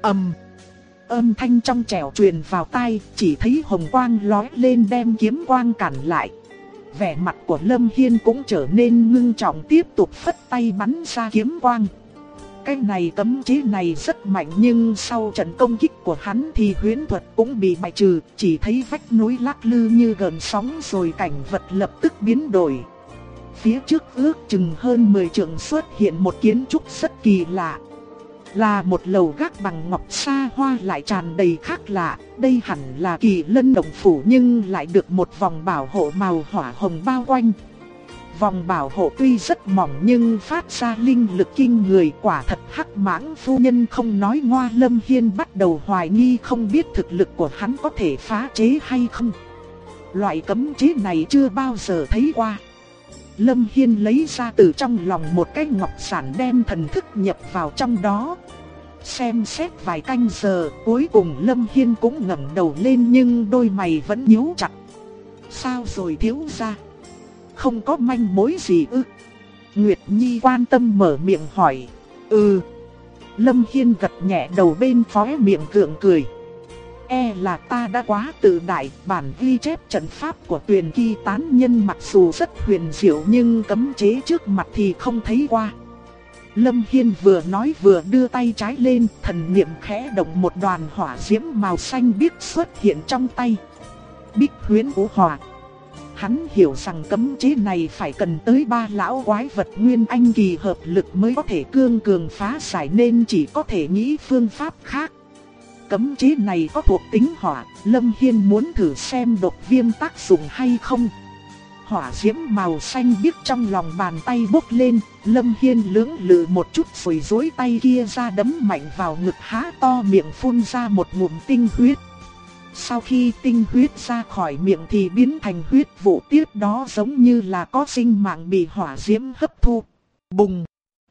Âm thanh trong trẻo truyền vào tai, chỉ thấy hồng quang lóe lên đem kiếm quang cản lại. Vẻ mặt của Lâm Hiên cũng trở nên ngưng trọng, tiếp tục phất tay bắn ra kiếm quang. Cái này cấm chế này rất mạnh nhưng sau trận công kích của hắn thì huyễn thuật cũng bị bài trừ, chỉ thấy vách núi lắc lư như gợn sóng rồi cảnh vật lập tức biến đổi. Phía trước ước chừng hơn 10 trượng xuất hiện một kiến trúc rất kỳ lạ. Là một lầu gác bằng ngọc sa hoa lại tràn đầy khác lạ, đây hẳn là Kỳ Lân động phủ nhưng lại được một vòng bảo hộ màu hỏa hồng bao quanh. Vòng bảo hộ tuy rất mỏng nhưng phát ra linh lực kinh người, quả thật Hắc Mãng phu nhân không nói ngoa. Lâm Hiên bắt đầu hoài nghi không biết thực lực của hắn có thể phá chế hay không. Loại cấm chế này chưa bao giờ thấy qua. Lâm Hiên lấy ra từ trong lòng một cái ngọc sản, đem thần thức nhập vào trong đó. Xem xét vài canh giờ, cuối cùng Lâm Hiên cũng ngẩng đầu lên nhưng đôi mày vẫn nhíu chặt. Sao rồi thiếu gia? Không có manh mối gì ư? Nguyệt Nhi quan tâm mở miệng hỏi. Lâm Hiên gật nhẹ đầu, bên khóe miệng gượng cười. E là ta đã quá tự đại, bản ghi chép trận pháp của Tuyền Kỳ tán nhân mặc dù rất huyền diệu nhưng cấm chế trước mặt thì không thấy qua. Lâm Hiên vừa nói vừa đưa tay trái lên, thần niệm khẽ động, một đoàn hỏa diễm màu xanh biếc xuất hiện trong tay. Bích Huyễn Vũ Hỏa. Hắn hiểu rằng cấm chế này phải cần tới 3 lão quái vật nguyên anh kỳ hợp lực mới có thể cương cường phá giải, nên chỉ có thể nghĩ phương pháp khác. Cấm chế này có thuộc tính hỏa, Lâm Hiên muốn thử xem độc viêm tác dụng hay không. Hỏa diễm màu xanh biếc trong lòng bàn tay bốc lên, Lâm Hiên lưỡng lự một chút rồi duỗi tay kia ra đấm mạnh vào ngực, há to miệng phun ra một ngụm tinh huyết. Sau khi tinh huyết ra khỏi miệng thì biến thành huyết vụ, tiếp đó giống như là có sinh mạng bị hỏa diễm hấp thu. Bùng!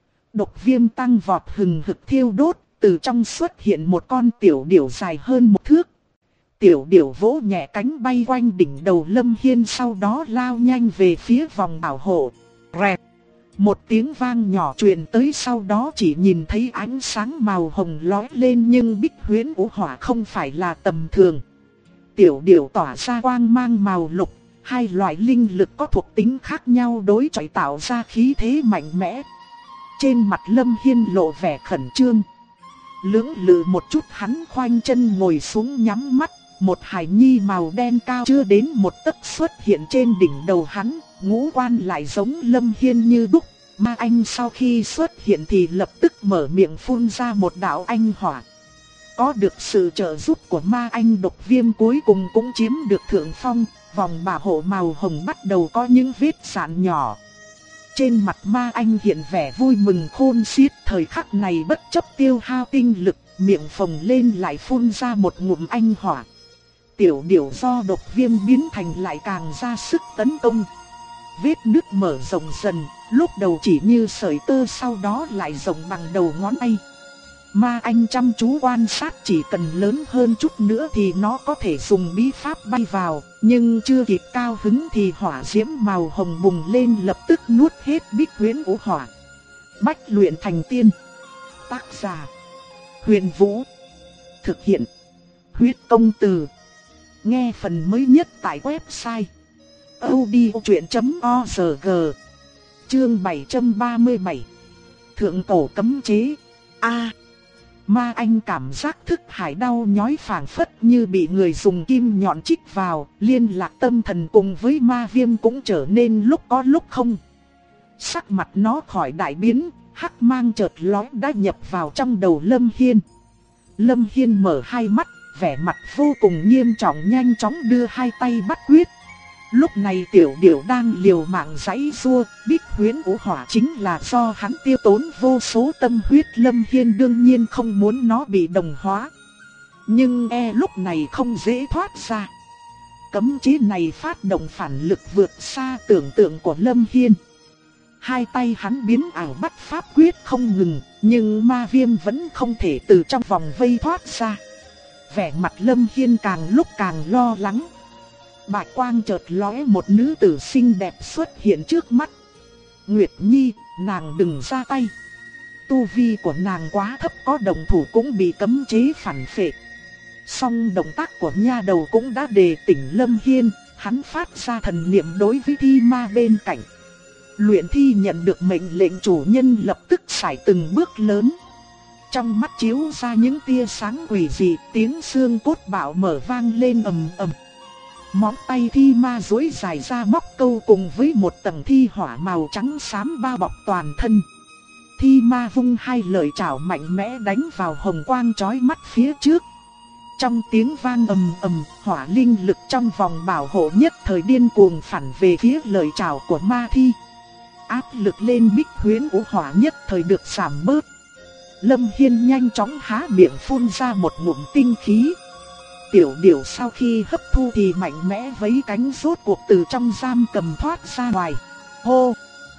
Độc viêm tăng vọt hừng hực thiêu đốt, từ trong xuất hiện một con tiểu điểu dài hơn 1 thước. Tiểu điểu vỗ nhẹ cánh bay quanh đỉnh đầu Lâm Hiên, sau đó lao nhanh về phía vòng bảo hộ. Rẹt! Một tiếng vang nhỏ truyền tới, sau đó chỉ nhìn thấy ánh sáng màu hồng lóe lên, nhưng Bích Huyễn Vũ Hỏa không phải là tầm thường. Tiểu điểu tỏa ra quang mang màu lục, 2 loại linh lực có thuộc tính khác nhau đối chọi tạo ra khí thế mạnh mẽ. Trên mặt Lâm Hiên lộ vẻ khẩn trương. Lưỡng lự một chút, hắn khoanh chân ngồi xuống nhắm mắt. Một hài nhi màu đen cao chưa đến 1 tấc xuất hiện trên đỉnh đầu hắn, ngũ quan lại giống Lâm Hiên như đúc. Ma anh sau khi xuất hiện thì lập tức mở miệng phun ra một đạo anh hỏa. Có được sự trợ giúp của ma anh, độc viêm cuối cùng cũng chiếm được thượng phong, vòng bảo hộ màu hồng bắt đầu có những vết sạn nhỏ. Trên mặt ma anh hiện vẻ vui mừng khôn xiết, thời khắc này bất chấp tiêu hao tinh lực, miệng phồng lên lại phun ra một ngụm anh hỏa. Tiểu điểu do độc viêm biến thành lại càng ra sức tấn công. Vết nứt mở rộng dần, lúc đầu chỉ như sợi tơ, sau đó lại rộng bằng đầu ngón tay. Ma anh chăm chú quan sát, chỉ cần lớn hơn chút nữa thì nó có thể dùng bí pháp bay vào, nhưng chưa kịp cao hứng thì hỏa diễm màu hồng bùng lên, lập tức nuốt hết Bích Huyễn Vũ Hỏa. Bách luyện thành tiên. Tác giả: Huyền Vũ. Thực hiện: Huyết Công Từ. Nghe phần mới nhất tại website audiochuyện.org. Chương 737. Thượng cổ cấm chế. Ma anh cảm giác thức hải đau nhói, phảng phất như bị người dùng kim nhọn chích vào, liên lạc tâm thần cùng với ma viêm cũng trở nên lúc có lúc không. Sắc mặt nó khỏi đại biến, hắc mang chợt lóe đã nhập vào trong đầu Lâm Hiên. Lâm Hiên mở hai mắt, vẻ mặt vô cùng nghiêm trọng, nhanh chóng đưa hai tay bắt quyết. Lúc này tiểu điểu đang liều mạng giãy giụa, Bích Huyễn Vũ Hỏa chính là do hắn tiêu tốn vô số tâm huyết. Lâm Hiên đương nhiên không muốn nó bị đồng hóa, nhưng lúc này không dễ thoát ra. Cấm chế này phát động phản lực vượt xa tưởng tượng của Lâm Hiên. Hai tay hắn biến ảo bắt pháp quyết không ngừng, nhưng ma viêm vẫn không thể từ trong vòng vây thoát ra. Vẻ mặt Lâm Hiên càng lúc càng lo lắng. Bạch quang chợt lóe, một nữ tử xinh đẹp xuất hiện trước mắt. Nguyệt Nhi, nàng đừng ra tay. Tu vi của nàng quá thấp, có đồng thủ cũng bị cấm chế phản phệ. Song động tác của nha đầu cũng đã đề tỉnh Lâm Hiên, hắn phát ra thần niệm đối với thi ma bên cạnh. Luyện thi nhận được mệnh lệnh, chủ nhân lập tức sải từng bước lớn. Trong mắt chiếu ra những tia sáng quỷ dị, tiếng xương cốt bạo mở vang lên ầm ầm. Móng tay thi ma duỗi dài ra móc câu cùng với một tầng thi hỏa màu trắng xám bao bọc toàn thân. Thi ma vung hai lợi chảo mạnh mẽ đánh vào hồng quang chói mắt phía trước. Trong tiếng vang ầm ầm, hỏa linh lực trong vòng bảo hộ nhất thời điên cuồng phản về phía lợi chảo của ma thi. Áp lực lên Bích Huyễn Vũ Hỏa nhất thời được giảm bớt. Lâm Hiên nhanh chóng há miệng phun ra một ngụm tinh khí. Tiểu điểu sau khi hấp thu thì mạnh mẽ vẫy cánh, rốt cuộc từ trong giam cầm thoát ra ngoài. Hô!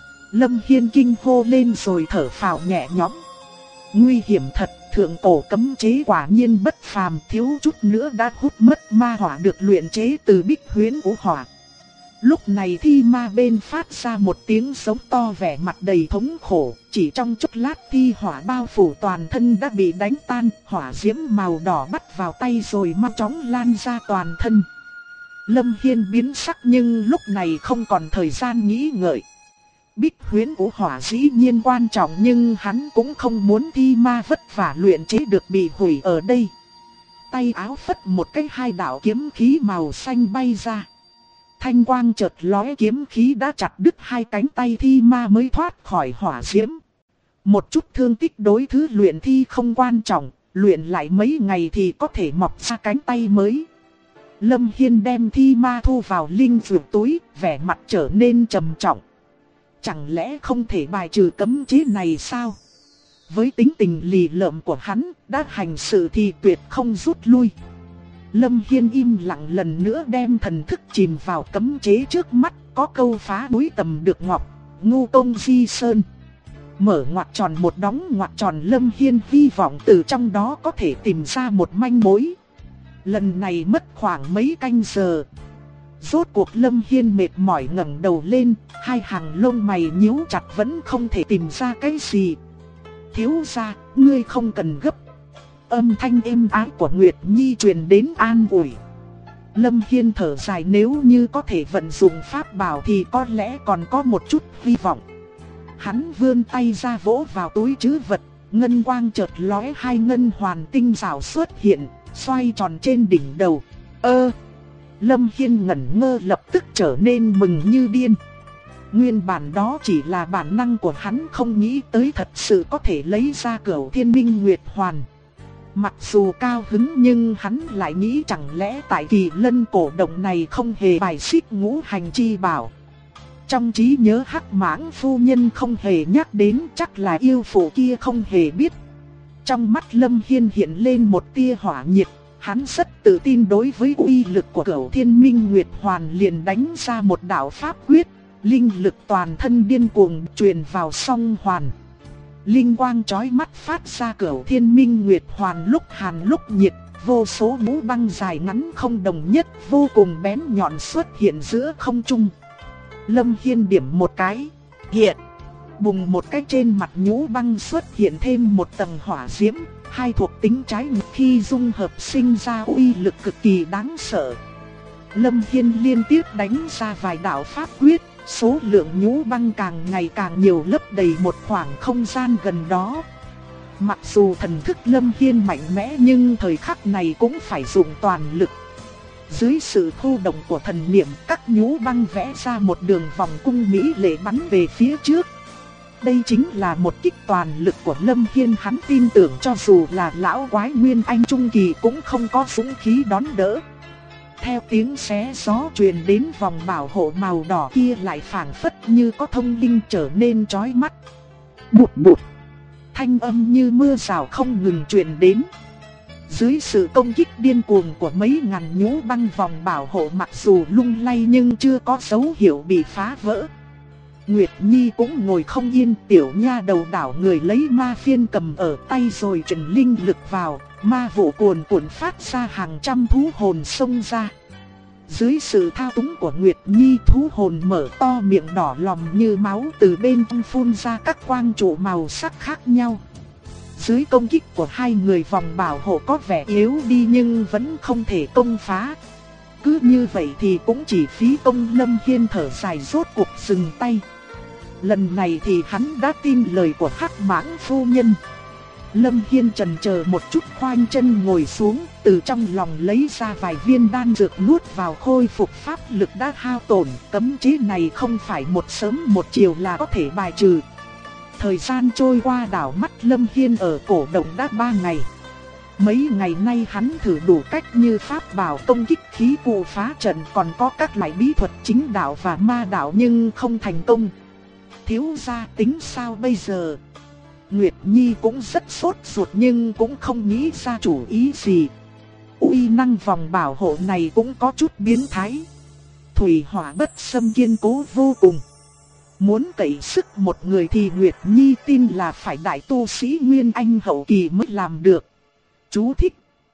Lâm Hiên kinh hô lên rồi thở phào nhẹ nhõm. Nguy hiểm thật, thượng cổ cấm chế quả nhiên bất phàm, thiếu chút nữa đã hút mất ma hỏa được luyện chế từ Bích Huyễn Vũ Hỏa. Lúc này thi ma bên phát ra một tiếng giống to, vẻ mặt đầy thống khổ, chỉ trong chốc lát thi hỏa bao phủ toàn thân đã bị đánh tan, hỏa diễm màu đỏ bắt vào tay rồi mau chóng lan ra toàn thân. Lâm Hiên biến sắc nhưng lúc này không còn thời gian nghĩ ngợi. Bích huyễn vũ hỏa dĩ nhiên quan trọng nhưng hắn cũng không muốn thi ma vất vả luyện chế được bị hủy ở đây. Tay áo phất một cái, hai đạo kiếm khí màu xanh bay ra. Thanh quang chợt lóe, kiếm khí đã chặt đứt hai cánh tay thi ma mới thoát khỏi hỏa diễm. Một chút thương tích đối thứ luyện thi không quan trọng, luyện lại mấy ngày thì có thể mọc ra cánh tay mới. Lâm Hiên đem thi ma thu vào linh dược túi, vẻ mặt trở nên trầm trọng. Chẳng lẽ không thể bài trừ cấm chế này sao? Với tính tình lì lợm của hắn, đã hành sự thì tuyệt không rút lui. Lâm Hiên im lặng lần nữa đem thần thức chìm vào cấm chế trước mắt, có câu phá núi tầm được ngọc, ngu công di sơn. Mở ngoặc tròn một đóng ngoặc tròn, Lâm Hiên hy vọng từ trong đó có thể tìm ra một manh mối. Lần này mất khoảng mấy canh giờ. Rốt cuộc Lâm Hiên mệt mỏi ngẩng đầu lên, hai hàng lông mày nhíu chặt vẫn không thể tìm ra cái gì. Thiếu gia, ngươi không cần gấp. Âm thanh êm ái của Nguyệt Nhi truyền đến an ủi. Lâm Hiên thở dài, nếu như có thể vận dụng pháp bảo thì có lẽ còn có một chút hy vọng. Hắn vươn tay ra vỗ vào túi trữ vật, ngân quang chợt lóe, hai ngân hoàn tinh xảo xuất hiện, xoay tròn trên đỉnh đầu. Lâm Hiên ngẩn ngơ, lập tức trở nên mừng như điên. Nguyên bản đó chỉ là bản năng của hắn, không nghĩ tới thật sự có thể lấy ra Cửu Thiên Minh Nguyệt Hoàn. Mặc dù cao hứng nhưng hắn lại nghĩ chẳng lẽ tại Kỳ Lân cổ động này không hề bài xích ngũ hành chi bảo. Trong trí nhớ Hắc Mãng phu nhân không hề nhắc đến, chắc là yêu phụ kia không hề biết. Trong mắt Lâm Hiên hiện lên một tia hỏa nhiệt, hắn rất tự tin đối với uy lực của Cửu Thiên Minh Nguyệt Hoàn, liền đánh ra một đạo pháp quyết, linh lực toàn thân điên cuồng truyền vào song hoàn. Linh quang chói mắt phát ra Cửu Thiên Minh Nguyệt Hoàn lúc hàn lúc nhiệt, vô số mũ băng dài ngắn không đồng nhất vô cùng bén nhọn xuất hiện giữa không trung. Lâm Hiên điểm một cái, hiện, bùng một cái, trên mặt nhũ băng xuất hiện thêm một tầng hỏa diễm, hai thuộc tính trái ngược khi dung hợp sinh ra uy lực cực kỳ đáng sợ. Lâm Hiên liên tiếp đánh ra vài đạo pháp quyết, số lượng nhũ băng càng ngày càng nhiều, lấp đầy một khoảng không gian gần đó. Mặc dù thần thức Lâm Hiên mạnh mẽ nhưng thời khắc này cũng phải dùng toàn lực. Dưới sự khu động của thần niệm, các nhũ băng vẽ ra một đường vòng cung mỹ lệ bắn về phía trước. Đây chính là một kích toàn lực của Lâm Hiên, hắn tin tưởng cho dù là lão quái Nguyên Anh Trung Kỳ cũng không có dũng khí đón đỡ. Theo tiếng xé gió truyền đến, vòng bảo hộ màu đỏ kia lại phảng phất như có thông linh trở nên chói mắt. Bụt bụt, thanh âm như mưa rào không ngừng truyền đến. Dưới sự công kích điên cuồng của mấy ngàn nhũ băng, vòng bảo hộ mặc dù lung lay nhưng chưa có dấu hiệu bị phá vỡ. Nguyệt Nhi cũng ngồi không yên, tiểu nha đầu đảo người lấy ma phiên cầm ở tay rồi truyền linh lực vào, ma vụ cuồn cuộn phát ra hàng trăm thú hồn xông ra. Dưới sự thao túng của Nguyệt Nhi, thú hồn mở to miệng đỏ lòm như máu, từ bên trong phun ra các quang trụ màu sắc khác nhau. Dưới công kích của hai người, vòng bảo hộ có vẻ yếu đi nhưng vẫn không thể công phá. Cứ như vậy thì cũng chỉ phí công. Lâm Hiên thở dài rốt cuộc dừng tay. Lần này thì hắn đã tin lời của Hắc Mãng phu nhân. Lâm Hiên chần chờ một chút, khoanh chân ngồi xuống, từ trong lòng lấy ra vài viên đan dược nuốt vào, khôi phục pháp lực đã hao tổn. Cấm chế này không phải một sớm một chiều là có thể bài trừ. Thời gian trôi qua, đảo mắt Lâm Hiên ở cổ động đã 3 ngày. Mấy ngày nay hắn thử đủ cách như pháp bảo công kích, khí cụ phá trận, còn có các loại bí thuật chính đạo và ma đạo nhưng không thành công. Thiếu gia tính sao bây giờ? Nguyệt Nhi cũng rất sốt ruột nhưng cũng không nghĩ ra chủ ý gì. Uy năng vòng bảo hộ này cũng có chút biến thái. Thủy hỏa bất xâm kiên cố vô cùng. Muốn cậy sức một người thì Nguyệt Nhi tin là phải đại tu sĩ Nguyên Anh hậu kỳ mới làm được. Chú thích: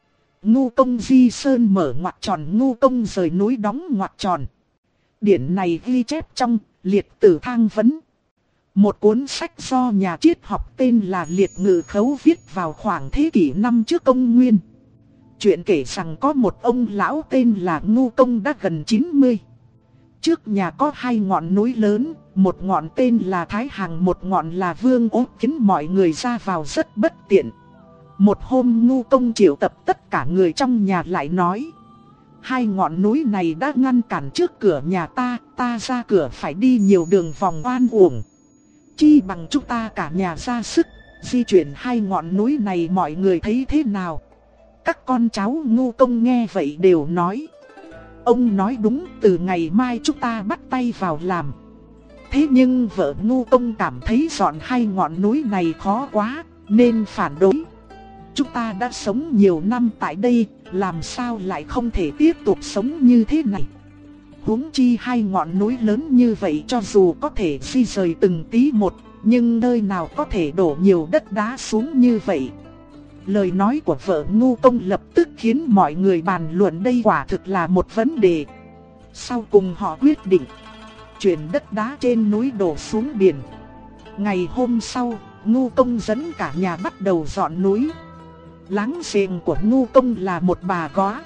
Ngu công di sơn mở ngoặc tròn, ngu công rời núi đóng ngoặc tròn. Điển này ghi chép trong Liệt Tử Thang Vấn, một cuốn sách do nhà triết học tên là Liệt Ngự Khấu viết vào khoảng thế kỷ năm trước công nguyên. Chuyện kể rằng có một ông lão tên là Ngu Công đã gần 90. Trước nhà có hai ngọn núi lớn, một ngọn tên là Thái Hằng, một ngọn là Vương Ốt, khiến mọi người ra vào rất bất tiện. Một hôm Ngu Công triệu tập tất cả người trong nhà lại nói: hai ngọn núi này đã ngăn cản trước cửa nhà ta ra cửa phải đi nhiều đường vòng oan uổng. Chi bằng chúng ta cả nhà ra sức, di chuyển hai ngọn núi này, mọi người thấy thế nào? Các con cháu Ngu Công nghe vậy đều nói: ông nói đúng, từ ngày mai chúng ta bắt tay vào làm. Thế nhưng vợ Ngu Công cảm thấy dọn hai ngọn núi này khó quá, nên phản đối. Chúng ta đã sống nhiều năm tại đây, làm sao lại không thể tiếp tục sống như thế này? Huống chi hai ngọn núi lớn như vậy, cho dù có thể di rời từng tí một, nhưng nơi nào có thể đổ nhiều đất đá xuống như vậy? Lời nói của vợ Ngu Công lập tức khiến mọi người bàn luận đây quả thực là một vấn đề. Sau cùng họ quyết định chuyển đất đá trên núi đổ xuống biển. Ngày hôm sau, Ngu Công dẫn cả nhà bắt đầu dọn núi. Láng giềng của Ngu Công là một bà góa.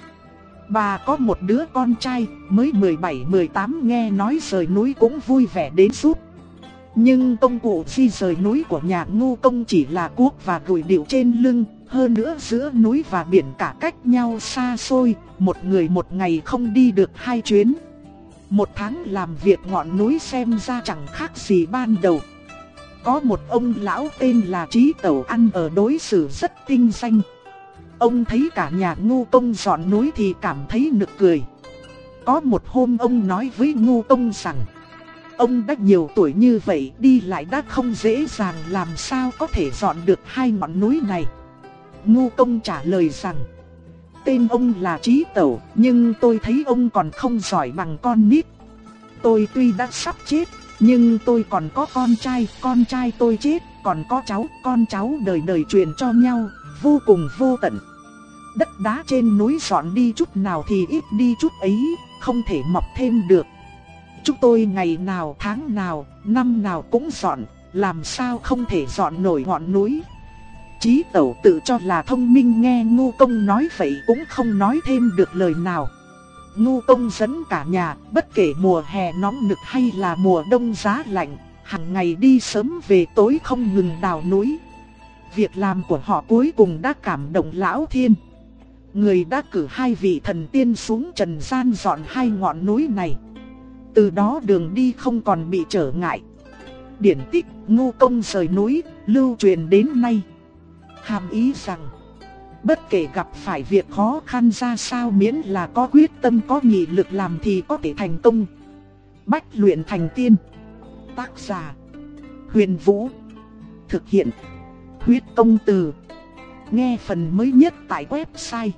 Bà có một đứa con trai mới 17-18, nghe nói rời núi cũng vui vẻ đến giúp. Nhưng công cụ di rời núi của nhà Ngu Công chỉ là cuốc và gùi điệu trên lưng. Hơn nữa giữa núi và biển cả cách nhau xa xôi, một người một ngày không đi được hai chuyến. Một tháng làm việc ngọn núi xem ra chẳng khác gì ban đầu. Có một ông lão tên là Trí Tẩu ăn ở đối xử rất tinh danh. Ông thấy cả nhà Ngu Công dọn núi thì cảm thấy nực cười. Có một hôm ông nói với Ngu Công rằng: ông đã nhiều tuổi như vậy, đi lại đã không dễ dàng, làm sao có thể dọn được hai ngọn núi này. Ngu Công trả lời rằng: tên ông là Trí Tẩu, nhưng tôi thấy ông còn không giỏi bằng con nít. Tôi tuy đã sắp chết, nhưng tôi còn có con trai tôi chết, còn có cháu, con cháu đời đời truyền cho nhau, vô cùng vô tận. Đất đá trên núi dọn đi chút nào thì ít đi chút ấy, không thể mọc thêm được. Chúng tôi ngày nào, tháng nào, năm nào cũng dọn, làm sao không thể dọn nổi ngọn núi. Trí Tẩu tự cho là thông minh, nghe Ngu Công nói vậy cũng không nói thêm được lời nào. Ngu Công dẫn cả nhà, bất kể mùa hè nóng nực hay là mùa đông giá lạnh, hàng ngày đi sớm về tối không ngừng đào núi. Việc làm của họ cuối cùng đã cảm động Lão Thiên. Người đã cử hai vị thần tiên xuống trần gian dọn hai ngọn núi này. Từ đó đường đi không còn bị trở ngại. Điển tích Ngu Công rời núi lưu truyền đến nay, hàm ý rằng bất kể gặp phải việc khó khăn ra sao, miễn là có quyết tâm, có nghị lực làm thì có thể thành công. Bách luyện thành tiên. Tác giả: Huyền Vũ. Thực hiện: Huyết Công Từ. Nghe phần mới nhất tại website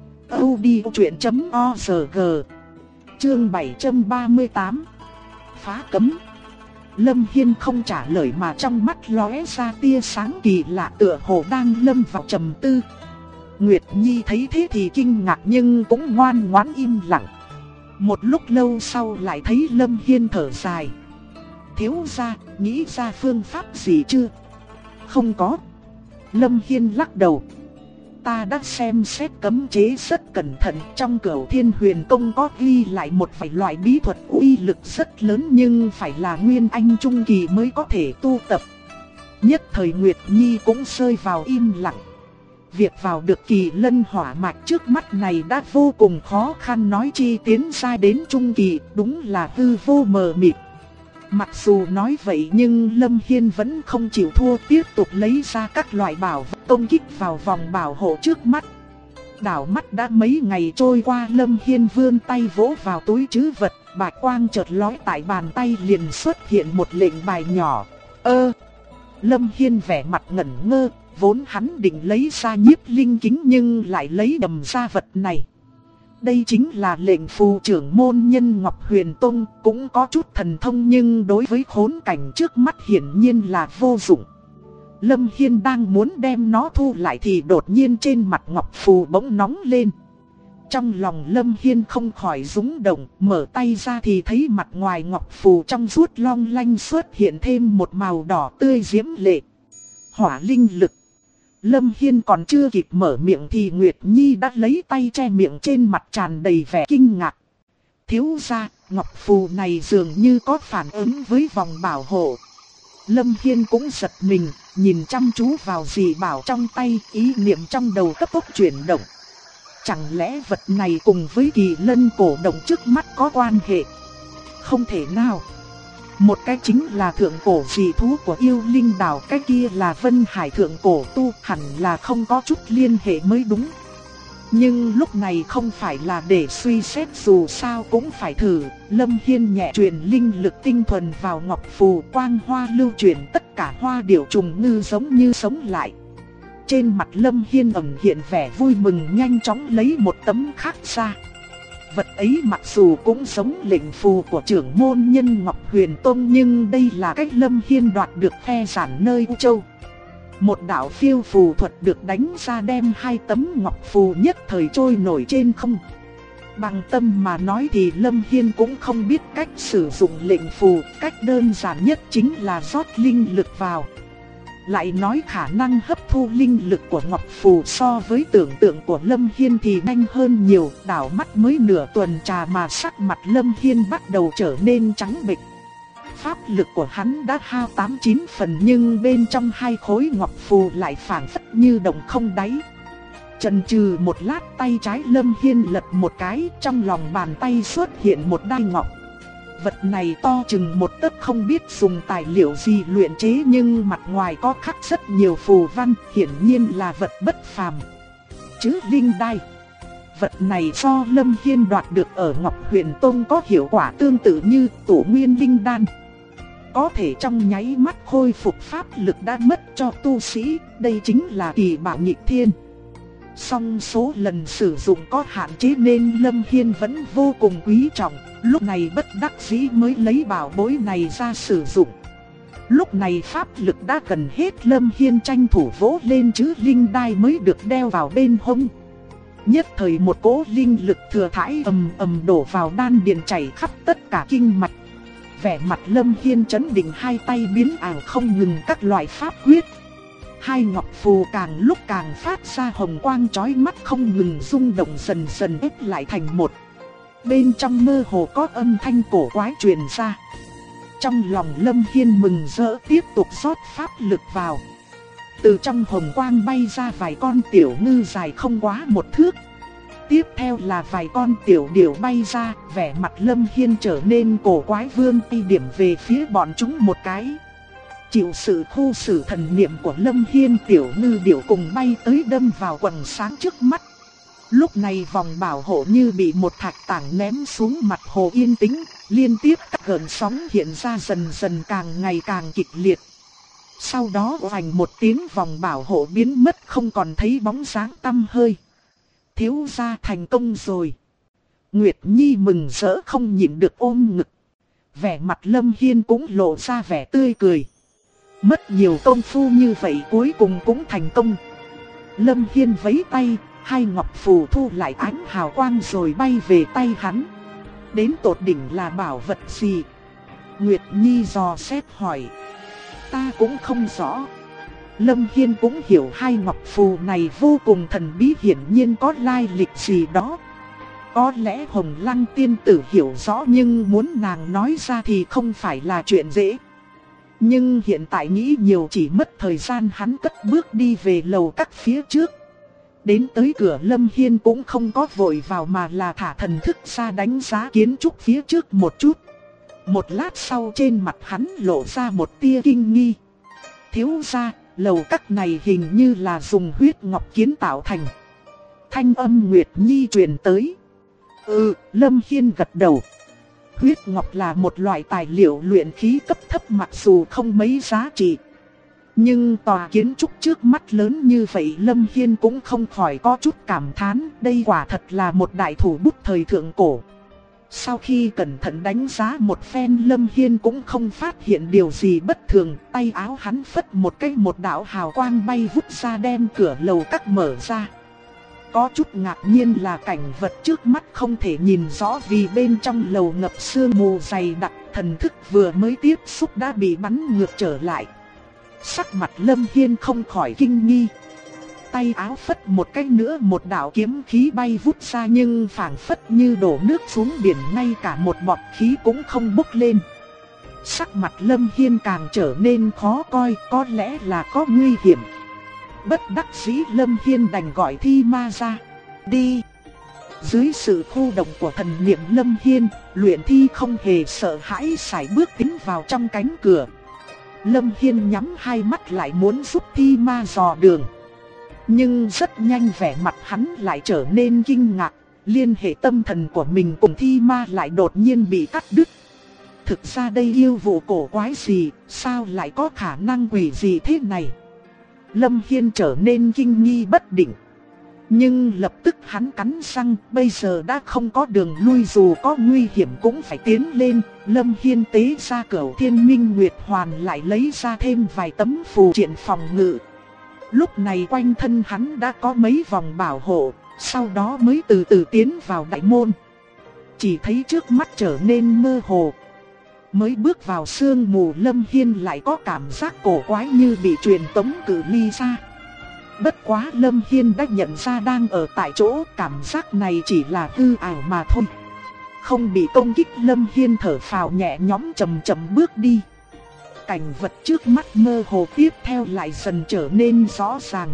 audiochuyện.org. Chương 738. Phá cấm. Lâm Hiên không trả lời mà trong mắt lóe ra tia sáng kỳ lạ, tựa hồ đang lâm vào trầm tư. Nguyệt Nhi thấy thế thì kinh ngạc nhưng cũng ngoan ngoãn im lặng. Một lúc lâu sau lại thấy Lâm Hiên thở dài: thiếu gia, nghĩ ra phương pháp gì chưa? Không có. Lâm Hiên lắc đầu: ta đã xem xét cấm chế rất cẩn thận, trong Cửu Thiên Huyền Công có ghi lại một vài loại bí thuật uy lực rất lớn, nhưng phải là nguyên anh trung kỳ mới có thể tu tập. Nhất thời Nguyệt Nhi cũng rơi vào im lặng. Việc vào được Kỳ Lân hỏa mạch trước mắt này đã vô cùng khó khăn, nói chi tiến giai đến trung kỳ, đúng là hư vô mờ mịt. Mặc dù nói vậy nhưng Lâm Hiên vẫn không chịu thua, tiếp tục lấy ra các loại bảo vật công kích vào vòng bảo hộ trước mắt. Đảo mắt đã mấy ngày trôi qua, Lâm Hiên vươn tay vỗ vào túi trữ vật, bạch quang chợt lóe tại bàn tay, liền xuất hiện một lệnh bài nhỏ. Lâm Hiên vẻ mặt ngẩn ngơ, vốn hắn định lấy ra Nhiếp Linh Kính nhưng lại lấy nhầm ra vật này. Đây chính là lệnh phù trưởng môn nhân Ngọc Huyền Tông, cũng có chút thần thông nhưng đối với khốn cảnh trước mắt hiển nhiên là vô dụng. Lâm Hiên đang muốn đem nó thu lại thì đột nhiên trên mặt Ngọc Phù bỗng nóng lên. Trong lòng Lâm Hiên không khỏi rung động, mở tay ra thì thấy mặt ngoài Ngọc Phù trong suốt long lanh xuất hiện thêm một màu đỏ tươi diễm lệ. Hỏa linh lực. Lâm Hiên còn chưa kịp mở miệng thì Nguyệt Nhi đã lấy tay che miệng, trên mặt tràn đầy vẻ kinh ngạc. Thiếu gia, ngọc phù này dường như có phản ứng với vòng bảo hộ. Lâm Hiên cũng giật mình, nhìn chăm chú vào dị bảo trong tay, ý niệm trong đầu cấp tốc chuyển động. Chẳng lẽ vật này cùng với kỳ lân cổ động trước mắt có quan hệ? Không thể nào. Một cái chính là thượng cổ dị thú của yêu linh đảo, cái kia là Vân Hải thượng cổ tu, hẳn là không có chút liên hệ mới đúng. Nhưng lúc này không phải là để suy xét, dù sao cũng phải thử. Lâm Hiên nhẹ truyền linh lực tinh thuần vào ngọc phù, quang hoa lưu chuyển, tất cả hoa điểu trùng ngư giống như sống lại. Trên mặt Lâm Hiên ẩn hiện vẻ vui mừng, nhanh chóng lấy một tấm khác ra. Vật ấy mặc dù cũng giống lệnh phù của trưởng môn nhân Ngọc Huyền Tông, nhưng đây là cách Lâm Hiên đoạt được khe giản nơi U Châu. Một đạo phiêu phù thuật được đánh ra, đem hai tấm ngọc phù nhất thời trôi nổi trên không. Bằng tâm mà nói thì Lâm Hiên cũng không biết cách sử dụng lệnh phù, cách đơn giản nhất chính là rót linh lực vào. Lại nói khả năng hấp thu linh lực của ngọc phù so với tưởng tượng của Lâm Hiên thì nhanh hơn nhiều. Đảo mắt mới nửa tuần trà mà sắc mặt Lâm Hiên bắt đầu trở nên trắng bệch. Pháp lực của hắn đã hao 8-9 phần, nhưng bên trong hai khối ngọc phù lại phảng phất như động không đáy. Chần chừ một lát, tay trái Lâm Hiên lật một cái, trong lòng bàn tay xuất hiện một đai ngọc. Vật này to chừng một tấc, không biết dùng tài liệu gì luyện chế, nhưng mặt ngoài có khắc rất nhiều phù văn, hiển nhiên là vật bất phàm. Chữ linh đai. Vật này do Lâm Hiên đoạt được ở Ngọc Huyền Tông, có hiệu quả tương tự như Tổ Nguyên Linh Đan. Có thể trong nháy mắt khôi phục pháp lực đã mất cho tu sĩ, đây chính là kỳ bảo nghịch thiên. Song số lần sử dụng có hạn chế nên Lâm Hiên vẫn vô cùng quý trọng, lúc này bất đắc dĩ mới lấy bảo bối này ra sử dụng. Lúc này pháp lực đã gần hết, Lâm Hiên tranh thủ vỗ lên chữ linh đai mới được đeo vào bên hông. Nhất thời một cỗ linh lực thừa thãi ầm ầm đổ vào đan điền, chảy khắp tất cả kinh mạch. Vẻ mặt Lâm Hiên chấn định, hai tay biến ảo không ngừng các loại pháp quyết. Hai ngọc phù càng lúc càng phát ra hồng quang chói mắt, không ngừng rung động, dần dần ép lại thành một. Bên trong mơ hồ có âm thanh cổ quái truyền ra. Trong lòng Lâm Hiên mừng rỡ, tiếp tục rót pháp lực vào. Từ trong hồng quang bay ra vài con tiểu ngư dài không quá một thước. Tiếp theo là vài con tiểu điểu bay ra, vẻ mặt Lâm Hiên trở nên cổ quái, vươn tay điểm về phía bọn chúng một cái. Chịu sự khu xử thần niệm của Lâm Hiên, tiểu ngư điểu cùng bay tới đâm vào quầng sáng trước mắt. Lúc này vòng bảo hộ như bị một thạch tảng ném xuống mặt hồ, yên tĩnh, liên tiếp các gợn sóng hiện ra, dần dần càng ngày càng kịch liệt. Sau đó oành một tiếng, vòng bảo hộ biến mất, không còn thấy bóng dáng tăm hơi. Thiếu gia thành công rồi. Nguyệt Nhi mừng rỡ không nhịn được ôm ngực. Vẻ mặt Lâm Hiên cũng lộ ra vẻ tươi cười. Mất nhiều công phu như vậy cuối cùng cũng thành công. Lâm Hiên vẫy tay, hai ngọc phù thu lại ánh hào quang rồi bay về tay hắn. Đến tột đỉnh là bảo vật gì? Nguyệt Nhi dò xét hỏi. Ta cũng không rõ. Lâm Hiên cũng hiểu hai ngọc phù này vô cùng thần bí, hiển nhiên có lai lịch gì đó. Có lẽ Hồng Lăng tiên tử hiểu rõ, nhưng muốn nàng nói ra thì không phải là chuyện dễ. Nhưng hiện tại nghĩ nhiều chỉ mất thời gian, hắn cất bước đi về lầu các phía trước. Đến tới cửa Lâm Hiên cũng không có vội vào mà là thả thần thức ra đánh giá kiến trúc phía trước một chút. Một lát sau trên mặt hắn lộ ra một tia kinh nghi. Thiếu gia, lầu các này hình như là dùng huyết ngọc kiến tạo thành. Thanh âm Nguyệt Nhi truyền tới. Lâm Hiên gật đầu. Huyết ngọc là một loại tài liệu luyện khí cấp thấp, mặc dù không mấy giá trị. Nhưng tòa kiến trúc trước mắt lớn như vậy, Lâm Hiên cũng không khỏi có chút cảm thán, đây quả thật là một đại thủ bút thời thượng cổ. Sau khi cẩn thận đánh giá một phen, Lâm Hiên cũng không phát hiện điều gì bất thường, tay áo hắn phất một cái, một đạo hào quang bay vút ra đem cửa lầu các mở ra. Có chút ngạc nhiên là cảnh vật trước mắt không thể nhìn rõ vì bên trong lầu ngập sương mù dày đặc, thần thức vừa mới tiếp xúc đã bị bắn ngược trở lại. Sắc mặt Lâm Hiên không khỏi kinh nghi. tay áo phất một cái nữa, một đạo kiếm khí bay vút ra, nhưng phảng phất như đổ nước xuống biển, ngay cả một bọt khí cũng không bốc lên. Sắc mặt Lâm Hiên càng trở nên khó coi, có lẽ là có nguy hiểm. Bất đắc dĩ Lâm Hiên đành gọi Thi Ma ra. Đi! Dưới sự khu động của thần niệm Lâm Hiên, Luyện Thi không hề sợ hãi sải bước tiến vào trong cánh cửa. Lâm Hiên nhắm hai mắt lại muốn giúp Thi Ma dò đường. Nhưng rất nhanh vẻ mặt hắn lại trở nên kinh ngạc, liên hệ tâm thần của mình cùng Thi Ma lại đột nhiên bị cắt đứt. Thực ra đây yêu vụ cổ quái gì, sao lại có khả năng quỷ gì thế này? Lâm Hiên trở nên kinh nghi bất định. Nhưng lập tức hắn cắn răng, bây giờ đã không có đường lui, dù có nguy hiểm cũng phải tiến lên. Lâm Hiên tế ra Cửu Thiên Minh Nguyệt Hoàn, lại lấy ra thêm vài tấm phù triện phòng ngự. Lúc này quanh thân hắn đã có mấy vòng bảo hộ, sau đó mới từ từ tiến vào đại môn. Chỉ thấy trước mắt trở nên mơ hồ. Mới bước vào sương mù, Lâm Hiên lại có cảm giác cổ quái như bị truyền tống cự ly xa. Bất quá Lâm Hiên đã nhận ra đang ở tại chỗ, cảm giác này chỉ là hư ảo mà thôi. Không bị công kích, Lâm Hiên thở phào nhẹ nhõm chậm chậm bước đi. Cảnh vật trước mắt mơ hồ, tiếp theo lại dần trở nên rõ ràng.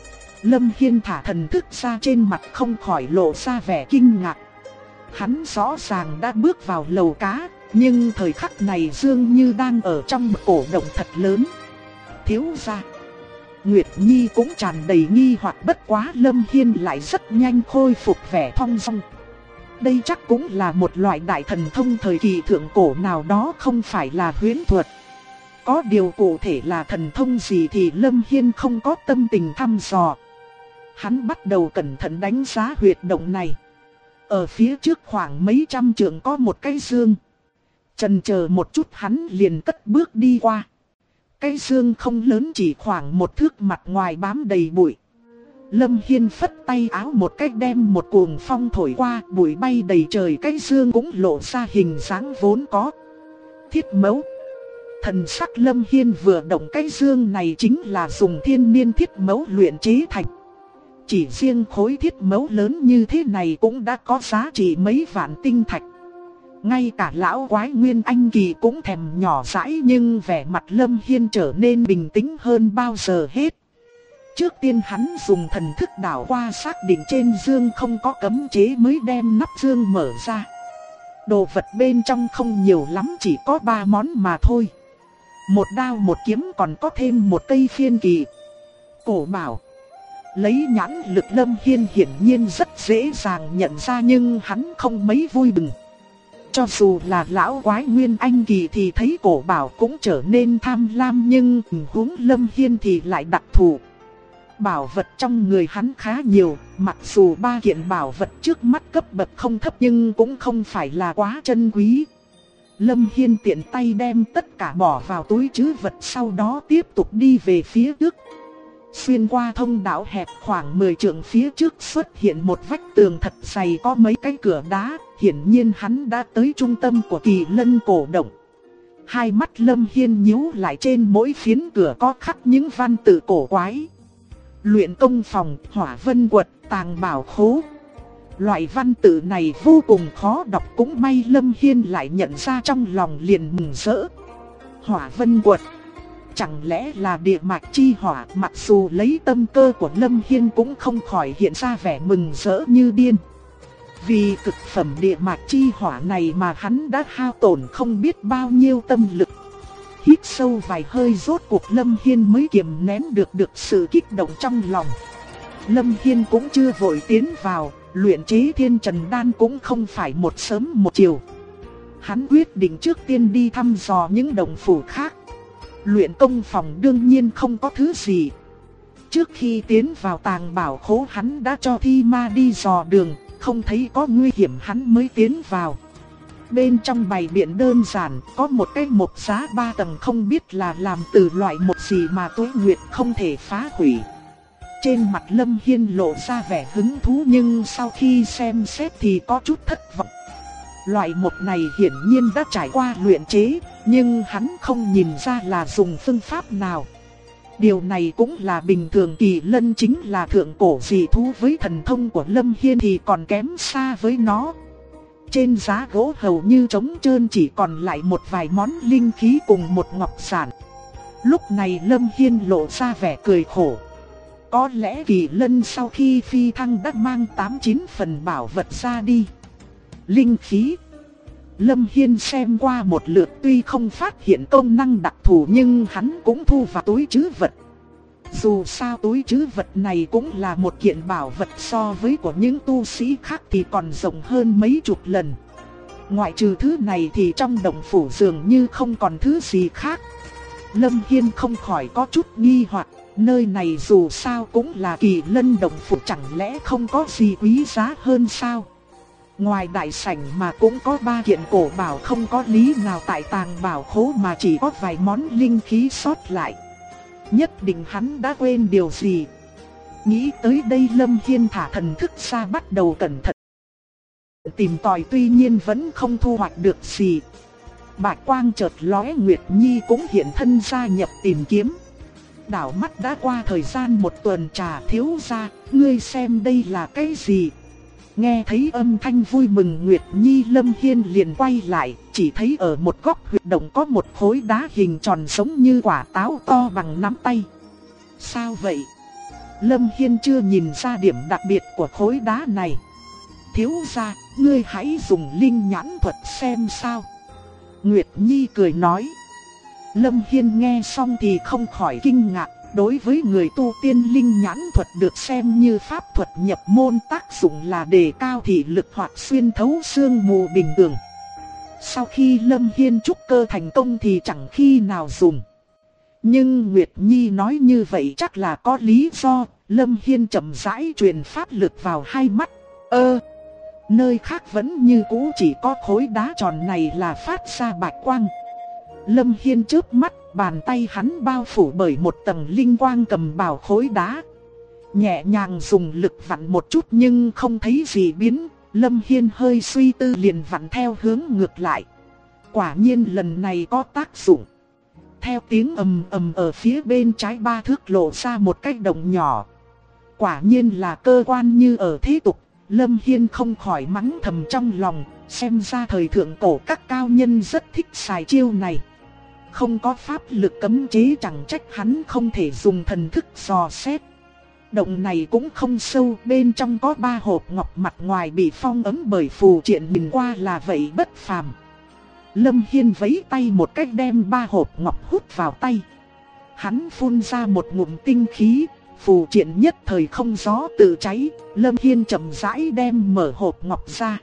Lâm Hiên thả thần thức ra, trên mặt không khỏi lộ ra vẻ kinh ngạc. Hắn rõ ràng đã bước vào lầu cá, nhưng thời khắc này dường như đang ở trong một cổ động thật lớn. Thiếu gia, Nguyệt Nhi cũng tràn đầy nghi hoặc, bất quá Lâm Hiên lại rất nhanh khôi phục vẻ thong dong. Đây chắc cũng là một loại đại thần thông thời kỳ thượng cổ nào đó, không phải là huyễn thuật. Có điều cụ thể là thần thông gì thì Lâm Hiên không có tâm tình thăm dò. Hắn bắt đầu cẩn thận đánh giá huyệt động này. Ở phía trước khoảng mấy trăm trượng có một cái dương. Chần chờ một chút hắn liền cất bước đi qua. Cái dương không lớn, chỉ khoảng một thước, mặt ngoài bám đầy bụi. Lâm Hiên phất tay áo một cách, đem một cuồng phong thổi qua, bụi bay đầy trời, cái dương cũng lộ ra hình dáng vốn có. Thiết mẫu. Thần sắc Lâm Hiên vừa động, cái dương này chính là dùng thiên niên thiết mẫu luyện chế thành. Chỉ riêng khối thiết mẫu lớn như thế này cũng đã có giá trị mấy vạn tinh thạch. Ngay cả lão quái Nguyên Anh Kỳ cũng thèm nhỏ dãi, nhưng vẻ mặt Lâm Hiên trở nên bình tĩnh hơn bao giờ hết. Trước tiên hắn dùng thần thức đảo qua, xác định trên dương không có cấm chế, mới đem nắp dương mở ra. Đồ vật bên trong không nhiều lắm, chỉ có 3 món mà thôi. Một đao, một kiếm, còn có thêm một cây phiên kỳ. Cổ bảo. Lấy nhãn lực Lâm Hiên hiển nhiên rất dễ dàng nhận ra, nhưng hắn không mấy vui mừng. Cho dù là lão quái Nguyên Anh Kỳ thì thấy cổ bảo cũng trở nên tham lam, nhưng huống Lâm Hiên thì lại đặc thù. Bảo vật trong người hắn khá nhiều, mặc dù 3 kiện bảo vật trước mắt cấp bậc không thấp nhưng cũng không phải là quá chân quý. Lâm Hiên tiện tay đem tất cả bỏ vào túi trữ vật, sau đó tiếp tục đi về phía trước. Xuyên qua thông đạo hẹp khoảng 10 trượng, phía trước xuất hiện một vách tường thật dày có mấy cái cửa đá, hiển nhiên hắn đã tới trung tâm của Kỳ Lân cổ động. Hai mắt Lâm Hiên nhíu lại, trên mỗi phiến cửa có khắc những văn tự cổ quái. Luyện công phòng, hỏa vân quật, tàng bảo khố. Loại văn tự này vô cùng khó đọc, cũng may Lâm Hiên lại nhận ra, trong lòng liền mừng rỡ. Hỏa vân quật, chẳng lẽ là địa mạch chi hỏa? Mặc dù lấy tâm cơ của Lâm Hiên cũng không khỏi hiện ra vẻ mừng rỡ như điên. Vì cực phẩm địa mạch chi hỏa này mà hắn đã hao tổn không biết bao nhiêu tâm lực. Hít sâu vài hơi, rốt cuộc Lâm Hiên mới kiềm nén được sự kích động trong lòng. Lâm Hiên cũng chưa vội tiến vào, luyện chế Thiên Trần Đan cũng không phải một sớm một chiều. Hắn quyết định trước tiên đi thăm dò những động phủ khác. Luyện công phòng đương nhiên không có thứ gì. Trước khi tiến vào tàng bảo khố, hắn đã cho Thi Ma đi dò đường, không thấy có nguy hiểm hắn mới tiến vào. Bên trong bày biện đơn giản, có một cái mộc giá 3 tầng không biết là làm từ loại mộc gì mà Tuế Nguyệt không thể phá hủy. Trên mặt Lâm Hiên lộ ra vẻ hứng thú, nhưng sau khi xem xét thì có chút thất vọng. Loại mộc này hiển nhiên đã trải qua luyện chế, nhưng hắn không nhìn ra là dùng phương pháp nào. Điều này cũng là bình thường, kỳ lân chính là thượng cổ dị thú, với thần thông của Lâm Hiên thì còn kém xa với nó. Trên giá gỗ hầu như trống trơn, chỉ còn lại một vài món linh khí cùng một ngọc giản. Lúc này Lâm Hiên lộ ra vẻ cười khổ. Có lẽ kỳ lân sau khi phi thăng đã mang 8-9 phần bảo vật ra đi. Linh khí. Lâm Hiên xem qua một lượt, tuy không phát hiện công năng đặc thù nhưng hắn cũng thu vào túi trữ vật. Dù sao túi trữ vật này cũng là một kiện bảo vật, so với của những tu sĩ khác thì còn rộng hơn mấy chục lần. Ngoại trừ thứ này thì trong động phủ dường như không còn thứ gì khác. Lâm Hiên không khỏi có chút nghi hoặc, nơi này dù sao cũng là kỳ lân động phủ, chẳng lẽ không có gì quý giá hơn sao? Ngoài đại sảnh mà cũng có 3 kiện cổ bảo, không có lý nào tại tàng bảo khố mà chỉ có vài món linh khí sót lại. Nhất định hắn đã quên điều gì. Nghĩ tới đây Lâm Hiên thả thần thức ra, bắt đầu cẩn thận tìm tòi, tuy nhiên vẫn không thu hoạch được gì. Bạch quang chợt lóe, Nguyệt Nhi cũng hiện thân gia nhập tìm kiếm. Đảo mắt đã qua thời gian một tuần trà, thiếu gia, ngươi xem đây là cái gì? Nghe thấy âm thanh vui mừng Nguyệt Nhi, Lâm Hiên liền quay lại, chỉ thấy ở một góc huyệt động có một khối đá hình tròn giống như quả táo to bằng nắm tay. Sao vậy? Lâm Hiên chưa nhìn ra điểm đặc biệt của khối đá này. Thiếu gia, ngươi hãy dùng linh nhãn thuật xem sao. Nguyệt Nhi cười nói. Lâm Hiên nghe xong thì không khỏi kinh ngạc. Đối với người tu tiên, linh nhãn thuật được xem như pháp thuật nhập môn, tác dụng là đề cao thị lực hoặc xuyên thấu sương mù bình thường. Sau khi Lâm Hiên trúc cơ thành công thì chẳng khi nào dùng. Nhưng Nguyệt Nhi nói như vậy chắc là có lý do. Lâm Hiên chậm rãi truyền pháp lực vào hai mắt. Nơi khác vẫn như cũ, chỉ có khối đá tròn này là phát ra bạch quang. Lâm Hiên chớp mắt, bàn tay hắn bao phủ bởi một tầng linh quang, cầm vào khối đá. Nhẹ nhàng dùng lực vặn một chút nhưng không thấy gì biến. Lâm Hiên hơi suy tư liền vặn theo hướng ngược lại. Quả nhiên lần này có tác dụng. Theo tiếng ầm ầm ở phía bên trái 3 thước lộ ra một cái động nhỏ. Quả nhiên là cơ quan như ở thế tục. Lâm Hiên không khỏi mắng thầm trong lòng, xem ra thời thượng cổ các cao nhân rất thích xài chiêu này. Không có pháp lực cấm chế, chẳng trách hắn không thể dùng thần thức dò xét. Động này cũng không sâu, bên trong có 3 hộp ngọc, mặt ngoài bị phong ấn bởi phù triện, nhìn qua là vậy bất phàm. Lâm Hiên vẫy tay một cách đem 3 hộp ngọc hút vào tay. Hắn phun ra một ngụm tinh khí, phù triện nhất thời không gió tự cháy. Lâm Hiên chậm rãi đem mở hộp ngọc ra.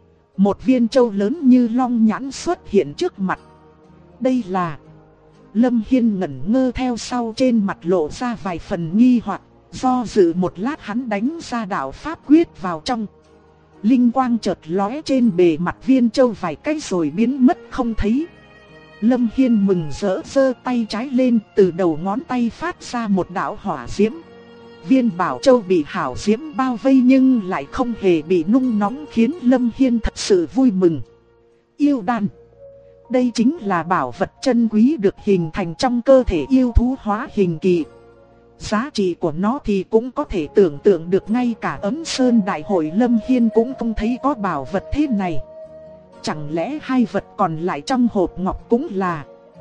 Một viên châu lớn như long nhãn xuất hiện trước mặt. Đây là... Lâm Hiên ngẩn ngơ, theo sau trên mặt lộ ra vài phần nghi hoặc. Do dự một lát hắn đánh ra đạo pháp quyết vào trong. Linh quang chợt lóe trên bề mặt viên châu vài cái rồi biến mất không thấy. Lâm Hiên mừng rỡ giơ tay trái lên, từ đầu ngón tay phát ra một đạo hỏa diễm. Viên bảo châu bị hảo diễm bao vây nhưng lại không hề bị nung nóng, khiến Lâm Hiên thật sự vui mừng. Yêu đan. Đây chính là bảo vật chân quý được hình thành trong cơ thể yêu thú hóa hình kỳ. Giá trị của nó thì cũng có thể tưởng tượng được, ngay cả Ấm Sơn Đại Hội Lâm Hiên cũng không thấy có bảo vật thế này. Chẳng lẽ 2 vật còn lại trong hộp ngọc cũng là...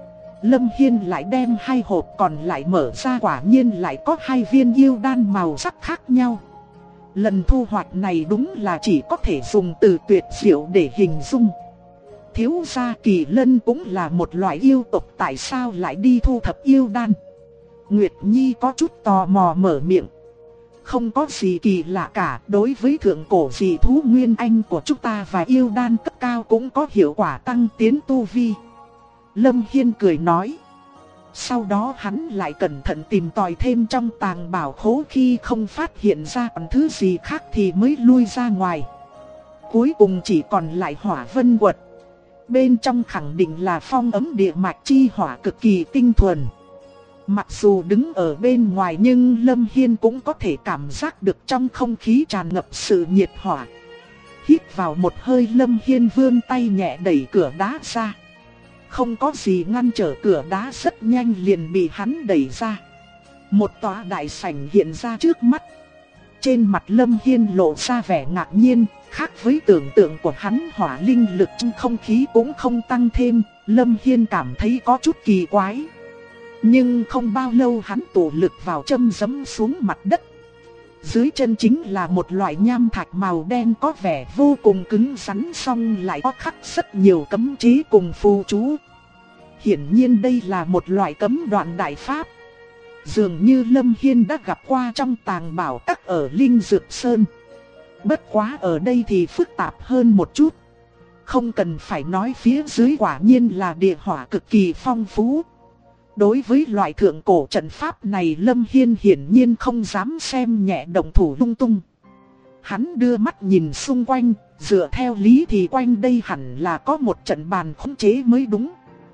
Lâm Hiên lại đem 2 hộp còn lại mở ra, quả nhiên lại có 2 viên yêu đan màu sắc khác nhau. Lần thu hoạch này đúng là chỉ có thể dùng từ tuyệt diệu để hình dung. Thiếu gia, kỳ lân cũng là một loại yêu tộc, tại sao lại đi thu thập yêu đan? Nguyệt Nhi có chút tò mò mở miệng. Không có gì kỳ lạ cả, đối với thượng cổ dị thú nguyên anh của chúng ta và yêu đan cấp cao cũng có hiệu quả tăng tiến tu vi. Lâm Hiên cười nói. Sau đó hắn lại cẩn thận tìm tòi thêm trong tàng bảo khố, khi không phát hiện ra còn thứ gì khác thì mới lui ra ngoài. Cuối cùng chỉ còn lại hỏa vân quật. Bên trong khẳng định là phong ấm địa mạch chi hỏa cực kỳ tinh thuần. Mặc dù đứng ở bên ngoài nhưng Lâm Hiên cũng có thể cảm giác được trong không khí tràn ngập sự nhiệt hỏa. Hít vào một hơi, Lâm Hiên vươn tay nhẹ đẩy cửa đá ra. Không có gì ngăn trở, cửa đá rất nhanh liền bị hắn đẩy ra. Một tòa đại sảnh hiện ra trước mắt. Trên mặt Lâm Hiên lộ ra vẻ ngạc nhiên, khác với tưởng tượng của hắn, hỏa linh lực trong không khí cũng không tăng thêm, Lâm Hiên cảm thấy có chút kỳ quái. Nhưng không bao lâu hắn tụ lực vào châm giẫm xuống mặt đất. Dưới chân chính là một loại nham thạch màu đen có vẻ vô cùng cứng rắn, song lại có khắc rất nhiều cấm chế cùng phù chú. Hiển nhiên đây là một loại cấm đoạn đại pháp. Dường như Lâm Hiên đã gặp qua trong tàng bảo các ở Linh Dược Sơn. Bất quá ở đây thì phức tạp hơn một chút. Không cần phải nói, phía dưới quả nhiên là địa hỏa cực kỳ phong phú. Đối với loại thượng cổ trận pháp này, Lâm Hiên hiển nhiên không dám xem nhẹ, động thủ lung tung. Hắn đưa mắt nhìn xung quanh, dựa theo lý thì quanh đây hẳn là có một trận bàn khống chế mới đúng.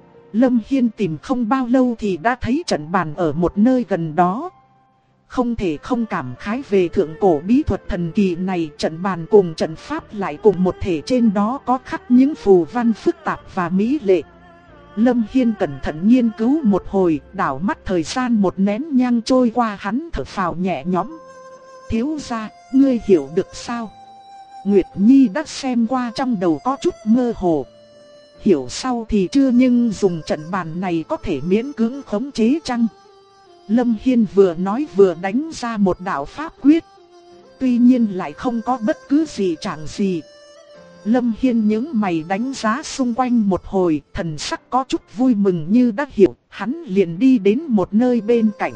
Lâm Hiên tìm không bao lâu thì đã thấy trận bàn ở một nơi gần đó. Không thể không cảm khái về thượng cổ bí thuật thần kỳ này, trận bàn cùng trận pháp lại cùng một thể, trên đó có khắc những phù văn phức tạp và mỹ lệ. Lâm Hiên cẩn thận nghiên cứu một hồi, đảo mắt thời gian một nén nhang trôi qua, hắn thở phào nhẹ nhõm. Thiếu gia, ngươi hiểu được sao? Nguyệt Nhi đã xem qua, trong đầu có chút mơ hồ. Hiểu sau thì chưa, nhưng dùng trận bàn này có thể miễn cưỡng khống chế chăng? Lâm Hiên vừa nói vừa đánh ra một đạo pháp quyết. Tuy nhiên lại không có bất cứ gì chẳng gì. Lâm Hiên nhướng mày đánh giá xung quanh một hồi, thần sắc có chút vui mừng như đã hiểu, hắn liền đi đến một nơi bên cạnh.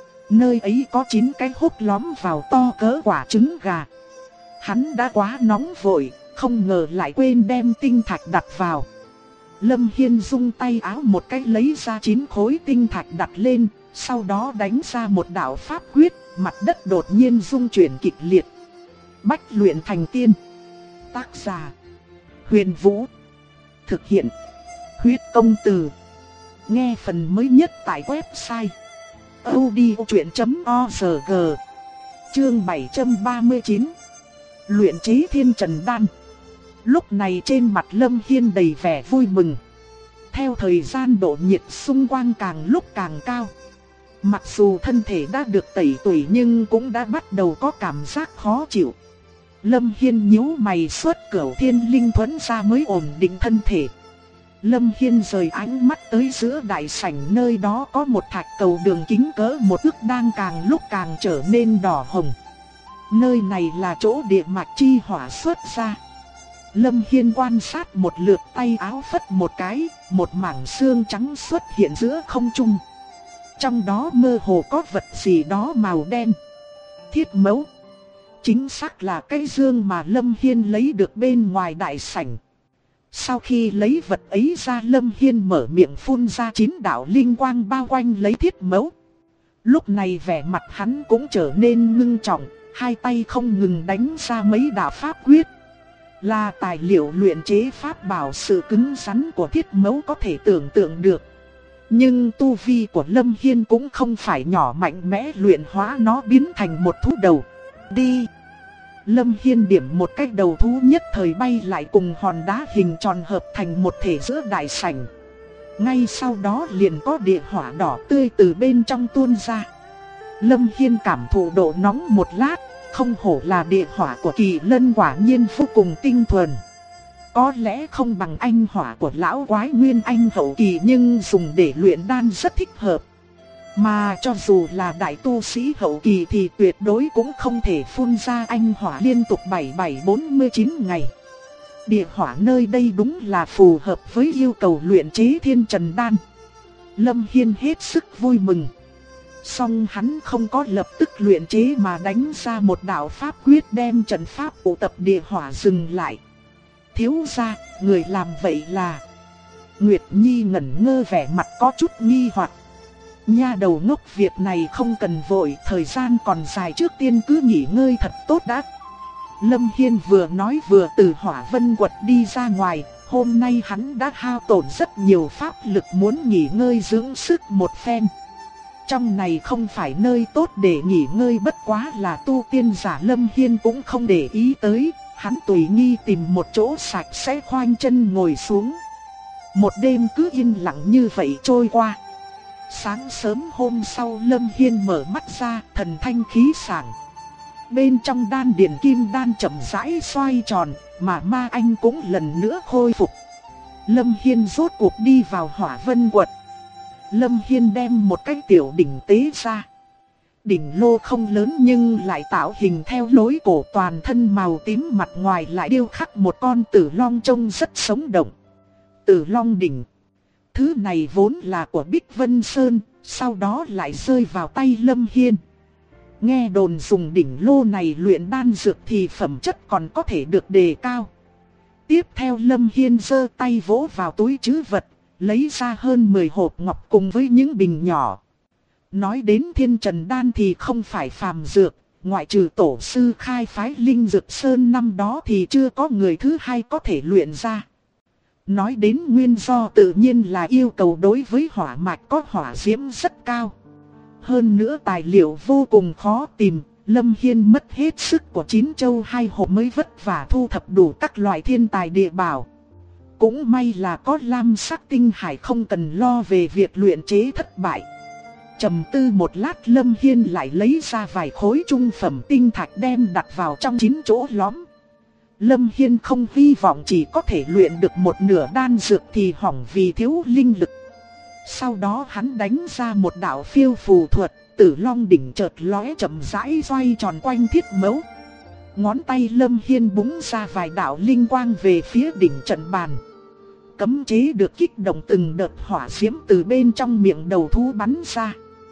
Nơi ấy có 9 cái hốc lõm vào to cỡ quả trứng gà. Hắn đã quá nóng vội, không ngờ lại quên đem tinh thạch đặt vào. Lâm Hiên dung tay áo một cái lấy ra 9 khối tinh thạch đặt lên, sau đó đánh ra một đạo pháp quyết, mặt đất đột nhiên rung chuyển kịch liệt. Bách luyện thành tiên. Tác giả: Huyền Vũ. Thực hiện: Huyết Công Từ. Nghe phần mới nhất tại website audiochuyện.org. Chương 739. Luyện chế Thiên Trần Đan. Lúc này trên mặt Lâm Hiên đầy vẻ vui mừng. Theo thời gian độ nhiệt xung quanh càng lúc càng cao. Mặc dù thân thể đã được tẩy tủy nhưng cũng đã bắt đầu có cảm giác khó chịu. Lâm Hiên nhíu mày xuất Cửu Thiên Linh Thuẫn ra mới ổn định thân thể. Lâm Hiên rời ánh mắt tới giữa đại sảnh, nơi đó có một thạch cầu đường kính cỡ một thước đang càng lúc càng trở nên đỏ hồng. Nơi này là chỗ địa mạch chi hỏa xuất ra. Lâm Hiên quan sát một lượt, tay áo phất một cái, một mảng xương trắng xuất hiện giữa không trung. Trong đó mơ hồ có vật gì đó màu đen. Thiết mẫu. Chính xác là cái dương mà Lâm Hiên lấy được bên ngoài đại sảnh. Sau khi lấy vật ấy ra, Lâm Hiên mở miệng phun ra 9 đạo linh quang bao quanh lấy thiết mẫu. Lúc này vẻ mặt hắn cũng trở nên ngưng trọng, hai tay không ngừng đánh ra mấy đạo pháp quyết. Là tài liệu luyện chế pháp bảo, sự cứng rắn của thiết mẫu có thể tưởng tượng được. Nhưng tu vi của Lâm Hiên cũng không phải nhỏ, mạnh mẽ luyện hóa nó biến thành một thú đầu. Đi! Lâm Hiên điểm một cái, đầu thú nhất thời bay lại cùng hòn đá hình tròn hợp thành một thể giữa đại sảnh. Ngay sau đó liền có địa hỏa đỏ tươi từ bên trong tuôn ra. Lâm Hiên cảm thụ độ nóng một lát, không hổ là địa hỏa của Kỳ Lân, quả nhiên vô cùng tinh thuần. Có lẽ không bằng anh hỏa của lão quái Nguyên Anh hậu kỳ, nhưng dùng để luyện đan rất thích hợp. Mà cho dù là đại tu sĩ hậu kỳ thì tuyệt đối cũng không thể phun ra anh hỏa liên tục 7749 ngày. Địa hỏa nơi đây đúng là phù hợp với yêu cầu luyện chế Thiên Trần Đan. Lâm Hiên hết sức vui mừng. Song hắn không có lập tức luyện chế mà đánh ra một đạo pháp quyết đem trận pháp tụ tập địa hỏa dừng lại. Thiếu gia, người làm vậy là... Nguyệt Nhi ngẩn ngơ, vẻ mặt có chút nghi hoặc. Nha đầu ngốc, việc này không cần vội, thời gian còn dài, trước tiên cứ nghỉ ngơi thật tốt đã. Lâm Hiên vừa nói vừa từ Hỏa Vân Quật đi ra ngoài. Hôm nay hắn đã hao tổn rất nhiều pháp lực, muốn nghỉ ngơi dưỡng sức một phen. Trong này không phải nơi tốt để nghỉ ngơi, bất quá là tu tiên giả Lâm Hiên cũng không để ý tới. Hắn tùy nghi tìm một chỗ sạch sẽ khoanh chân ngồi xuống. Một đêm cứ yên lặng như vậy trôi qua. Sáng sớm hôm sau Lâm Hiên mở mắt ra, thần thanh khí sảng. Bên trong đan điền kim đan chậm rãi xoay tròn, mà ma anh cũng lần nữa khôi phục. Lâm Hiên rốt cuộc đi vào Hỏa Vân quật. Lâm Hiên đem một cái tiểu đỉnh tế ra. Đỉnh lô không lớn nhưng lại tạo hình theo lối cổ, toàn thân màu tím, mặt ngoài lại điêu khắc một con tử long trông rất sống động. Tử long đỉnh. Thứ này vốn là của Bích Vân Sơn, sau đó lại rơi vào tay Lâm Hiên. Nghe đồn dùng đỉnh lô này luyện đan dược thì phẩm chất còn có thể được đề cao. Tiếp theo Lâm Hiên giơ tay vỗ vào túi trữ vật, lấy ra hơn 10 hộp ngọc cùng với những bình nhỏ. Nói đến Thiên Trần Đan thì không phải phàm dược, ngoại trừ tổ sư khai phái Linh Dược Sơn năm đó thì chưa có người thứ hai có thể luyện ra. Nói đến nguyên do tự nhiên là yêu cầu đối với hỏa mạch có hỏa diễm rất cao. Hơn nữa tài liệu vô cùng khó tìm, Lâm Hiên mất hết sức của 9 châu 2 hộp mới vất vả thu thập đủ các loại thiên tài địa bảo. Cũng may là có lam sắc tinh hải, không cần lo về việc luyện chế thất bại. Trầm tư một lát, Lâm Hiên lại lấy ra vài khối trung phẩm tinh thạch đem đặt vào trong 9 chỗ lõm. Lâm Hiên không hy vọng chỉ có thể luyện được một nửa đan dược thì hỏng vì thiếu linh lực. Sau đó hắn đánh ra một đạo phiêu phù thuật, Tử Long đỉnh chợt lóe chậm rãi xoay tròn quanh thiết mẫu. Ngón tay Lâm Hiên búng ra vài đạo linh quang về phía đỉnh trận bàn. Cấm chế được kích động, từng đợt hỏa diễm từ bên trong miệng đầu thú bắn ra.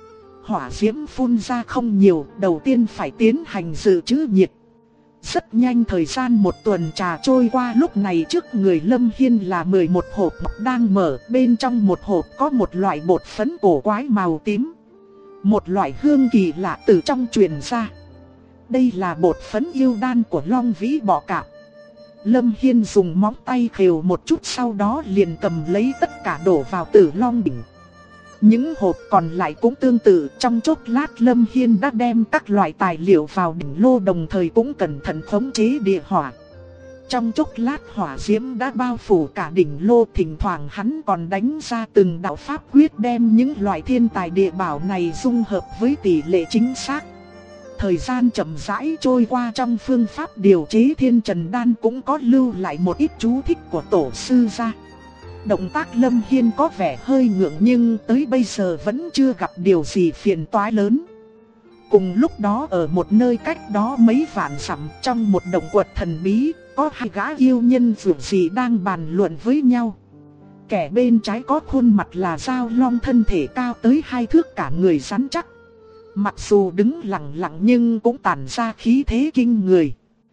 Hỏa diễm phun ra không nhiều, đầu tiên phải tiến hành dự trữ nhiệt. Rất nhanh thời gian một tuần trà trôi qua, lúc này trước người Lâm Hiên là 11 hộp ngọc đang mở, bên trong một hộp có một loại bột phấn cổ quái màu tím. Một loại hương kỳ lạ từ trong truyền ra. Đây là bột phấn yêu đan của Long Vĩ Bọ Cạp. Lâm Hiên dùng móng tay khều một chút, sau đó liền cầm lấy tất cả đổ vào Tử Long đỉnh. Những hộp còn lại cũng tương tự, trong chốc lát Lâm Hiên đã đem các loại tài liệu vào đỉnh lô, đồng thời cũng cẩn thận khống chế địa hỏa. Trong chốc lát hỏa diễm đã bao phủ cả đỉnh lô, thỉnh thoảng hắn còn đánh ra từng đạo pháp quyết đem những loại thiên tài địa bảo này dung hợp với tỷ lệ chính xác. Thời gian chậm rãi trôi qua, trong phương pháp điều chế Thiên Trần Đan cũng có lưu lại một ít chú thích của tổ sư ra. Động tác Lâm Hiên có vẻ hơi ngượng nhưng tới bây giờ vẫn chưa gặp điều gì phiền toái lớn. Cùng lúc đó ở một nơi cách đó mấy vạn dặm, trong một động quật thần bí, có hai gã yêu nhân dường gì đang bàn luận với nhau. Kẻ bên trái có khuôn mặt là dao long, thân thể cao tới 2 thước, cả người rắn chắc. Mặc dù đứng lặng lặng nhưng cũng tản ra khí thế kinh người.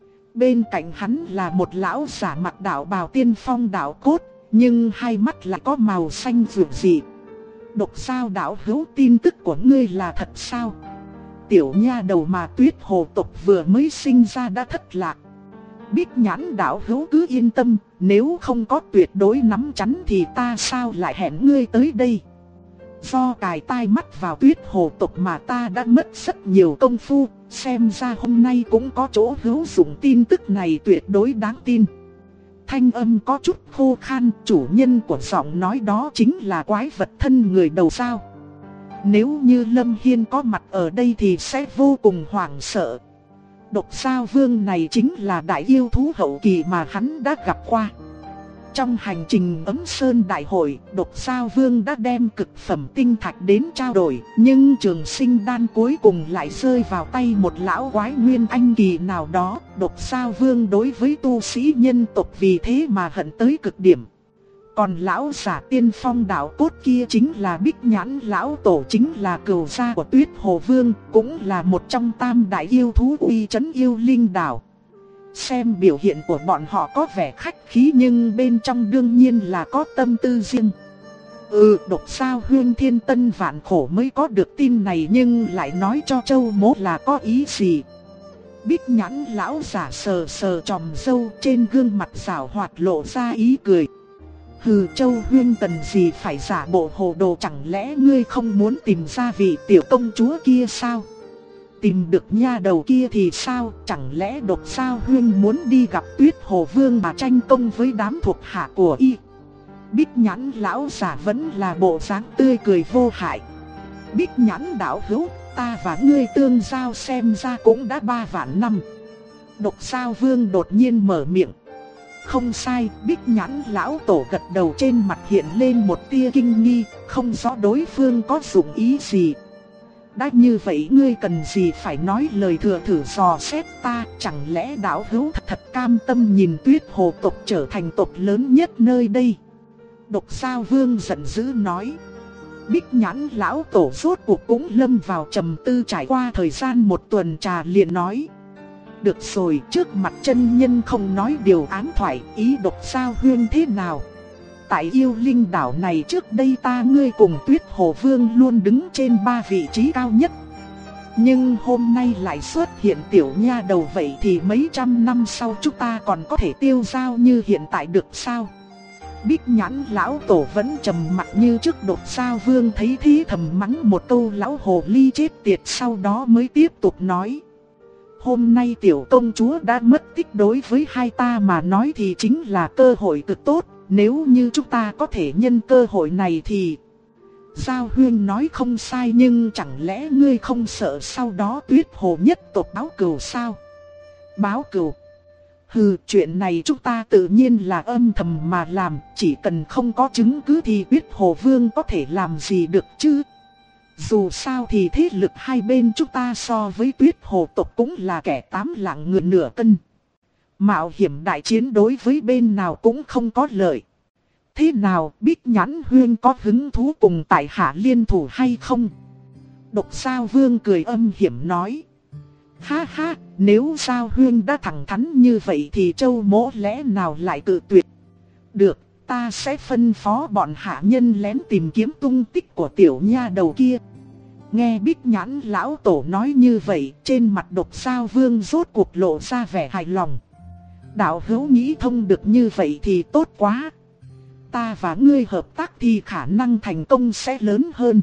Bên cạnh hắn là một lão giả mặc đạo bào tiên phong đạo cốt, nhưng hai mắt lại có màu xanh rực rỡ. Độc Sao đạo hữu, tin tức của ngươi là thật sao? Tiểu nha đầu mà Tuyết Hồ tộc vừa mới sinh ra đã thất lạc. Bích Nhãn đạo hữu cứ yên tâm, nếu không có tuyệt đối nắm chắn thì ta sao lại hẹn ngươi tới đây? Do cài tai mắt vào Tuyết Hồ tộc mà ta đã mất rất nhiều công phu, xem ra hôm nay cũng có chỗ hữu dụng, tin tức này tuyệt đối đáng tin. Thanh âm có chút khô khan, chủ nhân của giọng nói đó chính là quái vật thân người đầu sao. Nếu như Lâm Hiên có mặt ở đây thì sẽ vô cùng hoảng sợ. Độc Sao Vương này chính là đại yêu thú hậu kỳ mà hắn đã gặp qua. Trong hành trình Ấm Sơn đại hội, Độc Sao Vương đã đem cực phẩm tinh thạch đến trao đổi, nhưng trường sinh đan cuối cùng lại rơi vào tay một lão quái nguyên anh kỳ nào đó. Độc Sao Vương đối với tu sĩ nhân tộc vì thế mà hận tới cực điểm. Còn lão giả tiên phong đạo cốt kia chính là Bích Nhãn lão tổ, chính là cừu gia của Tuyết Hồ Vương, cũng là một trong tam đại yêu thú uy chấn yêu linh đảo. Xem biểu hiện của bọn họ có vẻ khách khí nhưng bên trong đương nhiên là có tâm tư riêng. Độc Sao Huyên thiên tân vạn khổ mới có được tin này, nhưng lại nói cho Châu Mỗ là có ý gì? Bích Nhãn lão giả sờ sờ chòm râu, trên gương mặt giảo hoạt lộ ra ý cười. Hừ, Châu Huyên cần gì phải giả bộ hồ đồ, chẳng lẽ ngươi không muốn tìm ra vị tiểu công chúa kia sao? Tìm được nha đầu kia thì sao, chẳng lẽ Độc Sao Huyên muốn đi gặp Tuyết Hồ Vương mà tranh công với đám thuộc hạ của y? Bích Nhãn lão giả vẫn là bộ dáng tươi cười vô hại. Bích Nhãn đạo hữu, ta và ngươi tương giao xem ra cũng đã 3 vạn năm. Độc Sao Vương đột nhiên mở miệng. Không sai, Bích Nhãn lão tổ gật đầu, trên mặt hiện lên một tia kinh nghi, không rõ đối phương có dụng ý gì. Đã như vậy ngươi cần gì phải nói lời thừa thử dò xét ta, chẳng lẽ đạo hữu thật cam tâm nhìn Tuyết Hồ tộc trở thành tộc lớn nhất nơi đây? Độc Sao Vương giận dữ nói. Bích Nhãn lão tổ rốt cuộc cũng lâm vào trầm tư, trải qua thời gian 1 tuần trà liền nói. Được rồi, trước mặt chân nhân không nói điều ám thoại, ý Độc Sao Huyên thế nào? Tại Yêu Linh đảo này trước đây ta ngươi cùng Tuyết Hồ Vương luôn đứng trên 3 vị trí cao nhất. Nhưng hôm nay lại xuất hiện tiểu nha đầu, vậy thì mấy trăm năm sau chúng ta còn có thể tiêu giao như hiện tại được sao? Bích Nhãn lão tổ vẫn trầm mặc như trước. Độc Sao Vương thấy thế thầm mắng một câu lão hồ ly chết tiệt, sau đó mới tiếp tục nói. Hôm nay tiểu công chúa đã mất tích, đối với hai ta mà nói thì chính là cơ hội cực tốt. Nếu như chúng ta có thể nhân cơ hội này thì... Giao Huyên nói không sai, nhưng chẳng lẽ ngươi không sợ sau đó Tuyết Hồ nhất tộc báo cừu sao? Báo cừu? Hừ, chuyện này chúng ta tự nhiên là âm thầm mà làm, chỉ cần không có chứng cứ thì Tuyết Hồ Vương có thể làm gì được chứ? Dù sao thì thế lực hai bên chúng ta so với Tuyết Hồ tộc cũng là kẻ 8 lạng ngựa nửa cân. Mạo hiểm đại chiến đối với bên nào cũng không có lợi. Thế nào, Bích Nhãn Huyên có hứng thú cùng tại hạ liên thủ hay không? Độc Sao Vương cười âm hiểm nói. Ha ha, nếu Sao Huyên đã thẳng thắn như vậy thì Châu Mỗ lẽ nào lại cự tuyệt? Được, ta sẽ phân phó bọn hạ nhân lén tìm kiếm tung tích của tiểu nha đầu kia. Nghe Bích Nhãn lão tổ nói như vậy, trên mặt Độc Sao Vương rốt cuộc lộ ra vẻ hài lòng. Đạo hữu nghĩ thông được như vậy thì tốt quá. Ta và ngươi hợp tác thì khả năng thành công sẽ lớn hơn.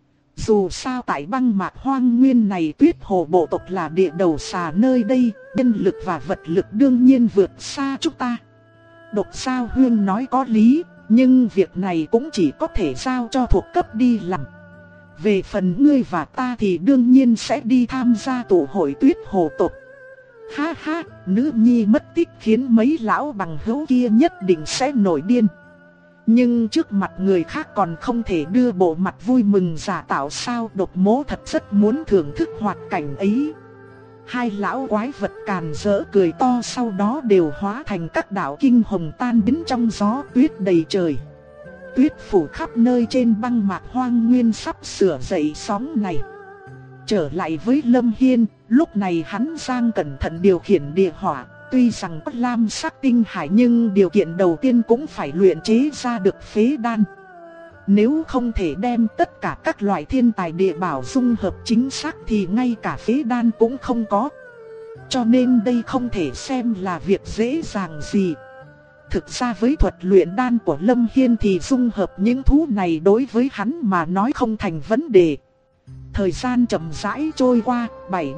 Dù sao tại băng mạc hoang nguyên này Tuyết Hồ bộ tộc là địa đầu xà nơi đây, nhân lực và vật lực đương nhiên vượt xa chúng ta. Độc Sao Huyên nói có lý, nhưng việc này cũng chỉ có thể giao cho thuộc cấp đi làm. Về phần ngươi và ta thì đương nhiên sẽ đi tham gia tụ hội Tuyết Hồ tộc. Ha ha, nữ nhi mất tích khiến mấy lão bằng hữu kia nhất định sẽ nổi điên. Nhưng trước mặt người khác còn không thể đưa bộ mặt vui mừng giả tạo sao? Độc Mỗ thật rất muốn thưởng thức hoạt cảnh ấy. Hai lão quái vật càn rỡ cười to, sau đó đều hóa thành các đạo kinh hồng tan biến trong gió. Tuyết đầy trời, tuyết phủ khắp nơi trên băng mạc hoang nguyên sắp sửa dậy sóng này. Trở lại với Lâm Hiên, lúc này hắn đang cẩn thận điều khiển địa hỏa. Tuy rằng có lam sắc tinh hải nhưng điều kiện đầu tiên cũng phải luyện chế ra được phế đan. Nếu không thể đem tất cả các loại thiên tài địa bảo dung hợp chính xác thì ngay cả phế đan cũng không có. Cho nên đây không thể xem là việc dễ dàng gì. Thực ra với thuật luyện đan của Lâm Hiên thì dung hợp những thứ này đối với hắn mà nói không thành vấn đề. Thời gian chậm rãi trôi qua,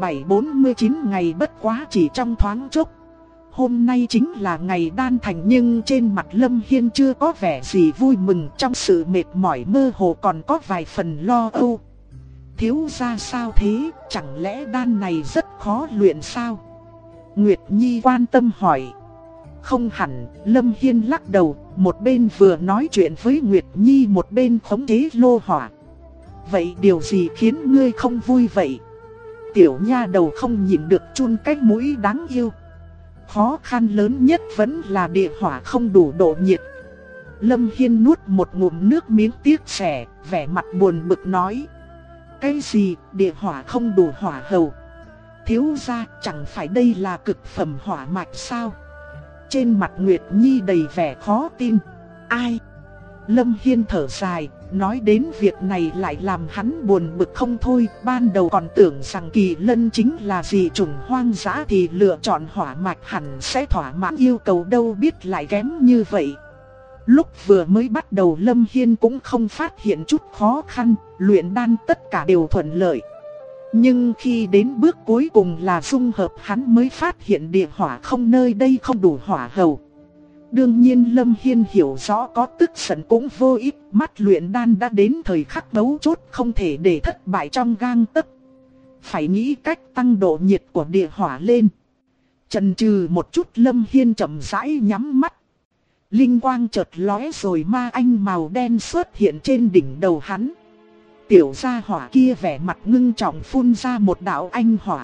7749 ngày bất quá chỉ trong thoáng chốc. Hôm nay chính là ngày đan thành, nhưng trên mặt Lâm Hiên chưa có vẻ gì vui mừng, trong sự mệt mỏi mơ hồ còn có vài phần lo âu. Thiếu gia sao thế, chẳng lẽ đan này rất khó luyện sao? Nguyệt Nhi quan tâm hỏi. Không hẳn, Lâm Hiên lắc đầu, một bên vừa nói chuyện với Nguyệt Nhi một bên khống chế lô hỏa. Vậy điều gì khiến ngươi không vui vậy? Tiểu nha đầu không nhịn được chun cái mũi đáng yêu. Khó khăn lớn nhất vẫn là địa hỏa không đủ độ nhiệt. Lâm Hiên nuốt một ngụm nước miếng tiếc rẻ, vẻ mặt buồn bực nói. Cái gì, địa hỏa không đủ hỏa hầu? Thiếu gia, chẳng phải đây là cực phẩm hỏa mạch sao? Trên mặt Nguyệt Nhi đầy vẻ khó tin. Ai? Lâm Hiên thở dài, nói đến việc này lại làm hắn buồn bực không thôi. Ban đầu còn tưởng rằng Kỳ Lân chính là dị chủng hoang dã thì lựa chọn hỏa mạch hẳn sẽ thỏa mãn yêu cầu, đâu biết lại kém như vậy. Lúc vừa mới bắt đầu Lâm Hiên cũng không phát hiện chút khó khăn, luyện đan tất cả đều thuận lợi. Nhưng khi đến bước cuối cùng là dung hợp, hắn mới phát hiện địa hỏa không nơi đây không đủ hỏa hầu. Đương nhiên Lâm Hiên hiểu rõ có tức giận cũng vô ích, mắt luyện đan đã đến thời khắc mấu chốt, không thể để thất bại trong gang tấc. Phải nghĩ cách tăng độ nhiệt của địa hỏa lên. Chần chừ một chút, Lâm Hiên chậm rãi nhắm mắt. Linh quang chợt lóe rồi ma anh màu đen xuất hiện trên đỉnh đầu hắn. Tiểu gia hỏa kia vẻ mặt ngưng trọng phun ra một đạo anh hỏa.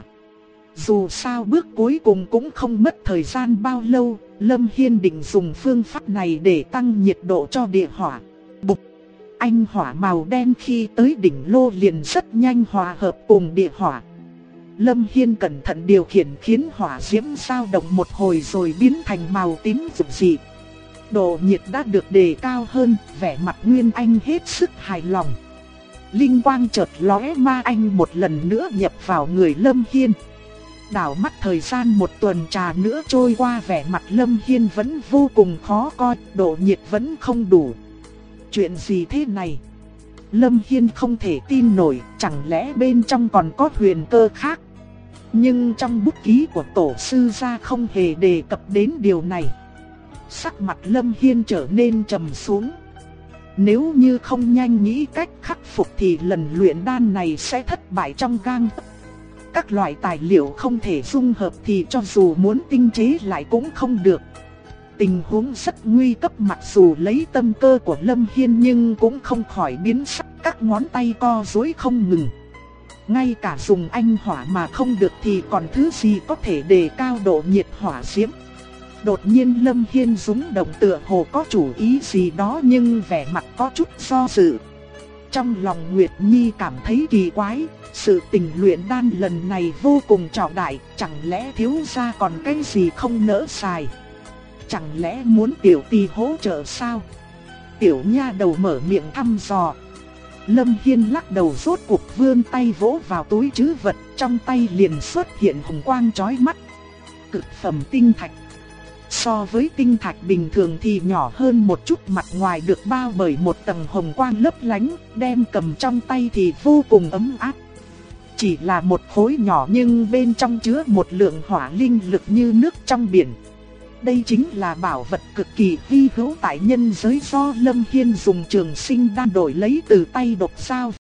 Dù sao bước cuối cùng cũng không mất thời gian bao lâu, Lâm Hiên định dùng phương pháp này để tăng nhiệt độ cho địa hỏa. Bụp! Anh hỏa màu đen khi tới đỉnh lô liền rất nhanh hòa hợp cùng địa hỏa. Lâm Hiên cẩn thận điều khiển khiến hỏa diễm dao động một hồi rồi biến thành màu tím rực rỡ. Độ nhiệt đã được đề cao hơn, vẻ mặt Nguyên Anh hết sức hài lòng. Linh quang chợt lóe, ma anh một lần nữa nhập vào người Lâm Hiên. Đảo mắt thời gian một tuần trà nữa trôi qua, vẻ mặt Lâm Hiên vẫn vô cùng khó coi, độ nhiệt vẫn không đủ. Chuyện gì thế này? Lâm Hiên không thể tin nổi, chẳng lẽ bên trong còn có huyền cơ khác? Nhưng trong bút ký của tổ sư gia không hề đề cập đến điều này. Sắc mặt Lâm Hiên trở nên trầm xuống. Nếu như không nhanh nghĩ cách khắc phục thì lần luyện đan này sẽ thất bại trong gang tấc. Các loại tài liệu không thể dung hợp thì cho dù muốn tinh chế lại cũng không được. Tình huống rất nguy cấp, mặc dù lấy tâm cơ của Lâm Hiên nhưng cũng không khỏi biến sắc, các ngón tay co duỗi không ngừng. Ngay cả dùng anh hỏa mà không được thì còn thứ gì có thể đề cao độ nhiệt hỏa diễm. Đột nhiên Lâm Hiên rung động, tựa hồ có chủ ý gì đó nhưng vẻ mặt có chút do dự. Trong lòng Nguyệt Nhi cảm thấy kỳ quái, sự tình luyện đan lần này vô cùng trọng đại, chẳng lẽ thiếu gia còn cái gì không nỡ xài? Chẳng lẽ muốn tiểu tỳ hỗ trợ sao? Tiểu nha đầu mở miệng thăm dò. Lâm Hiên lắc đầu, rốt cuộc vươn tay vỗ vào túi trữ vật, trong tay liền xuất hiện hồng quang chói mắt. Cực phẩm tinh thạch. So với tinh thạch bình thường thì nhỏ hơn một chút, mặt ngoài được bao bởi một tầng hồng quang lấp lánh, đem cầm trong tay thì vô cùng ấm áp. Chỉ là một khối nhỏ nhưng bên trong chứa một lượng hỏa linh lực như nước trong biển. Đây chính là bảo vật cực kỳ hy hữu tại nhân giới do Lâm Hiên dùng trường sinh đan đổi lấy từ tay Độc Giao